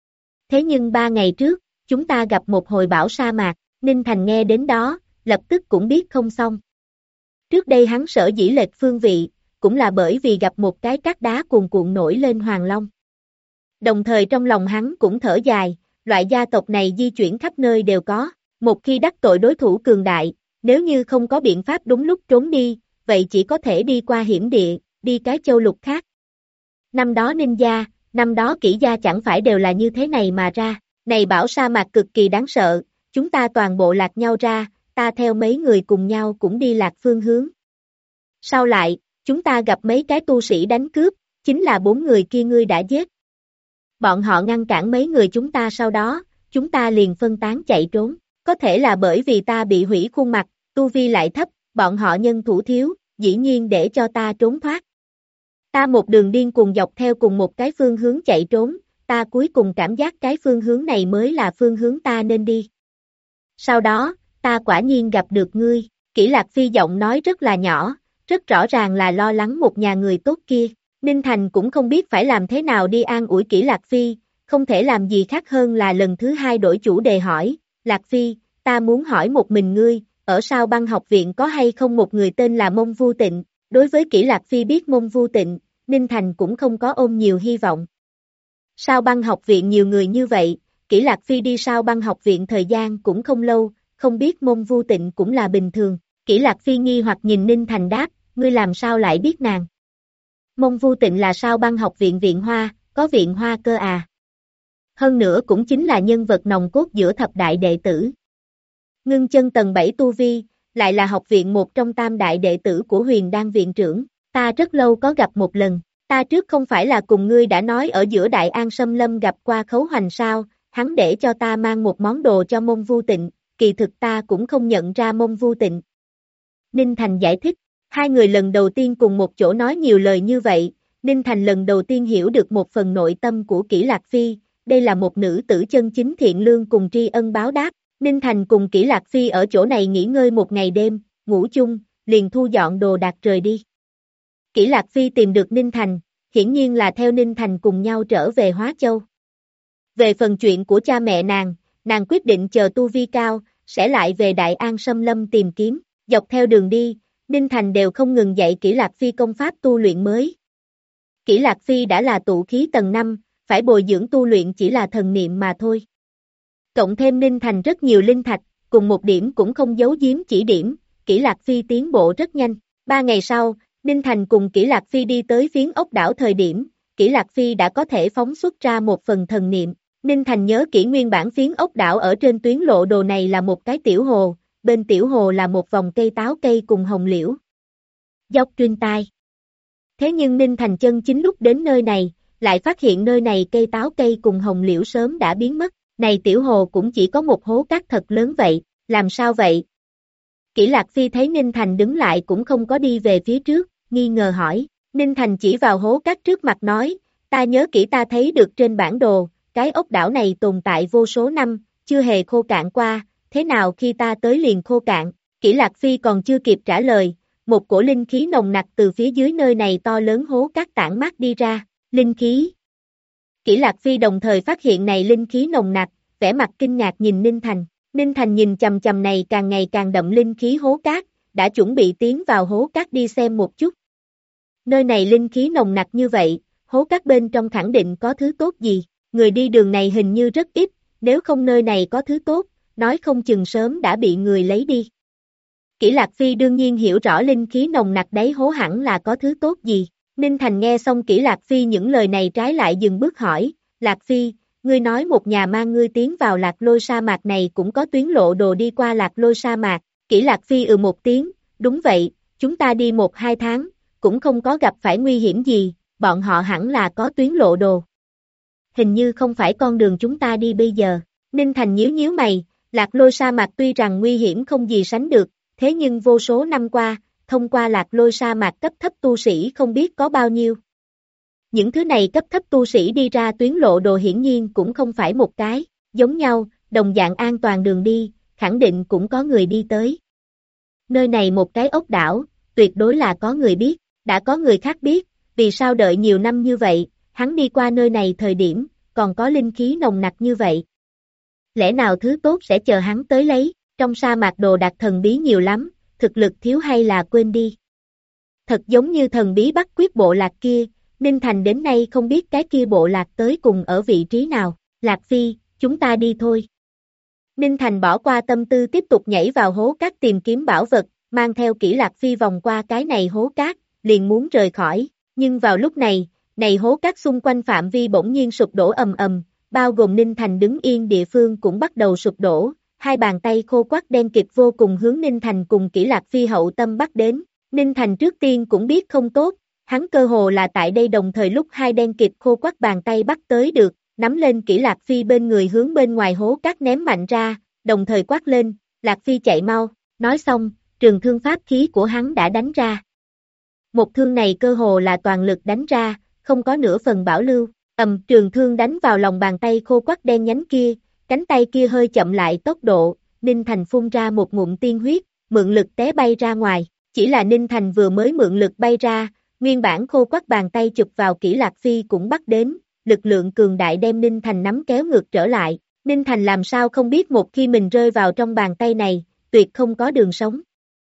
Thế nhưng 3 ngày trước, chúng ta gặp một hồi bão sa mạc, Ninh Thành nghe đến đó, lập tức cũng biết không xong. Trước đây hắn sở dĩ lệch phương vị, cũng là bởi vì gặp một cái cát đá cuồn cuộn nổi lên Hoàng Long. Đồng thời trong lòng hắn cũng thở dài, loại gia tộc này di chuyển khắp nơi đều có, một khi đắc tội đối thủ cường đại, nếu như không có biện pháp đúng lúc trốn đi, vậy chỉ có thể đi qua hiểm địa, đi cái châu lục khác. Năm đó Ninh gia, năm đó Kỷ gia chẳng phải đều là như thế này mà ra, này bão sa mạc cực kỳ đáng sợ, chúng ta toàn bộ lạc nhau ra, ta theo mấy người cùng nhau cũng đi lạc phương hướng. Sau lại, chúng ta gặp mấy cái tu sĩ đánh cướp, chính là 4 người kia ngươi đã giết. Bọn họ ngăn cản mấy người chúng ta sau đó, chúng ta liền phân tán chạy trốn, có thể là bởi vì ta bị hủy khuôn mặt, tu vi lại thấp, bọn họ nhân thủ thiếu, dĩ nhiên để cho ta trốn thoát. Ta một đường điên cuồng dọc theo cùng một cái phương hướng chạy trốn, ta cuối cùng cảm giác cái phương hướng này mới là phương hướng ta nên đi. Sau đó, ta quả nhiên gặp được ngươi, Kỷ Lạc Phi giọng nói rất là nhỏ, rất rõ ràng là lo lắng một nhà người tốt kia. Ninh Thành cũng không biết phải làm thế nào đi an ủi Kỷ Lạc Phi, không thể làm gì khác hơn là lần thứ 2 đổi chủ đề hỏi, Lạc Phi, ta muốn hỏi một mình ngươi, ở Sao Băng học viện có hay không một người tên là Mông Vu Tịnh, đối với Kỷ Lạc Phi biết Mông Vu Tịnh, Ninh Thành cũng không có ôm nhiều hy vọng. Sao Băng học viện nhiều người như vậy, Kỷ Lạc Phi đi Sao Băng học viện thời gian cũng không lâu, không biết Mông Vu Tịnh cũng là bình thường, Kỷ Lạc Phi nghi hoặc nhìn Ninh Thành đáp, ngươi làm sao lại biết nàng? Mông Vu Tịnh là Sao Băng học viện viện hoa, có viện hoa cơ à? Hơn nữa cũng chính là nhân vật nòng cốt giữa thập đại đệ tử. Ngưng chân tầng 7 tu vi, lại là học viện một trong tam đại đệ tử của Huyền Đan viện trưởng, ta rất lâu có gặp một lần, ta trước không phải là cùng ngươi đã nói ở giữa Đại An Sâm Lâm gặp qua Khấu Hoành sao, hắn để cho ta mang một món đồ cho Mông Vu Tịnh, kỳ thực ta cũng không nhận ra Mông Vu Tịnh. Ninh Thành giải thích, hai người lần đầu tiên cùng một chỗ nói nhiều lời như vậy, Ninh Thành lần đầu tiên hiểu được một phần nội tâm của Kỷ Lạc Phi, đây là một nữ tử chân chính thiện lương cùng tri ân báo đáp. Ninh Thành cùng Kỷ Lạc Phi ở chỗ này nghỉ ngơi một ngày đêm, ngủ chung, liền thu dọn đồ đạc rời đi. Kỷ Lạc Phi tìm được Ninh Thành, hiển nhiên là theo Ninh Thành cùng nhau trở về Hóa Châu. Về phần chuyện của cha mẹ nàng quyết định chờ tu vi cao, sẽ lại về Đại An Sâm Lâm tìm kiếm, dọc theo đường đi, Ninh Thành đều không ngừng dạy Kỷ Lạc Phi công pháp tu luyện mới. Kỷ Lạc Phi đã là tụ khí tầng 5, phải bồi dưỡng tu luyện chỉ là thần niệm mà thôi. Cộng thêm Ninh Thành rất nhiều linh thạch, cùng một điểm cũng không giấu giếm chỉ điểm, Kỷ Lạc Phi tiến bộ rất nhanh. 3 ngày sau, Ninh Thành cùng Kỷ Lạc Phi đi tới phiến ốc đảo thời điểm, Kỷ Lạc Phi đã có thể phóng xuất ra một phần thần niệm. Ninh Thành nhớ kỹ nguyên bản phiến ốc đảo ở trên tuyến lộ đồ này là một cái tiểu hồ, bên tiểu hồ là một vòng cây táo cây cùng hồng liễu. Dọc truyền tai. Thế nhưng Ninh Thành chân chính lúc đến nơi này, lại phát hiện nơi này cây táo cây cùng hồng liễu sớm đã biến mất. Này tiểu hồ cũng chỉ có một hố cát thật lớn vậy, làm sao vậy? Kỷ Lạc Phi thấy Ninh Thành đứng lại cũng không có đi về phía trước, nghi ngờ hỏi. Ninh Thành chỉ vào hố cát trước mặt nói, ta nhớ kỹ ta thấy được trên bản đồ, cái ốc đảo này tồn tại vô số năm, chưa hề khô cạn qua, thế nào khi ta tới liền khô cạn? Kỷ Lạc Phi còn chưa kịp trả lời, một cổ linh khí nồng nặc từ phía dưới nơi này to lớn hố cát tản mát đi ra, linh khí. Kỷ Lạc Phi đồng thời phát hiện này linh khí nồng nặc, vẻ mặt kinh ngạc nhìn Ninh Thành. Ninh Thành nhìn chầm chầm này càng ngày càng đậm linh khí hố cát, đã chuẩn bị tiến vào hố cát đi xem một chút. Nơi này linh khí nồng nặc như vậy, hố cát bên trong khẳng định có thứ tốt gì, người đi đường này hình như rất ít, nếu không nơi này có thứ tốt, nói không chừng sớm đã bị người lấy đi. Kỷ Lạc Phi đương nhiên hiểu rõ linh khí nồng nặc đấy hố hẳn là có thứ tốt gì. Ninh Thành nghe xong Kỷ Lạc Phi những lời này trái lại dừng bước hỏi, Lạc Phi, ngươi nói một nhà mang ngươi tiến vào Lạc Lôi sa mạc này cũng có tuyến lộ đồ đi qua Lạc Lôi sa mạc. Kỷ Lạc Phi một tiếng, đúng vậy, chúng ta đi 1-2 tháng, cũng không có gặp phải nguy hiểm gì, bọn họ hẳn là có tuyến lộ đồ. Hình như không phải con đường chúng ta đi bây giờ. Ninh Thành nhíu nhíu mày, Lạc Lôi sa mạc tuy rằng nguy hiểm không gì sánh được, thế nhưng vô số năm qua, thông qua Lạc Lôi sa mạc cấp thấp tu sĩ không biết có bao nhiêu. Những thứ này cấp thấp tu sĩ đi ra tuyến lộ đồ hiển nhiên cũng không phải một cái, giống nhau, đồng dạng an toàn đường đi, khẳng định cũng có người đi tới. Nơi này một cái ốc đảo, tuyệt đối là có người biết, đã có người khác biết, vì sao đợi nhiều năm như vậy, hắn đi qua nơi này thời điểm, còn có linh khí nồng nặc như vậy. Lẽ nào thứ tốt sẽ chờ hắn tới lấy, trong sa mạc đồ đạc thần bí nhiều lắm, thực lực thiếu hay là quên đi. Thật giống như thần bí Bắc Quyết bộ lạc kia, Ninh Thành đến nay không biết cái kia bộ lạc tới cùng ở vị trí nào. Lạc Phi, chúng ta đi thôi. Ninh Thành bỏ qua tâm tư tiếp tục nhảy vào hố cát tìm kiếm bảo vật, mang theo Kỷ Lạc Phi vòng qua cái này hố cát, liền muốn rời khỏi. Nhưng vào lúc này, hố cát xung quanh phạm vi bỗng nhiên sụp đổ ầm ầm, bao gồm Ninh Thành đứng yên địa phương cũng bắt đầu sụp đổ. Hai bàn tay khô quắt đen kịt vô cùng hướng Ninh Thành cùng Kỷ Lạc Phi hậu tâm bắt đến. Ninh Thành trước tiên cũng biết không tốt, hắn cơ hồ là tại đây đồng thời lúc hai đen kịt khô quắt bàn tay bắt tới được, nắm lên Kỷ Lạc Phi bên người hướng bên ngoài hố cát ném mạnh ra, đồng thời quát lên, Lạc Phi chạy mau, nói xong, trường thương pháp khí của hắn đã đánh ra. Một thương này cơ hồ là toàn lực đánh ra, không có nửa phần bảo lưu, trường thương đánh vào lòng bàn tay khô quắt đen nhánh kia, cánh tay kia hơi chậm lại tốc độ, Ninh Thành phun ra một ngụm tiên huyết, mượn lực té bay ra ngoài, chỉ là Ninh Thành vừa mới mượn lực bay ra, nguyên bản khô quắt bàn tay chụp vào Kỷ Lạc Phi cũng bắt đến, lực lượng cường đại đem Ninh Thành nắm kéo ngược trở lại, Ninh Thành làm sao không biết một khi mình rơi vào trong bàn tay này, tuyệt không có đường sống.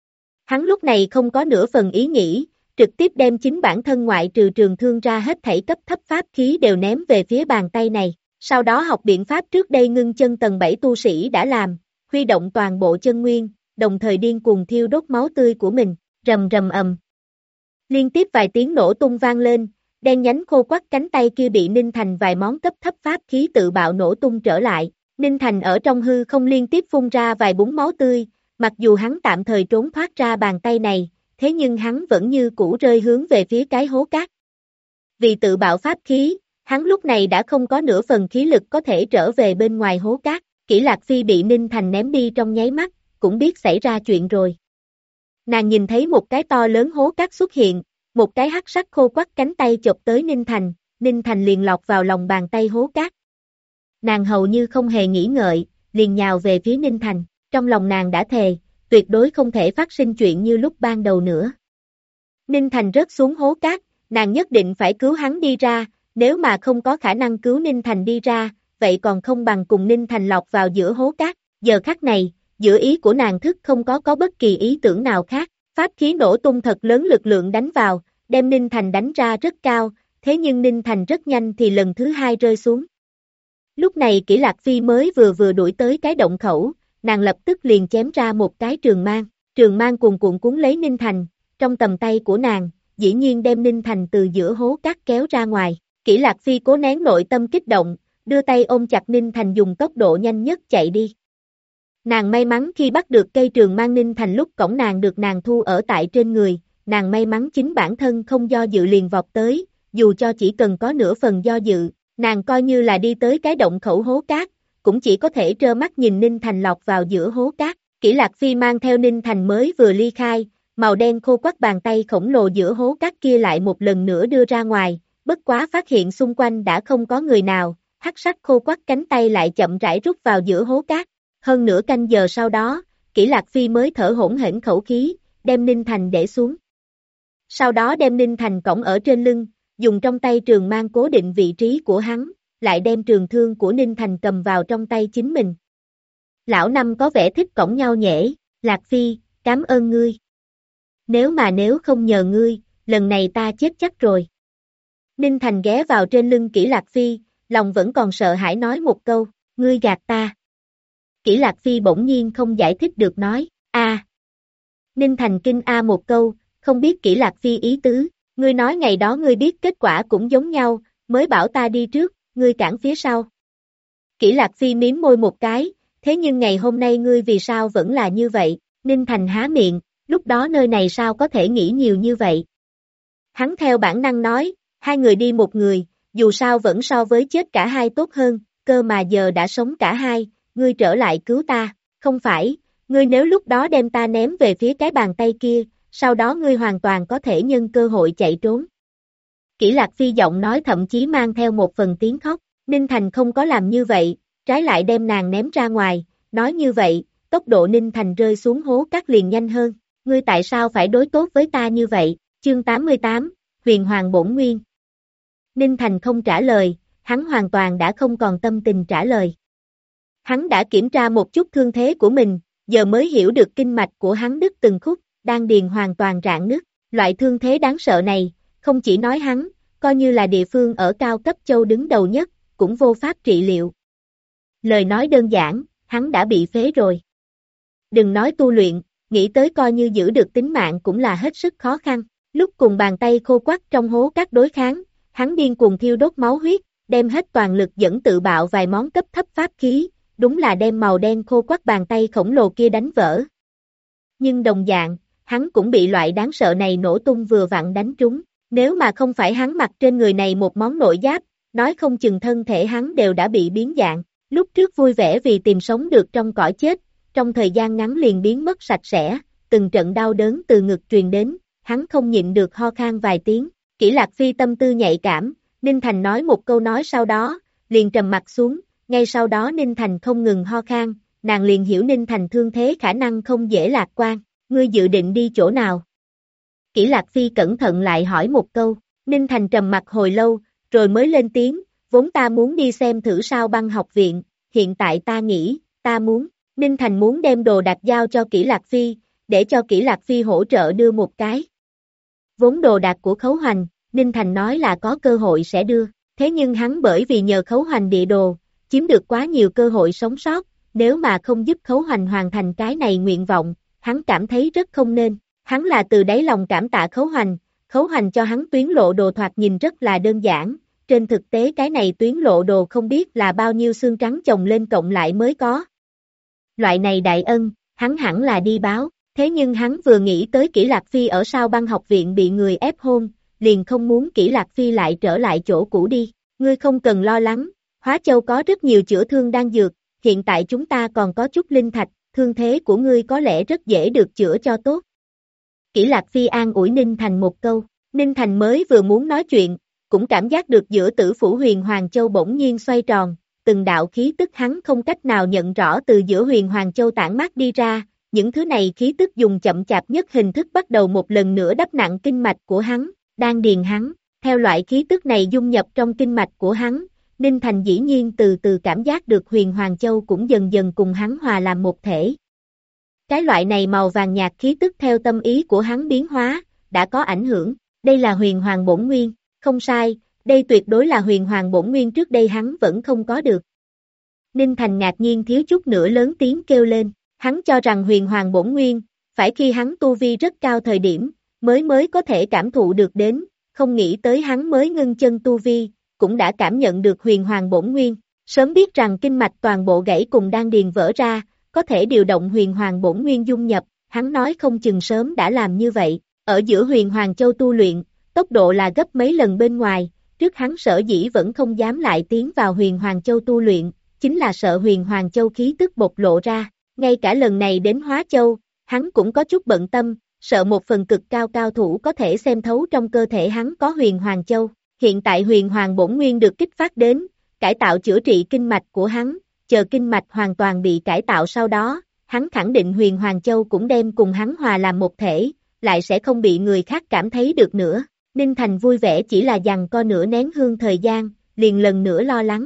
Hắn lúc này không có nửa phần ý nghĩ, trực tiếp đem chính bản thân ngoại trừ trường thương ra hết thảy cấp thấp pháp khí đều ném về phía bàn tay này. Sau đó học biện pháp trước đây ngưng chân tầng 7 tu sĩ đã làm, huy động toàn bộ chân nguyên, đồng thời điên cuồng thiêu đốt máu tươi của mình, rầm rầm ầm. Liên tiếp vài tiếng nổ tung vang lên, đen nhánh khô quắt cánh tay kia bị Ninh Thành vài món cấp thấp pháp khí tự bạo nổ tung trở lại. Ninh Thành ở trong hư không liên tiếp phun ra vài búng máu tươi, mặc dù hắn tạm thời trốn thoát ra bàn tay này, thế nhưng hắn vẫn như cũ rơi hướng về phía cái hố cát. Vì tự bạo pháp khí, hắn lúc này đã không có nửa phần khí lực có thể trở về bên ngoài hố cát, Kỷ Lạc Phi bị Ninh Thành ném đi trong nháy mắt, cũng biết xảy ra chuyện rồi. Nàng nhìn thấy một cái to lớn hố cát xuất hiện, một cái hắc sắc khô quắt cánh tay chộp tới Ninh Thành liền lọt vào lòng bàn tay hố cát. Nàng hầu như không hề nghĩ ngợi, liền nhào về phía Ninh Thành, trong lòng nàng đã thề, tuyệt đối không thể phát sinh chuyện như lúc ban đầu nữa. Ninh Thành rớt xuống hố cát, nàng nhất định phải cứu hắn đi ra, nếu mà không có khả năng cứu Ninh Thành đi ra, vậy còn không bằng cùng Ninh Thành lọt vào giữa hố cát. Giờ khắc này, giữa ý của nàng thức không có bất kỳ ý tưởng nào khác, pháp khí nổ tung thật lớn lực lượng đánh vào, đem Ninh Thành đánh ra rất cao, thế nhưng Ninh Thành rất nhanh thì lần thứ hai rơi xuống. Lúc này Kỷ Lạc Phi mới vừa đuổi tới cái động khẩu, nàng lập tức liền chém ra một cái trường mang cuồn cuộn cuốn lấy Ninh Thành, trong tầm tay của nàng, dĩ nhiên đem Ninh Thành từ giữa hố cát kéo ra ngoài, Kỷ Lạc Phi cố nén nội tâm kích động, đưa tay ôm chặt Ninh Thành dùng tốc độ nhanh nhất chạy đi. Nàng may mắn khi bắt được cây trường mang Ninh Thành lúc cổng nàng được nàng thu ở tại trên người, nàng may mắn chính bản thân không do dự liền vọt tới, dù cho chỉ cần có nửa phần do dự, nàng coi như là đi tới cái động khẩu hố cát, cũng chỉ có thể trơ mắt nhìn Ninh Thành lọt vào giữa hố cát. Kỷ Lạc Phi mang theo Ninh Thành mới vừa ly khai, màu đen khô quắt bàn tay khổng lồ giữa hố cát kia lại một lần nữa đưa ra ngoài, bất quá phát hiện xung quanh đã không có người nào, hắc sắc khô quắt cánh tay lại chậm rãi rút vào giữa hố cát. Hơn nửa canh giờ sau đó, Kỷ Lạc Phi mới thở hổn hển khẩu khí, đem Ninh Thành để xuống. Sau đó đem Ninh Thành cõng ở trên lưng, dùng trong tay trường mang cố định vị trí của hắn, lại đem trường thương của Ninh Thành cầm vào trong tay chính mình. Lão Năm có vẻ thích cõng nhau nhễ, Lạc Phi, cảm ơn ngươi. Nếu không nhờ ngươi, lần này ta chết chắc rồi. Ninh Thành ghé vào trên lưng Kỷ Lạc Phi, lòng vẫn còn sợ hãi nói một câu, ngươi gạt ta. Kỷ Lạc Phi bỗng nhiên không giải thích được nói, a. Ninh Thành kinh a một câu, không biết Kỷ Lạc Phi ý tứ, ngươi nói ngày đó ngươi biết kết quả cũng giống nhau, mới bảo ta đi trước, ngươi cản phía sau. Kỷ Lạc Phi mím môi một cái, thế nhưng ngày hôm nay ngươi vì sao vẫn là như vậy, Ninh Thành há miệng, lúc đó nơi này sao có thể nghĩ nhiều như vậy. Hắn theo bản năng nói, hai người đi một người, dù sao vẫn so với chết cả hai tốt hơn, cơ mà giờ đã sống cả hai, ngươi trở lại cứu ta, không phải, ngươi nếu lúc đó đem ta ném về phía cái bàn tay kia, sau đó ngươi hoàn toàn có thể nhân cơ hội chạy trốn. Kỷ Lạc Phi giọng nói thậm chí mang theo một phần tiếng khóc, Ninh Thành không có làm như vậy, trái lại đem nàng ném ra ngoài, nói như vậy, tốc độ Ninh Thành rơi xuống hố cát liền nhanh hơn, ngươi tại sao phải đối tốt với ta như vậy, chương 88, Huyền Hoàng Bổn Nguyên. Ninh Thành không trả lời, hắn hoàn toàn đã không còn tâm tình trả lời. Hắn đã kiểm tra một chút thương thế của mình, giờ mới hiểu được kinh mạch của hắn đứt từng khúc, đan điền hoàn toàn rạn nứt, loại thương thế đáng sợ này, không chỉ nói hắn, coi như là địa phương ở cao cấp châu đứng đầu nhất, cũng vô pháp trị liệu. Lời nói đơn giản, hắn đã bị phế rồi. Đừng nói tu luyện, nghĩ tới coi như giữ được tính mạng cũng là hết sức khó khăn, lúc cùng bàn tay khô quắt trong hố cát đối kháng, hắn điên cuồng thiêu đốt máu huyết, đem hết toàn lực dẫn tự bạo vài món cấp thấp pháp khí, đúng là đem màu đen khô quắt bàn tay khổng lồ kia đánh vỡ. Nhưng đồng dạng, hắn cũng bị loại đáng sợ này nổ tung vừa vặn đánh trúng, nếu mà không phải hắn mặc trên người này một món nội giáp, nói không chừng thân thể hắn đều đã bị biến dạng, lúc trước vui vẻ vì tìm sống được trong cõi chết, trong thời gian ngắn liền biến mất sạch sẽ, từng trận đau đớn từ ngực truyền đến, hắn không nhịn được ho khan vài tiếng, Kỷ Lạc Phi tâm tư nhạy cảm, Ninh Thành nói một câu nói sau đó, liền trầm mặt xuống, ngay sau đó Ninh Thành không ngừng ho khan, nàng liền hiểu Ninh Thành thương thế khả năng không dễ lạc quan, ngươi dự định đi chỗ nào? Kỷ Lạc Phi cẩn thận lại hỏi một câu, Ninh Thành trầm mặt hồi lâu, rồi mới lên tiếng, vốn ta muốn đi xem thử Sao Băng học viện, hiện tại ta nghĩ, ta muốn, Ninh Thành muốn đem đồ đạc giao cho Kỷ Lạc Phi, để cho Kỷ Lạc Phi hỗ trợ đưa một cái. Vốn đồ đạc của Khấu Hoành, Ninh Thành nói là có cơ hội sẽ đưa, thế nhưng hắn bởi vì nhờ Khấu Hoành địa đồ, chiếm được quá nhiều cơ hội sống sót, nếu mà không giúp Khấu Hoành hoàn thành cái này nguyện vọng, hắn cảm thấy rất không nên, hắn là từ đáy lòng cảm tạ Khấu Hoành cho hắn tuyến lộ đồ thoạt nhìn rất là đơn giản, trên thực tế cái này tuyến lộ đồ không biết là bao nhiêu xương trắng chồng lên cộng lại mới có. Loại này đại ân, hắn hẳn là đi báo, thế nhưng hắn vừa nghĩ tới Kỷ Lạc Phi ở Sao Băng học viện bị người ép hôn, liền không muốn Kỷ Lạc Phi lại trở lại chỗ cũ đi, ngươi không cần lo lắng, Hóa Châu có rất nhiều chữa thương đan dược, hiện tại chúng ta còn có chút linh thạch, thương thế của ngươi có lẽ rất dễ được chữa cho tốt. Kỷ Lạc Phi an ủi Ninh Thành một câu, Ninh Thành mới vừa muốn nói chuyện, cũng cảm giác được giữa tử phủ Huyền Hoàng Châu bỗng nhiên xoay tròn, từng đạo khí tức hắn không cách nào nhận rõ từ giữa Huyền Hoàng Châu tản mát đi ra, những thứ này khí tức dùng chậm chạp nhất hình thức bắt đầu một lần nữa đắp nặng kinh mạch của hắn, đan điền hắn, theo loại khí tức này dung nhập trong kinh mạch của hắn, Ninh Thành dĩ nhiên từ từ cảm giác được Huyền Hoàng Châu cũng dần dần cùng hắn hòa làm một thể. Cái loại này màu vàng nhạt khí tức theo tâm ý của hắn biến hóa, đã có ảnh hưởng, đây là Huyền Hoàng Bổn Nguyên, không sai, đây tuyệt đối là Huyền Hoàng Bổn Nguyên trước đây hắn vẫn không có được. Ninh Thành ngạc nhiên thiếu chút nữa lớn tiếng kêu lên, hắn cho rằng Huyền Hoàng Bổn Nguyên, phải khi hắn tu vi rất cao thời điểm, mới có thể cảm thụ được đến, không nghĩ tới hắn mới ngưng chân tu vi, cũng đã cảm nhận được huyền hoàng bổn nguyên, sớm biết rằng kinh mạch toàn bộ gãy cùng đan điền vỡ ra, có thể điều động huyền hoàng bổn nguyên dung nhập, hắn nói không chừng sớm đã làm như vậy, ở giữa huyền hoàng châu tu luyện, tốc độ là gấp mấy lần bên ngoài, trước hắn sở dĩ vẫn không dám lại tiến vào huyền hoàng châu tu luyện, chính là sợ huyền hoàng châu khí tức bộc lộ ra, ngay cả lần này đến Hóa Châu, hắn cũng có chút bận tâm, sợ một phần cực cao cao thủ có thể xem thấu trong cơ thể hắn có huyền hoàng châu, hiện tại huyền hoàng bổn nguyên được kích phát đến, cải tạo chữa trị kinh mạch của hắn, chờ kinh mạch hoàn toàn bị cải tạo sau đó, hắn khẳng định huyền hoàng châu cũng đem cùng hắn hòa làm một thể, lại sẽ không bị người khác cảm thấy được nữa. Ninh Thành vui vẻ chỉ là giằng co nửa nén hương thời gian, liền lần nữa lo lắng.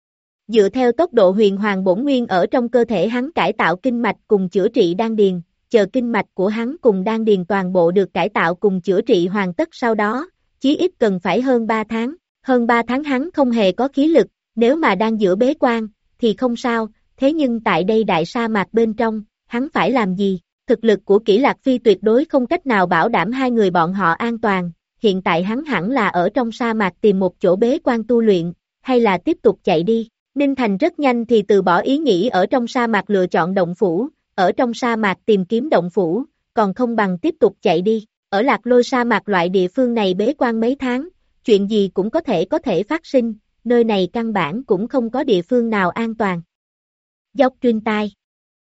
Dựa theo tốc độ huyền hoàng bổn nguyên ở trong cơ thể hắn cải tạo kinh mạch cùng chữa trị đan điền, chờ kinh mạch của hắn cùng đan điền toàn bộ được cải tạo cùng chữa trị hoàn tất sau đó, chí ít cần phải hơn 3 tháng. Hơn 3 tháng hắn không hề có khí lực, nếu mà đang giữa bế quan, thì không sao, thế nhưng tại đây đại sa mạc bên trong, hắn phải làm gì? Thực lực của Kỷ Lạc Phi tuyệt đối không cách nào bảo đảm hai người bọn họ an toàn, hiện tại hắn hẳn là ở trong sa mạc tìm một chỗ bế quan tu luyện, hay là tiếp tục chạy đi. Ninh Thành rất nhanh thì từ bỏ ý nghĩ ở trong sa mạc lựa chọn động phủ, ở trong sa mạc tìm kiếm động phủ, còn không bằng tiếp tục chạy đi. Ở Lạc Lôi sa mạc loại địa phương này bế quan mấy tháng, chuyện gì cũng có thể phát sinh, nơi này căn bản cũng không có địa phương nào an toàn. Dốc truyền tai.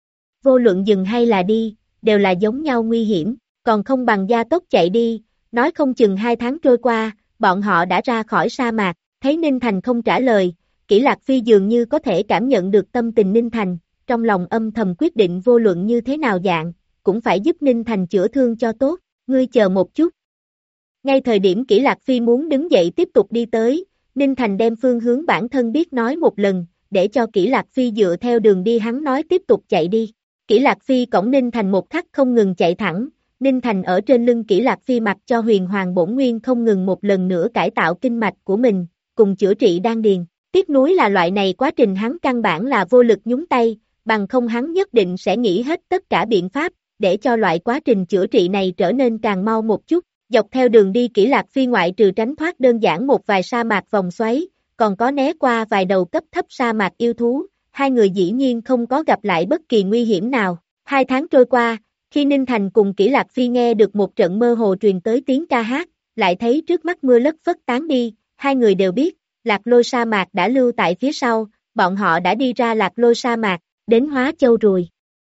Vô luận dừng hay là đi, đều là giống nhau nguy hiểm, còn không bằng gia tốc chạy đi, nói không chừng 2 tháng trôi qua, bọn họ đã ra khỏi sa mạc, thấy Ninh Thành không trả lời, Kỷ Lạc Phi dường như có thể cảm nhận được tâm tình Ninh Thành, trong lòng âm thầm quyết định vô luận như thế nào dạng, cũng phải giúp Ninh Thành chữa thương cho tốt, ngươi chờ một chút. Ngay thời điểm Kỷ Lạc Phi muốn đứng dậy tiếp tục đi tới, Ninh Thành đem phương hướng bản thân biết nói một lần, để cho Kỷ Lạc Phi dựa theo đường đi hắn nói tiếp tục chạy đi. Kỷ Lạc Phi cõng Ninh Thành một khắc không ngừng chạy thẳng, Ninh Thành ở trên lưng Kỷ Lạc Phi mặc cho huyền hoàng bổn nguyên không ngừng một lần nữa cải tạo kinh mạch của mình, cùng chữa trị đan điền. Tiếc nuối là loại này quá trình hắn căn bản là vô lực nhúng tay, bằng không hắn nhất định sẽ nghĩ hết tất cả biện pháp, để cho loại quá trình chữa trị này trở nên càng mau một chút. Dọc theo đường đi Kỷ Lạc Phi ngoại trừ tránh thoát đơn giản một vài sa mạc vòng xoáy, còn có né qua vài đầu cấp thấp sa mạc yêu thú, hai người dĩ nhiên không có gặp lại bất kỳ nguy hiểm nào. 2 tháng trôi qua, khi Ninh Thành cùng Kỷ Lạc Phi nghe được một trận mơ hồ truyền tới tiếng ca hát, lại thấy trước mắt mưa lất phất tán đi, hai người đều biết, Lạc Lôi sa mạc đã lưu tại phía sau, bọn họ đã đi ra Lạc Lôi sa mạc, đến Hóa Châu rồi.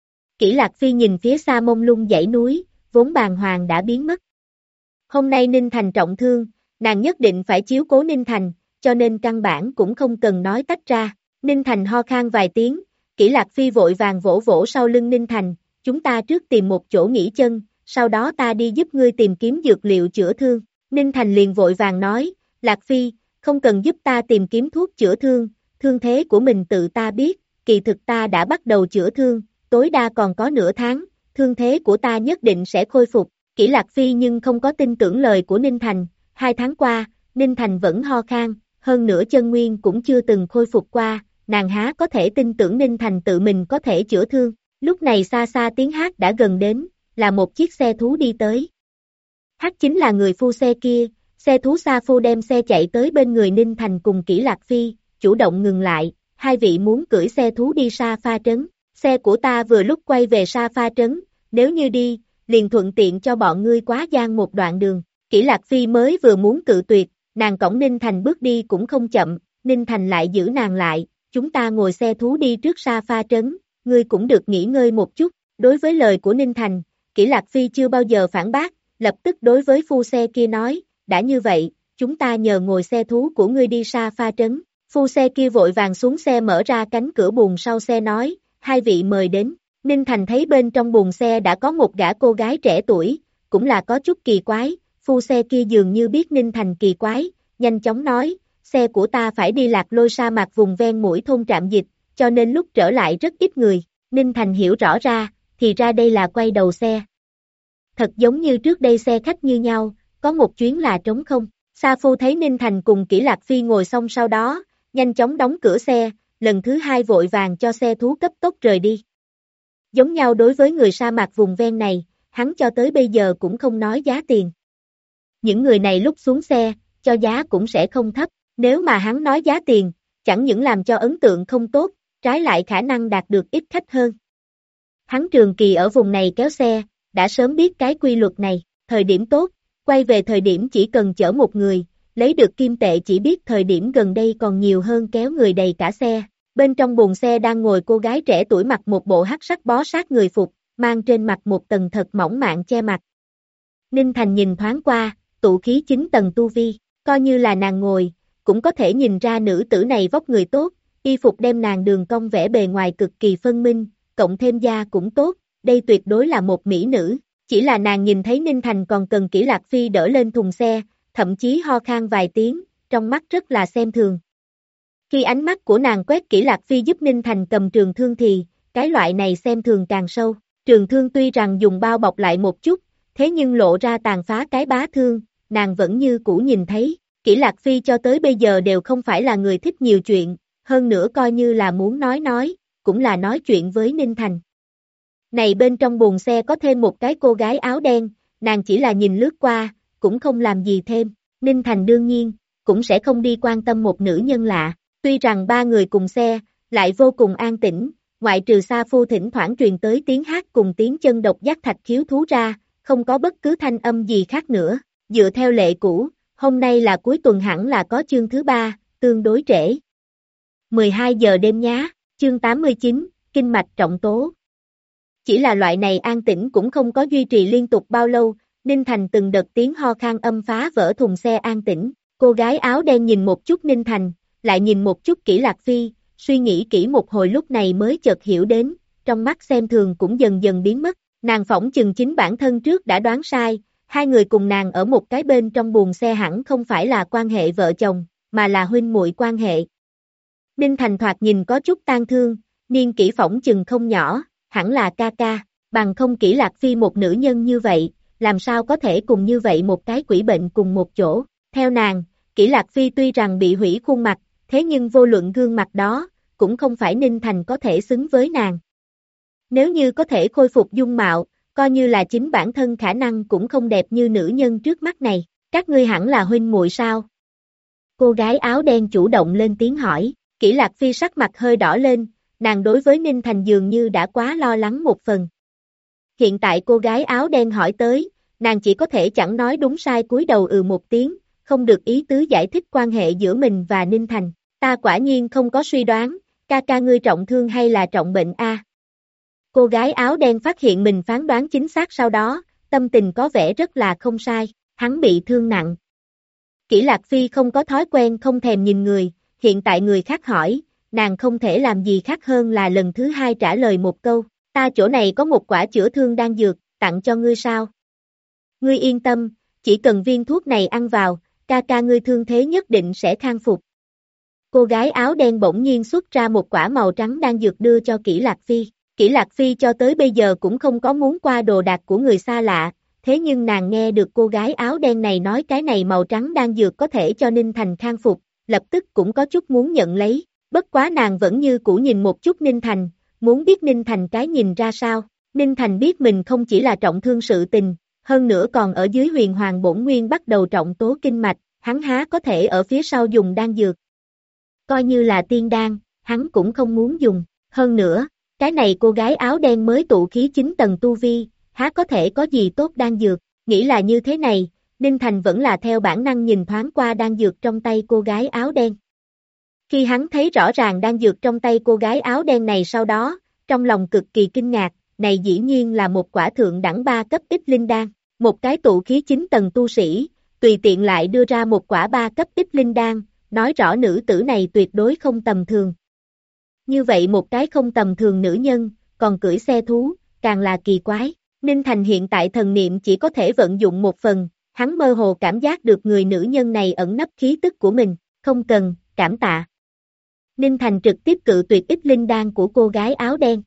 Kỷ Lạc Phi nhìn phía xa mông lung dãy núi, vốn bàng hoàng đã biến mất. Hôm nay Ninh Thành trọng thương, nàng nhất định phải chiếu cố Ninh Thành, cho nên căn bản cũng không cần nói tách ra. Ninh Thành ho khan vài tiếng, Kỷ Lạc Phi vội vàng vỗ vỗ sau lưng Ninh Thành, chúng ta trước tìm một chỗ nghỉ chân, sau đó ta đi giúp ngươi tìm kiếm dược liệu chữa thương. Ninh Thành liền vội vàng nói, Lạc Phi, không cần giúp ta tìm kiếm thuốc chữa thương, thương thế của mình tự ta biết, kỳ thực ta đã bắt đầu chữa thương, tối đa còn có nửa tháng, thương thế của ta nhất định sẽ khôi phục. Kỷ Lạc Phi nhưng không có tin tưởng lời của Ninh Thành, 2 tháng qua, Ninh Thành vẫn ho khan, hơn nữa chân nguyên cũng chưa từng khôi phục qua, nàng há có thể tin tưởng Ninh Thành tự mình có thể chữa thương. Lúc này xa xa tiếng hát đã gần đến, là một chiếc xe thú đi tới. Hát chính là người phu xe kia, xe thú Sa Phu đem xe chạy tới bên người Ninh Thành cùng Kỷ Lạc Phi, chủ động ngừng lại, hai vị muốn cưỡi xe thú đi Sa Pha Trấn, xe của ta vừa lúc quay về Sa Pha Trấn, nếu như đi, liền thuận tiện cho bọn ngươi quá gian một đoạn đường. Kỷ Lạc Phi mới vừa muốn cự tuyệt, nàng cõng Ninh Thành bước đi cũng không chậm, Ninh Thành lại giữ nàng lại, chúng ta ngồi xe thú đi trước Sa Pha Trấn, ngươi cũng được nghỉ ngơi một chút. Đối với lời của Ninh Thành, Kỷ Lạc Phi chưa bao giờ phản bác, lập tức đối với phu xe kia nói, đã như vậy, chúng ta nhờ ngồi xe thú của ngươi đi Sa Pha Trấn. Phu xe kia vội vàng xuống xe mở ra cánh cửa buồng sau xe nói, hai vị mời đến. Ninh Thành thấy bên trong buồng xe đã có một gã cô gái trẻ tuổi, cũng là có chút kỳ quái, phu xe kia dường như biết Ninh Thành kỳ quái, nhanh chóng nói, xe của ta phải đi Lạc Lôi sa mạc vùng ven mũi thôn trạm dịch, cho nên lúc trở lại rất ít người. Ninh Thành hiểu rõ ra, thì ra đây là quay đầu xe. Thật giống như trước đây xe khách như nhau, có một chuyến là trống không. Sa Phu thấy Ninh Thành cùng Kỷ Lạc Phi ngồi xong sau đó, nhanh chóng đóng cửa xe, lần thứ hai vội vàng cho xe thú cấp tốc rời đi. Giống nhau đối với người sa mạc vùng ven này, hắn cho tới bây giờ cũng không nói giá tiền. Những người này lúc xuống xe, cho giá cũng sẽ không thấp, Nếu mà hắn nói giá tiền, chẳng những làm cho ấn tượng không tốt, trái lại khả năng đạt được ít khách hơn. Hắn trường kỳ ở vùng này kéo xe, đã sớm biết cái quy luật này, thời điểm tốt, quay về thời điểm chỉ cần chở một người, lấy được kim tệ chỉ biết thời điểm gần đây còn nhiều hơn kéo người đầy cả xe. Bên trong buồng xe đang ngồi cô gái trẻ tuổi mặc một bộ hắc sắc bó sát người phục, mang trên mặt một tầng thật mỏng mạn che mặt. Ninh Thành nhìn thoáng qua, tụ khí 9 tầng tu vi, coi như là nàng ngồi, cũng có thể nhìn ra nữ tử này vóc người tốt, y phục đem nàng đường cong vẽ bề ngoài cực kỳ phân minh, cộng thêm da cũng tốt, đây tuyệt đối là một mỹ nữ, chỉ là nàng nhìn thấy Ninh Thành còn cần Kỷ Lạc Phi đỡ lên thùng xe, thậm chí ho khan vài tiếng, trong mắt rất là xem thường. Khi ánh mắt của nàng quét Kỷ Lạc Phi giúp Ninh Thành cầm trường thương thì, cái loại này xem thường càng sâu, trường thương tuy rằng dùng bao bọc lại một chút, thế nhưng lộ ra tàn phá cái bá thương, nàng vẫn như cũ nhìn thấy, Kỷ Lạc Phi cho tới bây giờ đều không phải là người thích nhiều chuyện, hơn nữa coi như là muốn nói, cũng là nói chuyện với Ninh Thành. Này bên trong buồng xe có thêm một cái cô gái áo đen, nàng chỉ là nhìn lướt qua, cũng không làm gì thêm, Ninh Thành đương nhiên, cũng sẽ không đi quan tâm một nữ nhân lạ, tuy rằng ba người cùng xe, lại vô cùng an tĩnh, ngoại trừ Sa Phu thỉnh thoảng truyền tới tiếng hát cùng tiếng chân độc giác thạch khiếu thú ra, không có bất cứ thanh âm gì khác nữa, dựa theo lệ cũ, hôm nay là cuối tuần hẳn là có chương thứ 3, tương đối trễ. 12 giờ đêm nhá, chương 89, kinh mạch trọng tố. Chỉ là loại này an tĩnh cũng không có duy trì liên tục bao lâu, Ninh Thành từng đợt tiếng ho khan âm phá vỡ thùng xe an tĩnh, cô gái áo đen nhìn một chút Ninh Thành, lại nhìn một chút Kỷ Lạc Phi, suy nghĩ kỹ một hồi lúc này mới chợt hiểu đến, trong mắt xem thường cũng dần dần biến mất, nàng phỏng chừng chính bản thân trước đã đoán sai, hai người cùng nàng ở một cái bên trong buồng xe hẳn không phải là quan hệ vợ chồng, mà là huynh muội quan hệ. Ninh Thành thoạt nhìn có chút tang thương, niên kỷ phỏng chừng không nhỏ, hẳn là ca ca, bằng không Kỷ Lạc Phi một nữ nhân như vậy, làm sao có thể cùng như vậy một cái quỷ bệnh cùng một chỗ, theo nàng, Kỷ Lạc Phi tuy rằng bị hủy khuôn mặt, thế nhưng vô luận gương mặt đó, cũng không phải Ninh Thành có thể xứng với nàng. Nếu như có thể khôi phục dung mạo, coi như là chính bản thân khả năng cũng không đẹp như nữ nhân trước mắt này, các ngươi hẳn là huynh muội sao? Cô gái áo đen chủ động lên tiếng hỏi, Kỷ Lạc Phi sắc mặt hơi đỏ lên, nàng đối với Ninh Thành dường như đã quá lo lắng một phần. Hiện tại cô gái áo đen hỏi tới, nàng chỉ có thể chẳng nói đúng sai cúi đầu một tiếng, không được ý tứ giải thích quan hệ giữa mình và Ninh Thành. Ta quả nhiên không có suy đoán, ca ca ngươi trọng thương hay là trọng bệnh a? Cô gái áo đen phát hiện mình phán đoán chính xác sau đó, tâm tình có vẻ rất là không sai, hắn bị thương nặng. Kỷ Lạc Phi không có thói quen không thèm nhìn người, hiện tại người khác hỏi, nàng không thể làm gì khác hơn là lần thứ hai trả lời một câu, ta chỗ này có một quả chữa thương đan dược, tặng cho ngươi sao? Ngươi yên tâm, chỉ cần viên thuốc này ăn vào, ca ca ngươi thương thế nhất định sẽ khang phục. Cô gái áo đen bỗng nhiên xuất ra một quả màu trắng đan dược đưa cho Kỷ Lạc Phi. Kỷ Lạc Phi cho tới bây giờ cũng không có muốn qua đồ đạc của người xa lạ, thế nhưng nàng nghe được cô gái áo đen này nói cái này màu trắng đan dược có thể cho Ninh Thành khang phục, lập tức cũng có chút muốn nhận lấy, bất quá nàng vẫn như cũ nhìn một chút Ninh Thành, muốn biết Ninh Thành cái nhìn ra sao. Ninh Thành biết mình không chỉ là trọng thương sự tình, hơn nữa còn ở dưới huyền hoàng bổn nguyên bắt đầu trọng tố kinh mạch, hắn há có thể ở phía sau dùng đan dược. Coi như là tiên đan, hắn cũng không muốn dùng, hơn nữa, cái này cô gái áo đen mới tụ khí 9 tầng tu vi, há có thể có gì tốt đan dược, nghĩ là như thế này, Ninh Thành vẫn là theo bản năng nhìn thoáng qua đan dược trong tay cô gái áo đen. Khi hắn thấy rõ ràng đan dược trong tay cô gái áo đen này sau đó, trong lòng cực kỳ kinh ngạc, này dĩ nhiên là một quả thượng đẳng 3 cấp ít linh đan, một cái tụ khí 9 tầng tu sĩ, tùy tiện lại đưa ra một quả 3 cấp ít linh đan, nói rõ nữ tử này tuyệt đối không tầm thường. Như vậy một cái không tầm thường nữ nhân, còn cưỡi xe thú, càng là kỳ quái. Ninh Thành hiện tại thần niệm chỉ có thể vận dụng một phần, hắn mơ hồ cảm giác được người nữ nhân này ẩn nấp khí tức của mình, không cần, cảm tạ. Ninh Thành trực tiếp cự tuyệt ít linh đan của cô gái áo đen.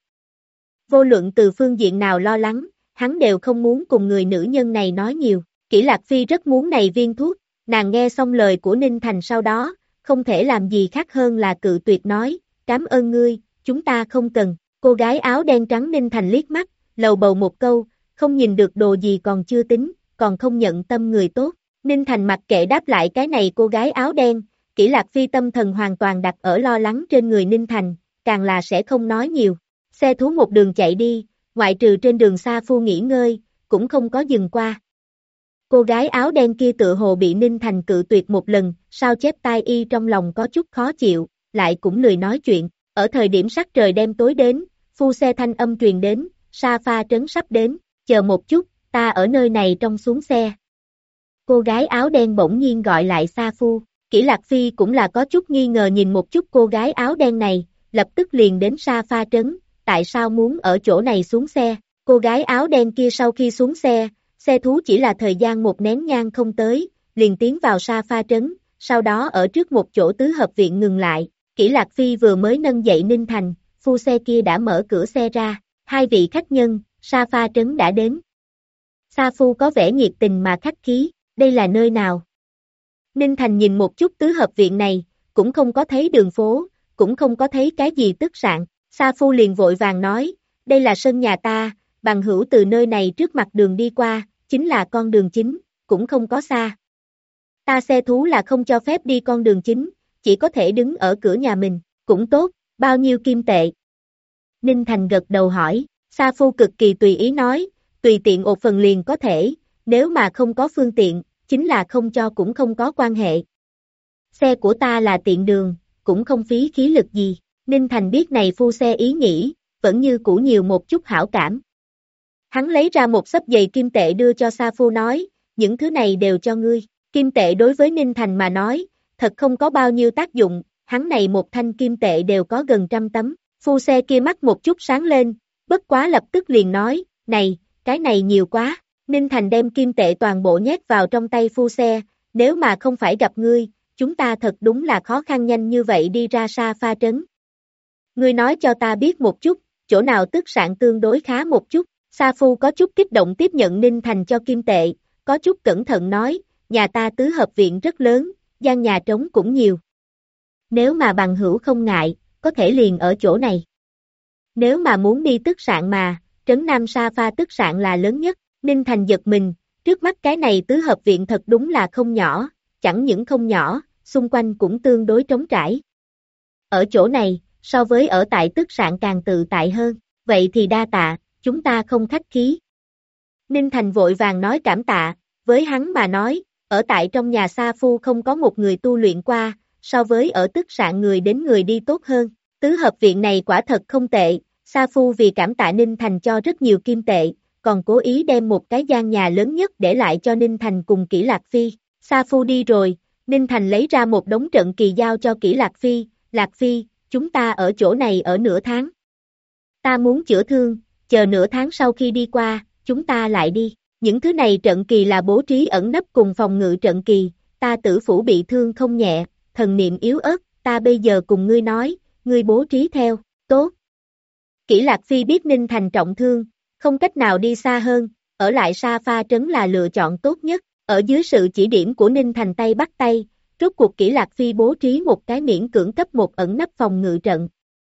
Vô luận từ phương diện nào lo lắng, hắn đều không muốn cùng người nữ nhân này nói nhiều. Kỷ Lạc Phi rất muốn này viên thuốc, nàng nghe xong lời của Ninh Thành sau đó, không thể làm gì khác hơn là cự tuyệt nói, cảm ơn ngươi, chúng ta không cần. Cô gái áo đen trắng Ninh Thành liếc mắt, lầu bầu một câu, không nhìn được đồ gì còn chưa tính, còn không nhận tâm người tốt. Ninh Thành mặc kệ đáp lại cái này cô gái áo đen, Kỷ Lạc Phi tâm thần hoàn toàn đặt ở lo lắng trên người Ninh Thành, càng là sẽ không nói nhiều. Xe thú một đường chạy đi, ngoại trừ trên đường Sa Phu nghỉ ngơi, cũng không có dừng qua. Cô gái áo đen kia tựa hồ bị Ninh Thành cự tuyệt một lần, sao chép tai y trong lòng có chút khó chịu, lại cũng lười nói chuyện. Ở thời điểm sắc trời đêm tối đến, phu xe thanh âm truyền đến, Sa Pha Trấn sắp đến, chờ một chút, ta ở nơi này trong xuống xe. Cô gái áo đen bỗng nhiên gọi lại Sa Phu, Kỷ Lạc Phi cũng là có chút nghi ngờ nhìn một chút cô gái áo đen này, lập tức liền đến Sa Pha Trấn, tại sao muốn ở chỗ này xuống xe, cô gái áo đen kia sau khi xuống xe, xe thú chỉ là thời gian một nén nhang không tới, liền tiến vào Sa Pha Trấn, sau đó ở trước một chỗ tứ hợp viện ngừng lại, Kỷ Lạc Phi vừa mới nâng dậy Ninh Thành, phu xe kia đã mở cửa xe ra, hai vị khách nhân, Sa Pha Trấn đã đến. Sa Phu có vẻ nhiệt tình mà khách khí, đây là nơi nào? Ninh Thành nhìn một chút tứ hợp viện này, cũng không có thấy đường phố, cũng không có thấy cái gì tức sạn, Sa Phu liền vội vàng nói, đây là sân nhà ta, bằng hữu từ nơi này trước mặt đường đi qua, chính là con đường chính, cũng không có xa. Ta xe thú là không cho phép đi con đường chính, chỉ có thể đứng ở cửa nhà mình, cũng tốt, bao nhiêu kim tệ? Ninh Thành gật đầu hỏi, Sa Phu cực kỳ tùy ý nói, tùy tiện một phần liền có thể, nếu mà không có phương tiện, chính là không cho cũng không có quan hệ. Xe của ta là tiện đường, cũng không phí khí lực gì, Ninh Thành biết này phu xe ý nghĩ, vẫn như cũ nhiều một chút hảo cảm. Hắn lấy ra một xấp giày kim tệ đưa cho Sa Phu nói, những thứ này đều cho ngươi, kim tệ đối với Ninh Thành mà nói, thật không có bao nhiêu tác dụng, hắn này một thanh kim tệ đều có gần 100 tấm, phu xe kia mắt một chút sáng lên, bất quá lập tức liền nói, này, cái này nhiều quá, Ninh Thành đem kim tệ toàn bộ nhét vào trong tay phu xe, nếu mà không phải gặp ngươi, chúng ta thật đúng là khó khăn nhanh như vậy đi ra Sa Pha Trấn. Ngươi nói cho ta biết một chút, chỗ nào tức sạn tương đối khá một chút, Sa Phu có chút kích động tiếp nhận Ninh Thành cho kim tệ, có chút cẩn thận nói, nhà ta tứ hợp viện rất lớn, gian nhà trống cũng nhiều. Nếu mà bằng hữu không ngại, có thể liền ở chỗ này. Nếu mà muốn đi tức sạn mà, trấn Nam Sa Pha tức sạn là lớn nhất, Ninh Thành giật mình, trước mắt cái này tứ hợp viện thật đúng là không nhỏ, chẳng những không nhỏ, xung quanh cũng tương đối trống trải. Ở chỗ này, so với ở tại tức sạn càng tự tại hơn, vậy thì đa tạ, chúng ta không khách khí. Ninh Thành vội vàng nói cảm tạ, với hắn mà nói, ở tại trong nhà Sa Phu không có một người tu luyện qua, so với ở tức sạn người đến người đi tốt hơn, tứ hợp viện này quả thật không tệ, Sa Phu vì cảm tạ Ninh Thành cho rất nhiều kim tệ, còn cố ý đem một cái gian nhà lớn nhất để lại cho Ninh Thành cùng Kỷ Lạc Phi, Sa Phu đi rồi, Ninh Thành lấy ra một đống trận kỳ giao cho Kỷ Lạc Phi, chúng ta ở chỗ này ở nửa tháng. Ta muốn chữa thương, chờ nửa tháng sau khi đi qua, chúng ta lại đi. Những thứ này trận kỳ là bố trí ẩn nấp cùng phòng ngự trận kỳ, ta tử phủ bị thương không nhẹ, thần niệm yếu ớt, ta bây giờ cùng ngươi nói, ngươi bố trí theo, tốt. Kỷ Lạc Phi biết Ninh Thành trọng thương, không cách nào đi xa hơn, ở lại Sa Pha Trấn là lựa chọn tốt nhất, ở dưới sự chỉ điểm của Ninh Thành tay bắt tay, rốt cuộc Kỷ Lạc Phi bố trí một cái miễn cưỡng cấp một ẩn nấp phòng ngự trận.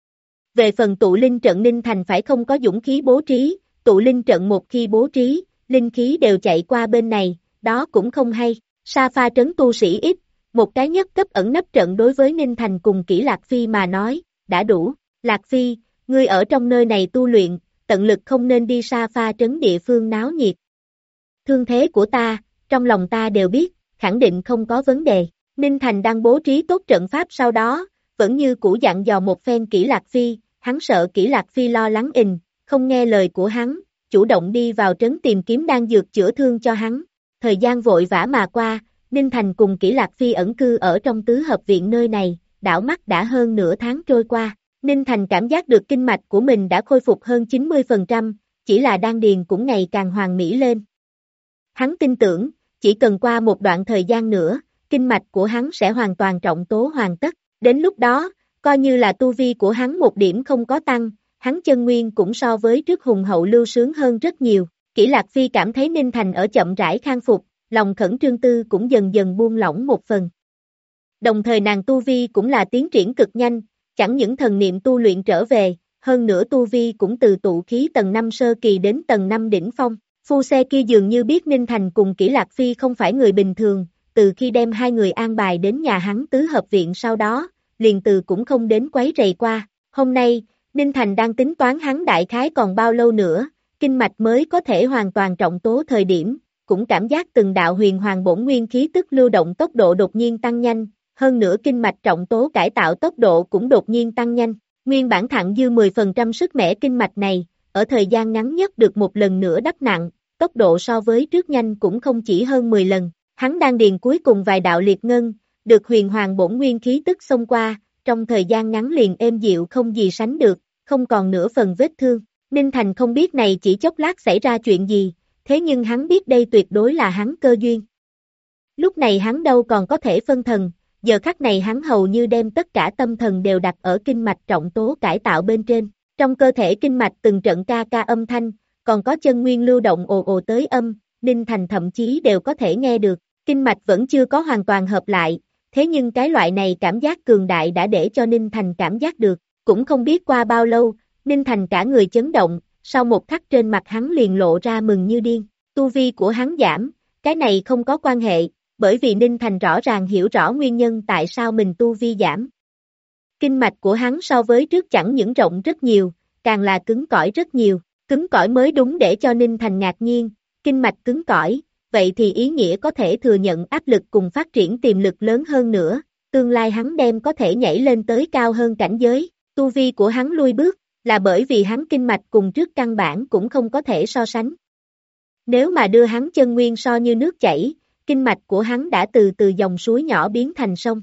Về phần tụ linh trận Ninh Thành phải không có dũng khí bố trí, tụ linh trận một khi bố trí, linh khí đều chạy qua bên này, đó cũng không hay, Sa Pha Trấn tu sĩ ít, một cái nhất cấp ẩn nấp trận đối với Ninh Thành cùng Kỷ Lạc Phi mà nói, đã đủ, Lạc Phi, ngươi ở trong nơi này tu luyện, tận lực không nên đi Sa Pha Trấn địa phương náo nhiệt. Thương thế của ta, trong lòng ta đều biết, khẳng định không có vấn đề, Ninh Thành đang bố trí tốt trận pháp sau đó, vẫn như cũ dặn dò một phen Kỷ Lạc Phi, hắn sợ Kỷ Lạc Phi lo lắng không nghe lời của hắn, chủ động đi vào trấn tìm kiếm đan dược chữa thương cho hắn. Thời gian vội vã mà qua, Ninh Thành cùng Kỷ Lạc Phi ẩn cư ở trong tứ hợp viện nơi này, đảo mắt đã hơn nửa tháng trôi qua. Ninh Thành cảm giác được kinh mạch của mình đã khôi phục hơn 90%, chỉ là đan điền cũng ngày càng hoàn mỹ lên. Hắn tin tưởng, chỉ cần qua một đoạn thời gian nữa, kinh mạch của hắn sẽ hoàn toàn trọng tố hoàn tất. Đến lúc đó, coi như là tu vi của hắn một điểm không có tăng, hắn chân nguyên cũng so với trước hùng hậu lưu sướng hơn rất nhiều. Kỷ Lạc Phi cảm thấy Ninh Thành ở chậm rãi khang phục, lòng khẩn trương tư cũng dần dần buông lỏng một phần. Đồng thời nàng tu vi cũng là tiến triển cực nhanh, chẳng những thần niệm tu luyện trở về, hơn nữa tu vi cũng từ tụ khí tầng 5 sơ kỳ đến tầng 5 đỉnh phong. Phu xe kia dường như biết Ninh Thành cùng Kỷ Lạc Phi không phải người bình thường, từ khi đem hai người an bài đến nhà hắn tứ hợp viện sau đó, liền từ cũng không đến quấy rầy qua. Hôm nay, Ninh Thành đang tính toán hắn đại khái còn bao lâu nữa, kinh mạch mới có thể hoàn toàn trọng tố thời điểm, cũng cảm giác từng đạo huyền hoàng bổn nguyên khí tức lưu động tốc độ đột nhiên tăng nhanh, hơn nữa kinh mạch trọng tố cải tạo tốc độ cũng đột nhiên tăng nhanh. Nguyên bản thặng dư 10% sức mẻ kinh mạch này, ở thời gian ngắn nhất được một lần nữa đắp nặng, tốc độ so với trước nhanh cũng không chỉ hơn 10 lần. Hắn đang điền cuối cùng vài đạo liệt ngân, được huyền hoàng bổn nguyên khí tức xông qua, trong thời gian ngắn liền êm dịu không gì sánh được, không còn nửa phần vết thương. Ninh Thành không biết này chỉ chốc lát xảy ra chuyện gì, thế nhưng hắn biết đây tuyệt đối là hắn cơ duyên. Lúc này hắn đâu còn có thể phân thần, giờ khắc này hắn hầu như đem tất cả tâm thần đều đặt ở kinh mạch trọng tố cải tạo bên trên. Trong cơ thể kinh mạch từng trận ca ca âm thanh, còn có chân nguyên lưu động ồ ồ tới âm, Ninh Thành thậm chí đều có thể nghe được. Kinh mạch vẫn chưa có hoàn toàn hợp lại, thế nhưng cái loại này cảm giác cường đại đã để cho Ninh Thành cảm giác được. Cũng không biết qua bao lâu, Ninh Thành cả người chấn động, sau một khắc trên mặt hắn liền lộ ra mừng như điên. Tu vi của hắn giảm, cái này không có quan hệ, bởi vì Ninh Thành rõ ràng hiểu rõ nguyên nhân tại sao mình tu vi giảm. Kinh mạch của hắn so với trước chẳng những rộng rất nhiều, càng là cứng cỏi rất nhiều. Cứng cỏi mới đúng để cho Ninh Thành ngạc nhiên, kinh mạch cứng cỏi, vậy thì ý nghĩa có thể thừa nhận áp lực cùng phát triển tiềm lực lớn hơn nữa, tương lai hắn đem có thể nhảy lên tới cao hơn cảnh giới. Tu vi của hắn lui bước, là bởi vì hắn kinh mạch cùng trước căn bản cũng không có thể so sánh. Nếu mà đưa hắn chân nguyên so như nước chảy, kinh mạch của hắn đã từ từ dòng suối nhỏ biến thành sông.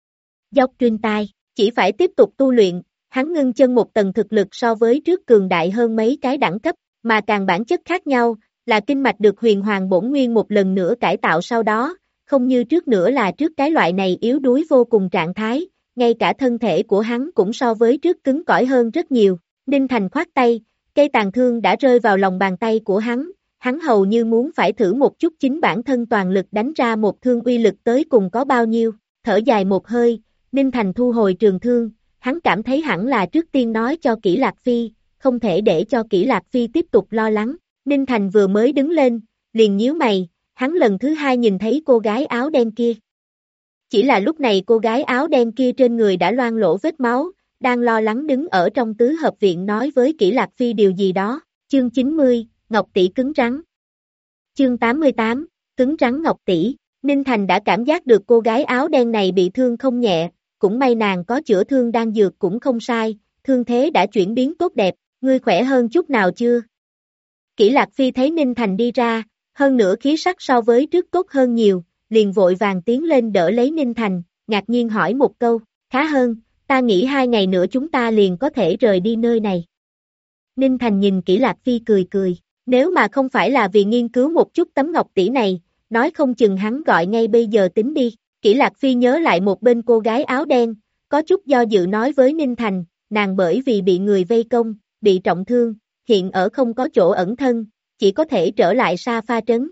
Dốc truyền tai, chỉ phải tiếp tục tu luyện, hắn ngưng chân một tầng thực lực so với trước cường đại hơn mấy cái đẳng cấp, mà càng bản chất khác nhau, là kinh mạch được huyền hoàng bổn nguyên một lần nữa cải tạo sau đó, không như trước nữa là trước cái loại này yếu đuối vô cùng trạng thái, ngay cả thân thể của hắn cũng so với trước cứng cỏi hơn rất nhiều. Ninh Thành khoát tay, cây tàn thương đã rơi vào lòng bàn tay của hắn hầu như muốn phải thử một chút chính bản thân toàn lực đánh ra một thương uy lực tới cùng có bao nhiêu. Thở dài một hơi, Ninh Thành thu hồi trường thương, hắn cảm thấy hẳn là trước tiên nói cho Kỷ Lạc Phi, không thể để cho Kỷ Lạc Phi tiếp tục lo lắng. Ninh Thành vừa mới đứng lên, liền nhíu mày, hắn lần thứ hai nhìn thấy cô gái áo đen kia. Chỉ là lúc này cô gái áo đen kia trên người đã loang lỗ vết máu, đang lo lắng đứng ở trong tứ hợp viện nói với Kỷ Lạc Phi điều gì đó. Chương 90, Ngọc Tỷ cứng rắn. Chương 88, cứng rắn Ngọc Tỷ. Ninh Thành đã cảm giác được cô gái áo đen này bị thương không nhẹ, cũng may nàng có chữa thương đan dược cũng không sai, thương thế đã chuyển biến tốt đẹp, ngươi khỏe hơn chút nào chưa? Kỷ Lạc Phi thấy Ninh Thành đi ra, hơn nữa khí sắc so với trước tốt hơn nhiều, liền vội vàng tiến lên đỡ lấy Ninh Thành, ngạc nhiên hỏi một câu, khá hơn, ta nghĩ 2 ngày nữa chúng ta liền có thể rời đi nơi này. Ninh Thành nhìn Kỷ Lạc Phi cười cười, nếu mà không phải là vì nghiên cứu một chút tấm ngọc tỷ này, nói không chừng hắn gọi ngay bây giờ tính đi. Kỷ Lạc Phi nhớ lại một bên cô gái áo đen, có chút do dự nói với Ninh Thành, nàng bởi vì bị người vây công, bị trọng thương, hiện ở không có chỗ ẩn thân, chỉ có thể trở lại Sa Pha Trấn.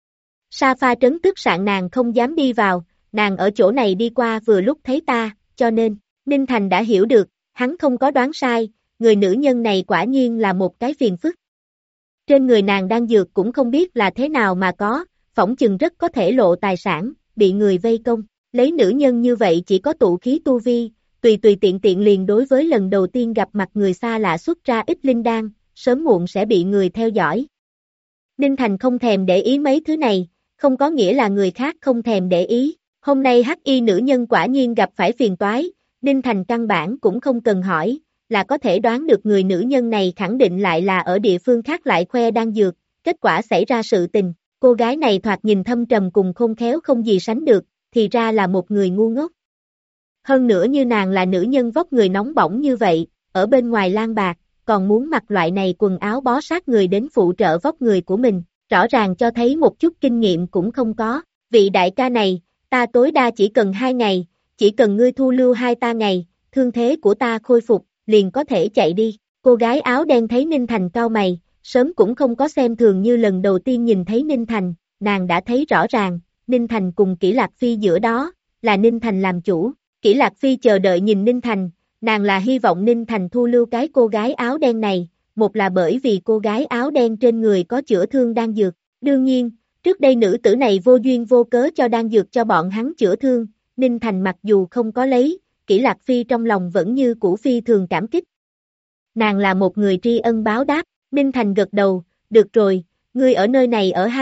Sa Pha Trấn tức sạn nàng không dám đi vào, nàng ở chỗ này đi qua vừa lúc thấy ta, cho nên, Ninh Thành đã hiểu được, hắn không có đoán sai, người nữ nhân này quả nhiên là một cái phiền phức. Trên người nàng đang dược cũng không biết là thế nào mà có, phỏng chừng rất có thể lộ tài sản, bị người vây công, lấy nữ nhân như vậy chỉ có tụ khí tu vi, tùy tùy tiện tiện liền đối với lần đầu tiên gặp mặt người xa lạ xuất ra ít linh đan, sớm muộn sẽ bị người theo dõi. Ninh Thành không thèm để ý mấy thứ này, không có nghĩa là người khác không thèm để ý, hôm nay hắc y nữ nhân quả nhiên gặp phải phiền toái, Ninh Thành căn bản cũng không cần hỏi, là có thể đoán được người nữ nhân này khẳng định lại là ở địa phương khác lại khoe đang dược, kết quả xảy ra sự tình, cô gái này thoạt nhìn thâm trầm cùng khôn khéo không gì sánh được, thì ra là một người ngu ngốc. Hơn nữa như nàng là nữ nhân vóc người nóng bỏng như vậy, ở bên ngoài lang bạc, còn muốn mặc loại này quần áo bó sát người đến phụ trợ vóc người của mình, rõ ràng cho thấy một chút kinh nghiệm cũng không có. Vị đại ca này, ta tối đa chỉ cần 2 ngày, chỉ cần ngươi thu lưu 2 ta ngày, thương thế của ta khôi phục, liền có thể chạy đi. Cô gái áo đen thấy Ninh Thành cau mày, sớm cũng không có xem thường như lần đầu tiên nhìn thấy Ninh Thành, nàng đã thấy rõ ràng, Ninh Thành cùng Kỷ Lạc Phi giữa đó, là Ninh Thành làm chủ. Kỷ Lạc Phi chờ đợi nhìn Ninh Thành, nàng là hy vọng Ninh Thành thu lưu cái cô gái áo đen này, một là bởi vì cô gái áo đen trên người có chữa thương đan dược, đương nhiên, Trước đây nữ tử này vô duyên vô cớ cho đan dược cho bọn hắn chữa thương, Ninh Thành mặc dù không có lấy, Kỷ Lạc Phi trong lòng vẫn như cũ phi thường cảm kích. Nàng là một người tri ân báo đáp, Ninh Thành gật đầu, được rồi, ngươi ở nơi này ở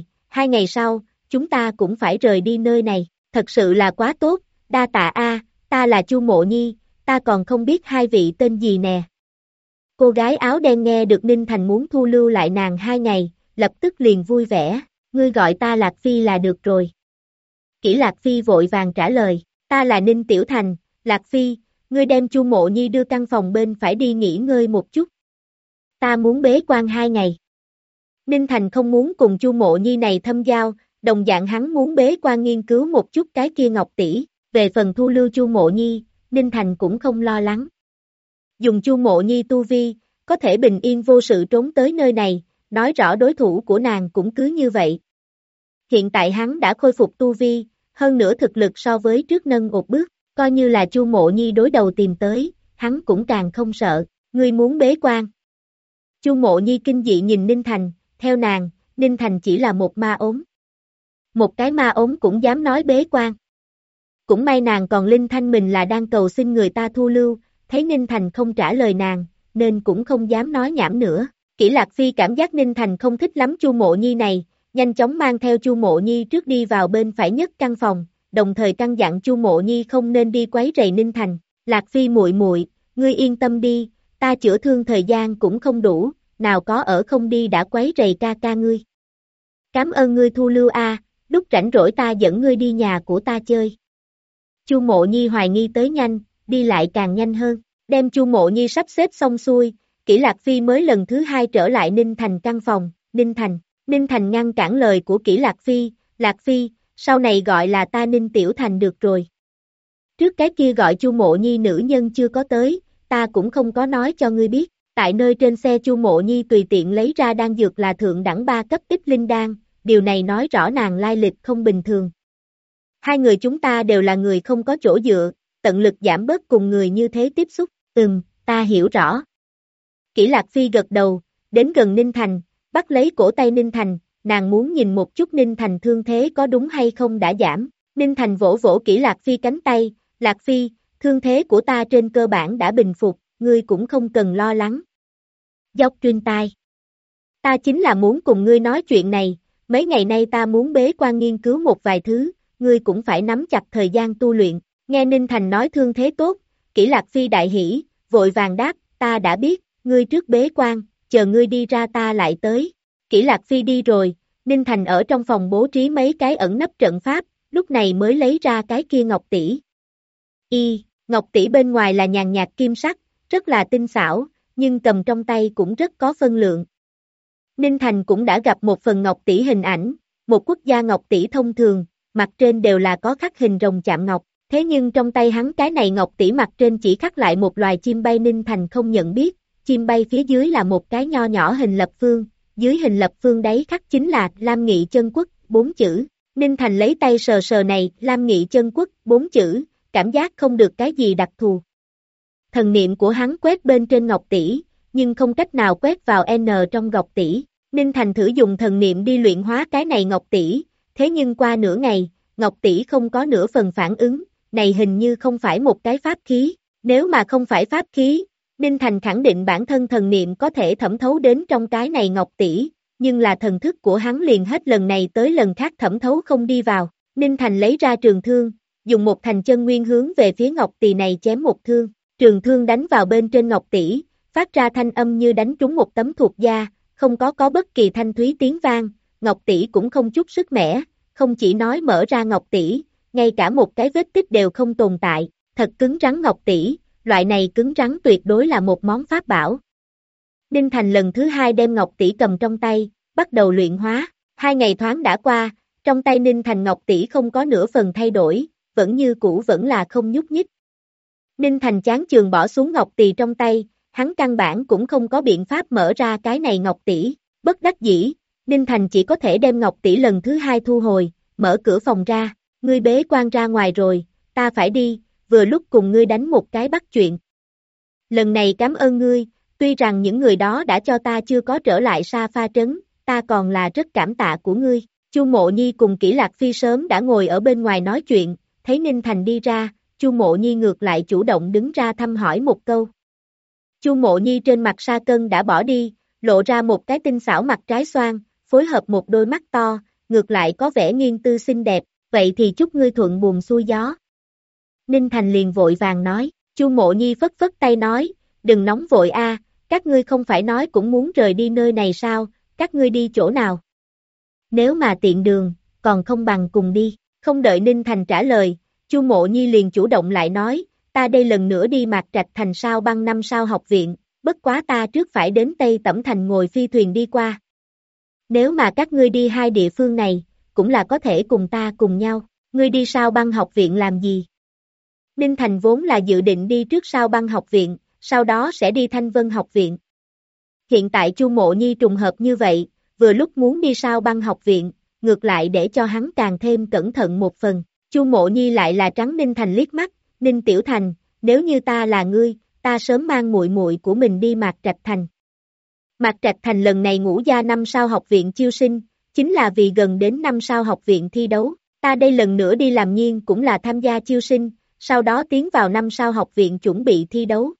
2 ngày sau, chúng ta cũng phải rời đi nơi này, thật sự là quá tốt, đa tạ a, ta là Chu Mộ Nhi, ta còn không biết hai vị tên gì nè. Cô gái áo đen nghe được Ninh Thành muốn thu lưu lại nàng 2 ngày, lập tức liền vui vẻ, ngươi gọi ta Lạc Phi là được rồi. Kỷ Lạc Phi vội vàng trả lời, ta là Ninh Tiểu Thành, Lạc Phi, ngươi đem Chu Mộ Nhi đưa căn phòng bên phải đi nghỉ ngơi một chút. Ta muốn bế quan 2 ngày. Ninh Thành không muốn cùng Chu Mộ Nhi này thâm giao, đồng dạng hắn muốn bế quan nghiên cứu một chút cái kia ngọc tỷ, về phần thu lưu Chu Mộ Nhi, Ninh Thành cũng không lo lắng. Dùng Chu Mộ Nhi tu vi, có thể bình yên vô sự trốn tới nơi này, nói rõ đối thủ của nàng cũng cứ như vậy. Hiện tại hắn đã khôi phục tu vi, hơn nữa thực lực so với trước nâng một bước, coi như là Chu Mộ Nhi đối đầu tìm tới, hắn cũng càng không sợ, ngươi muốn bế quan. Chu Mộ Nhi kinh dị nhìn Ninh Thành, theo nàng, Ninh Thành chỉ là một ma ốm. Một cái ma ốm cũng dám nói bế quan. Cũng may nàng còn linh thanh mình là đang cầu xin người ta thu lưu, thấy Ninh Thành không trả lời nàng, nên cũng không dám nói nhảm nữa. Kỷ Lạc Phi cảm giác Ninh Thành không thích lắm Chu Mộ Nhi này, nhanh chóng mang theo Chu Mộ Nhi trước đi vào bên phải nhất căn phòng, đồng thời căn dặn Chu Mộ Nhi không nên đi quấy rầy Ninh Thành. Lạc Phi muội muội, ngươi yên tâm đi, ta chữa thương thời gian cũng không đủ, nào có ở không đi đã quấy rầy ca ca ngươi. Cảm ơn ngươi thu lưu a, lúc rảnh rỗi ta dẫn ngươi đi nhà của ta chơi. Chu Mộ Nhi hoài nghi tới nhanh, đi lại càng nhanh hơn, đem Chu Mộ Nhi sắp xếp xong xuôi, Kỷ Lạc Phi mới lần thứ 2 trở lại Ninh Thành căn phòng. Ninh Thành ngăn cản lời của Kỷ Lạc Phi, sau này gọi là ta Ninh Tiểu Thành được rồi. Trước cái kia gọi Chu Mộ Nhi nữ nhân chưa có tới, ta cũng không có nói cho ngươi biết, tại nơi trên xe Chu Mộ Nhi tùy tiện lấy ra đan dược là thượng đẳng 3 cấp ít linh đan, điều này nói rõ nàng lai lịch không bình thường. Hai người chúng ta đều là người không có chỗ dựa, tận lực giảm bớt cùng người như thế tiếp xúc, ta hiểu rõ. Kỷ Lạc Phi gật đầu, đến gần Ninh Thành, bắt lấy cổ tay Ninh Thành, nàng muốn nhìn một chút Ninh Thành thương thế có đúng hay không đã giảm. Ninh Thành vỗ vỗ Kỷ Lạc Phi cánh tay, Lạc Phi, thương thế của ta trên cơ bản đã bình phục, ngươi cũng không cần lo lắng. Dốc truyền tai. Ta chính là muốn cùng ngươi nói chuyện này, mấy ngày nay ta muốn bế quan nghiên cứu một vài thứ, ngươi cũng phải nắm chặt thời gian tu luyện. Nghe Ninh Thành nói thương thế tốt, Kỷ Lạc Phi đại hỉ, vội vàng đáp, ta đã biết, ngươi trước bế quan, chờ ngươi đi ra ta lại tới. Kỷ Lạc Phi đi rồi, Ninh Thành ở trong phòng bố trí mấy cái ẩn nấp trận pháp, lúc này mới lấy ra cái kia ngọc tỷ. Ngọc tỷ bên ngoài là nhàn nhạt kim sắc, rất là tinh xảo, nhưng cầm trong tay cũng rất có phân lượng. Ninh Thành cũng đã gặp một phần ngọc tỷ hình ảnh, một quốc gia ngọc tỷ thông thường, mặt trên đều là có khắc hình rồng chạm ngọc, thế nhưng trong tay hắn cái này ngọc tỷ mặt trên chỉ khắc lại một loài chim bay. Ninh Thành không nhận biết, chim bay phía dưới là một cái nho nhỏ hình lập phương, dưới hình lập phương đấy khắc chính là Lam Nghị Chân Quốc, 4 chữ. Ninh Thành lấy tay sờ sờ này, Lam Nghị Chân Quốc, 4 chữ, cảm giác không được cái gì đặc thù. Thần niệm của hắn quét bên trên ngọc tỷ, nhưng không cách nào quét vào N trong ngọc tỷ. Ninh Thành thử dùng thần niệm đi luyện hóa cái này ngọc tỷ, thế nhưng qua nửa ngày, ngọc tỷ không có nửa phần phản ứng, này hình như không phải một cái pháp khí. Nếu mà không phải pháp khí, Ninh Thành khẳng định bản thân thần niệm có thể thẩm thấu đến trong cái này ngọc tỷ, nhưng là thần thức của hắn liền hết lần này tới lần khác thẩm thấu không đi vào. Ninh Thành lấy ra trường thương, dùng một thành chân nguyên hướng về phía ngọc tỷ này chém một thương, trường thương đánh vào bên trên ngọc tỷ, phát ra thanh âm như đánh trúng một tấm thuộc da, không có bất kỳ thanh thúy tiếng vang, ngọc tỷ cũng không chút sức mẻ, không chỉ nói mở ra ngọc tỷ, ngay cả một cái vết tích đều không tồn tại, thật cứng rắn ngọc tỷ, loại này cứng rắn tuyệt đối là một món pháp bảo. Ninh Thành lần thứ 2 đem ngọc tỷ cầm trong tay, bắt đầu luyện hóa, 2 ngày thoáng đã qua, trong tay Ninh Thành ngọc tỷ không có nửa phần thay đổi, vẫn như cũ vẫn là không nhúc nhích. Ninh Thành chán chường bỏ xuống ngọc tỷ trong tay, hắn căn bản cũng không có biện pháp mở ra cái này ngọc tỷ, bất đắc dĩ, Ninh Thành chỉ có thể đem ngọc tỷ lần thứ 2 thu hồi, mở cửa phòng ra, ngươi bế quan ra ngoài rồi, ta phải đi, vừa lúc cùng ngươi đánh một cái bắt chuyện. Lần này cảm ơn ngươi, tuy rằng những người đó đã cho ta chưa có trở lại Sa Pha Trấn, ta còn là rất cảm tạ của ngươi. Chu Mộ Nhi cùng Kỷ Lạc Phi sớm đã ngồi ở bên ngoài nói chuyện, thấy Ninh Thành đi ra, Chu Mộ Nhi ngược lại chủ động đứng ra thăm hỏi một câu. Chu Mộ Nhi trên mặt sa cân đã bỏ đi, lộ ra một cái tinh xảo mặt trái xoan, phối hợp một đôi mắt to, ngược lại có vẻ nghiêng tư xinh đẹp, vậy thì chúc ngươi thuận buồm xuôi gió. Ninh Thành liền vội vàng nói, Chu Mộ Nhi phất phất tay nói, đừng nóng vội a, các ngươi không phải nói cũng muốn rời đi nơi này sao, các ngươi đi chỗ nào? Nếu mà tiện đường, còn không bằng cùng đi, không đợi Ninh Thành trả lời, Chu Mộ Nhi liền chủ động lại nói, ta đây lần nữa đi Mạc Trạch Thành sao băng 5 sao học viện, bất quá ta trước phải đến Tây Tẩm Thành ngồi phi thuyền đi qua. Nếu mà các ngươi đi hai địa phương này, cũng là có thể cùng ta cùng nhau, ngươi đi sao băng học viện làm gì? Ninh Thành vốn là dự định đi trước sao băng học viện, sau đó sẽ đi Thanh Vân học viện. Hiện tại Chu Mộ Nhi trùng hợp như vậy, vừa lúc muốn đi sao băng học viện, ngược lại để cho hắn càng thêm cẩn thận một phần. Chu Mộ Nhi lại là trắng Ninh Thành liếc mắt, Ninh Tiểu Thành, nếu như ta là ngươi, ta sớm mang muội muội của mình đi Mạc Trạch Thành. Mạc Trạch Thành lần này ngũ gia 5 sao học viện chiêu sinh, chính là vì gần đến 5 sao học viện thi đấu, ta đây lần nữa đi làm nhiên cũng là tham gia chiêu sinh, sau đó tiến vào 5 sao học viện chuẩn bị thi đấu.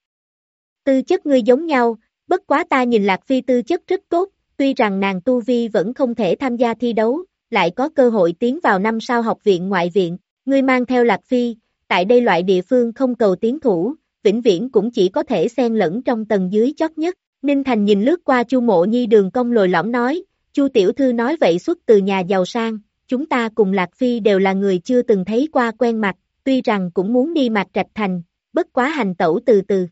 Tư chất ngươi giống nhau, bất quá ta nhìn Lạc Phi tư chất rất tốt, tuy rằng nàng tu vi vẫn không thể tham gia thi đấu, lại có cơ hội tiến vào 5 sao học viện ngoại viện, ngươi mang theo Lạc Phi, tại đây loại địa phương không cầu tiến thủ, vĩnh viễn cũng chỉ có thể xen lẫn trong tầng dưới chót nhất. Ninh Thành nhìn lướt qua Chu Mộ Nhi đường cong lồi lõm nói, Chu tiểu thư nói vậy xuất từ nhà giàu sang, chúng ta cùng Lạc Phi đều là người chưa từng thấy qua quen mặt, tuy rằng cũng muốn đi Mạc Trạch Thành, bất quá hành tẩu từ từ.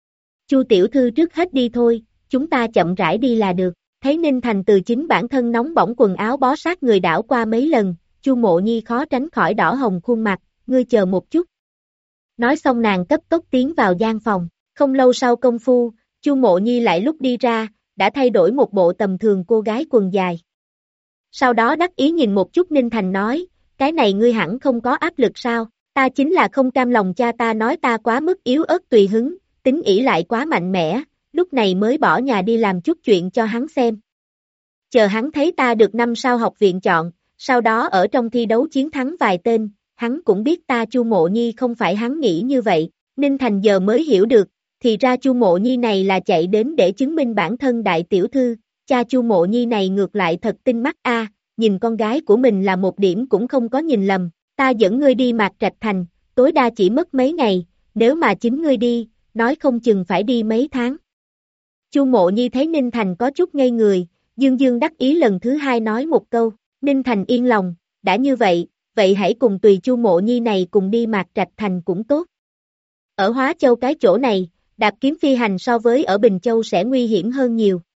Chu tiểu thư trước hết đi thôi, chúng ta chậm rãi đi là được. Thấy Ninh Thành từ chính bản thân nóng bỏng quần áo bó sát người đảo qua mấy lần, Chu Mộ Nhi khó tránh khỏi đỏ hồng khuôn mặt, ngươi chờ một chút. Nói xong nàng cấp tốc tiến vào gian phòng, không lâu sau công phu, Chu Mộ Nhi lại lúc đi ra, đã thay đổi một bộ tầm thường cô gái quần dài. Sau đó đắc ý nhìn một chút Ninh Thành nói, cái này ngươi hẳn không có áp lực sao, ta chính là không cam lòng cha ta nói ta quá mức yếu ớt tùy hứng, tính ỷ lại quá mạnh mẽ, lúc này mới bỏ nhà đi làm chút chuyện cho hắn xem. Chờ hắn thấy ta được 5 sao học viện chọn, sau đó ở trong thi đấu chiến thắng vài tên, hắn cũng biết ta Chu Mộ Nhi không phải hắn nghĩ như vậy, Ninh Thành giờ mới hiểu được, thì ra Chu Mộ Nhi này là chạy đến để chứng minh bản thân đại tiểu thư, cha Chu Mộ Nhi này ngược lại thật tinh mắt a, nhìn con gái của mình là một điểm cũng không có nhìn lầm, ta dẫn ngươi đi Mạc Trạch Thành, tối đa chỉ mất mấy ngày, nếu mà chính ngươi đi, nói không chừng phải đi mấy tháng. Chu Mộ Nhi thấy Ninh Thành có chút ngây người, dương dương đắc ý lần thứ hai nói một câu, Ninh Thành yên lòng, đã như vậy, vậy hãy cùng tùy Chu Mộ Nhi này cùng đi Mạc Trạch Thành cũng tốt. Ở Hóa Châu cái chỗ này, đạp kiếm phi hành so với ở Bình Châu sẽ nguy hiểm hơn nhiều,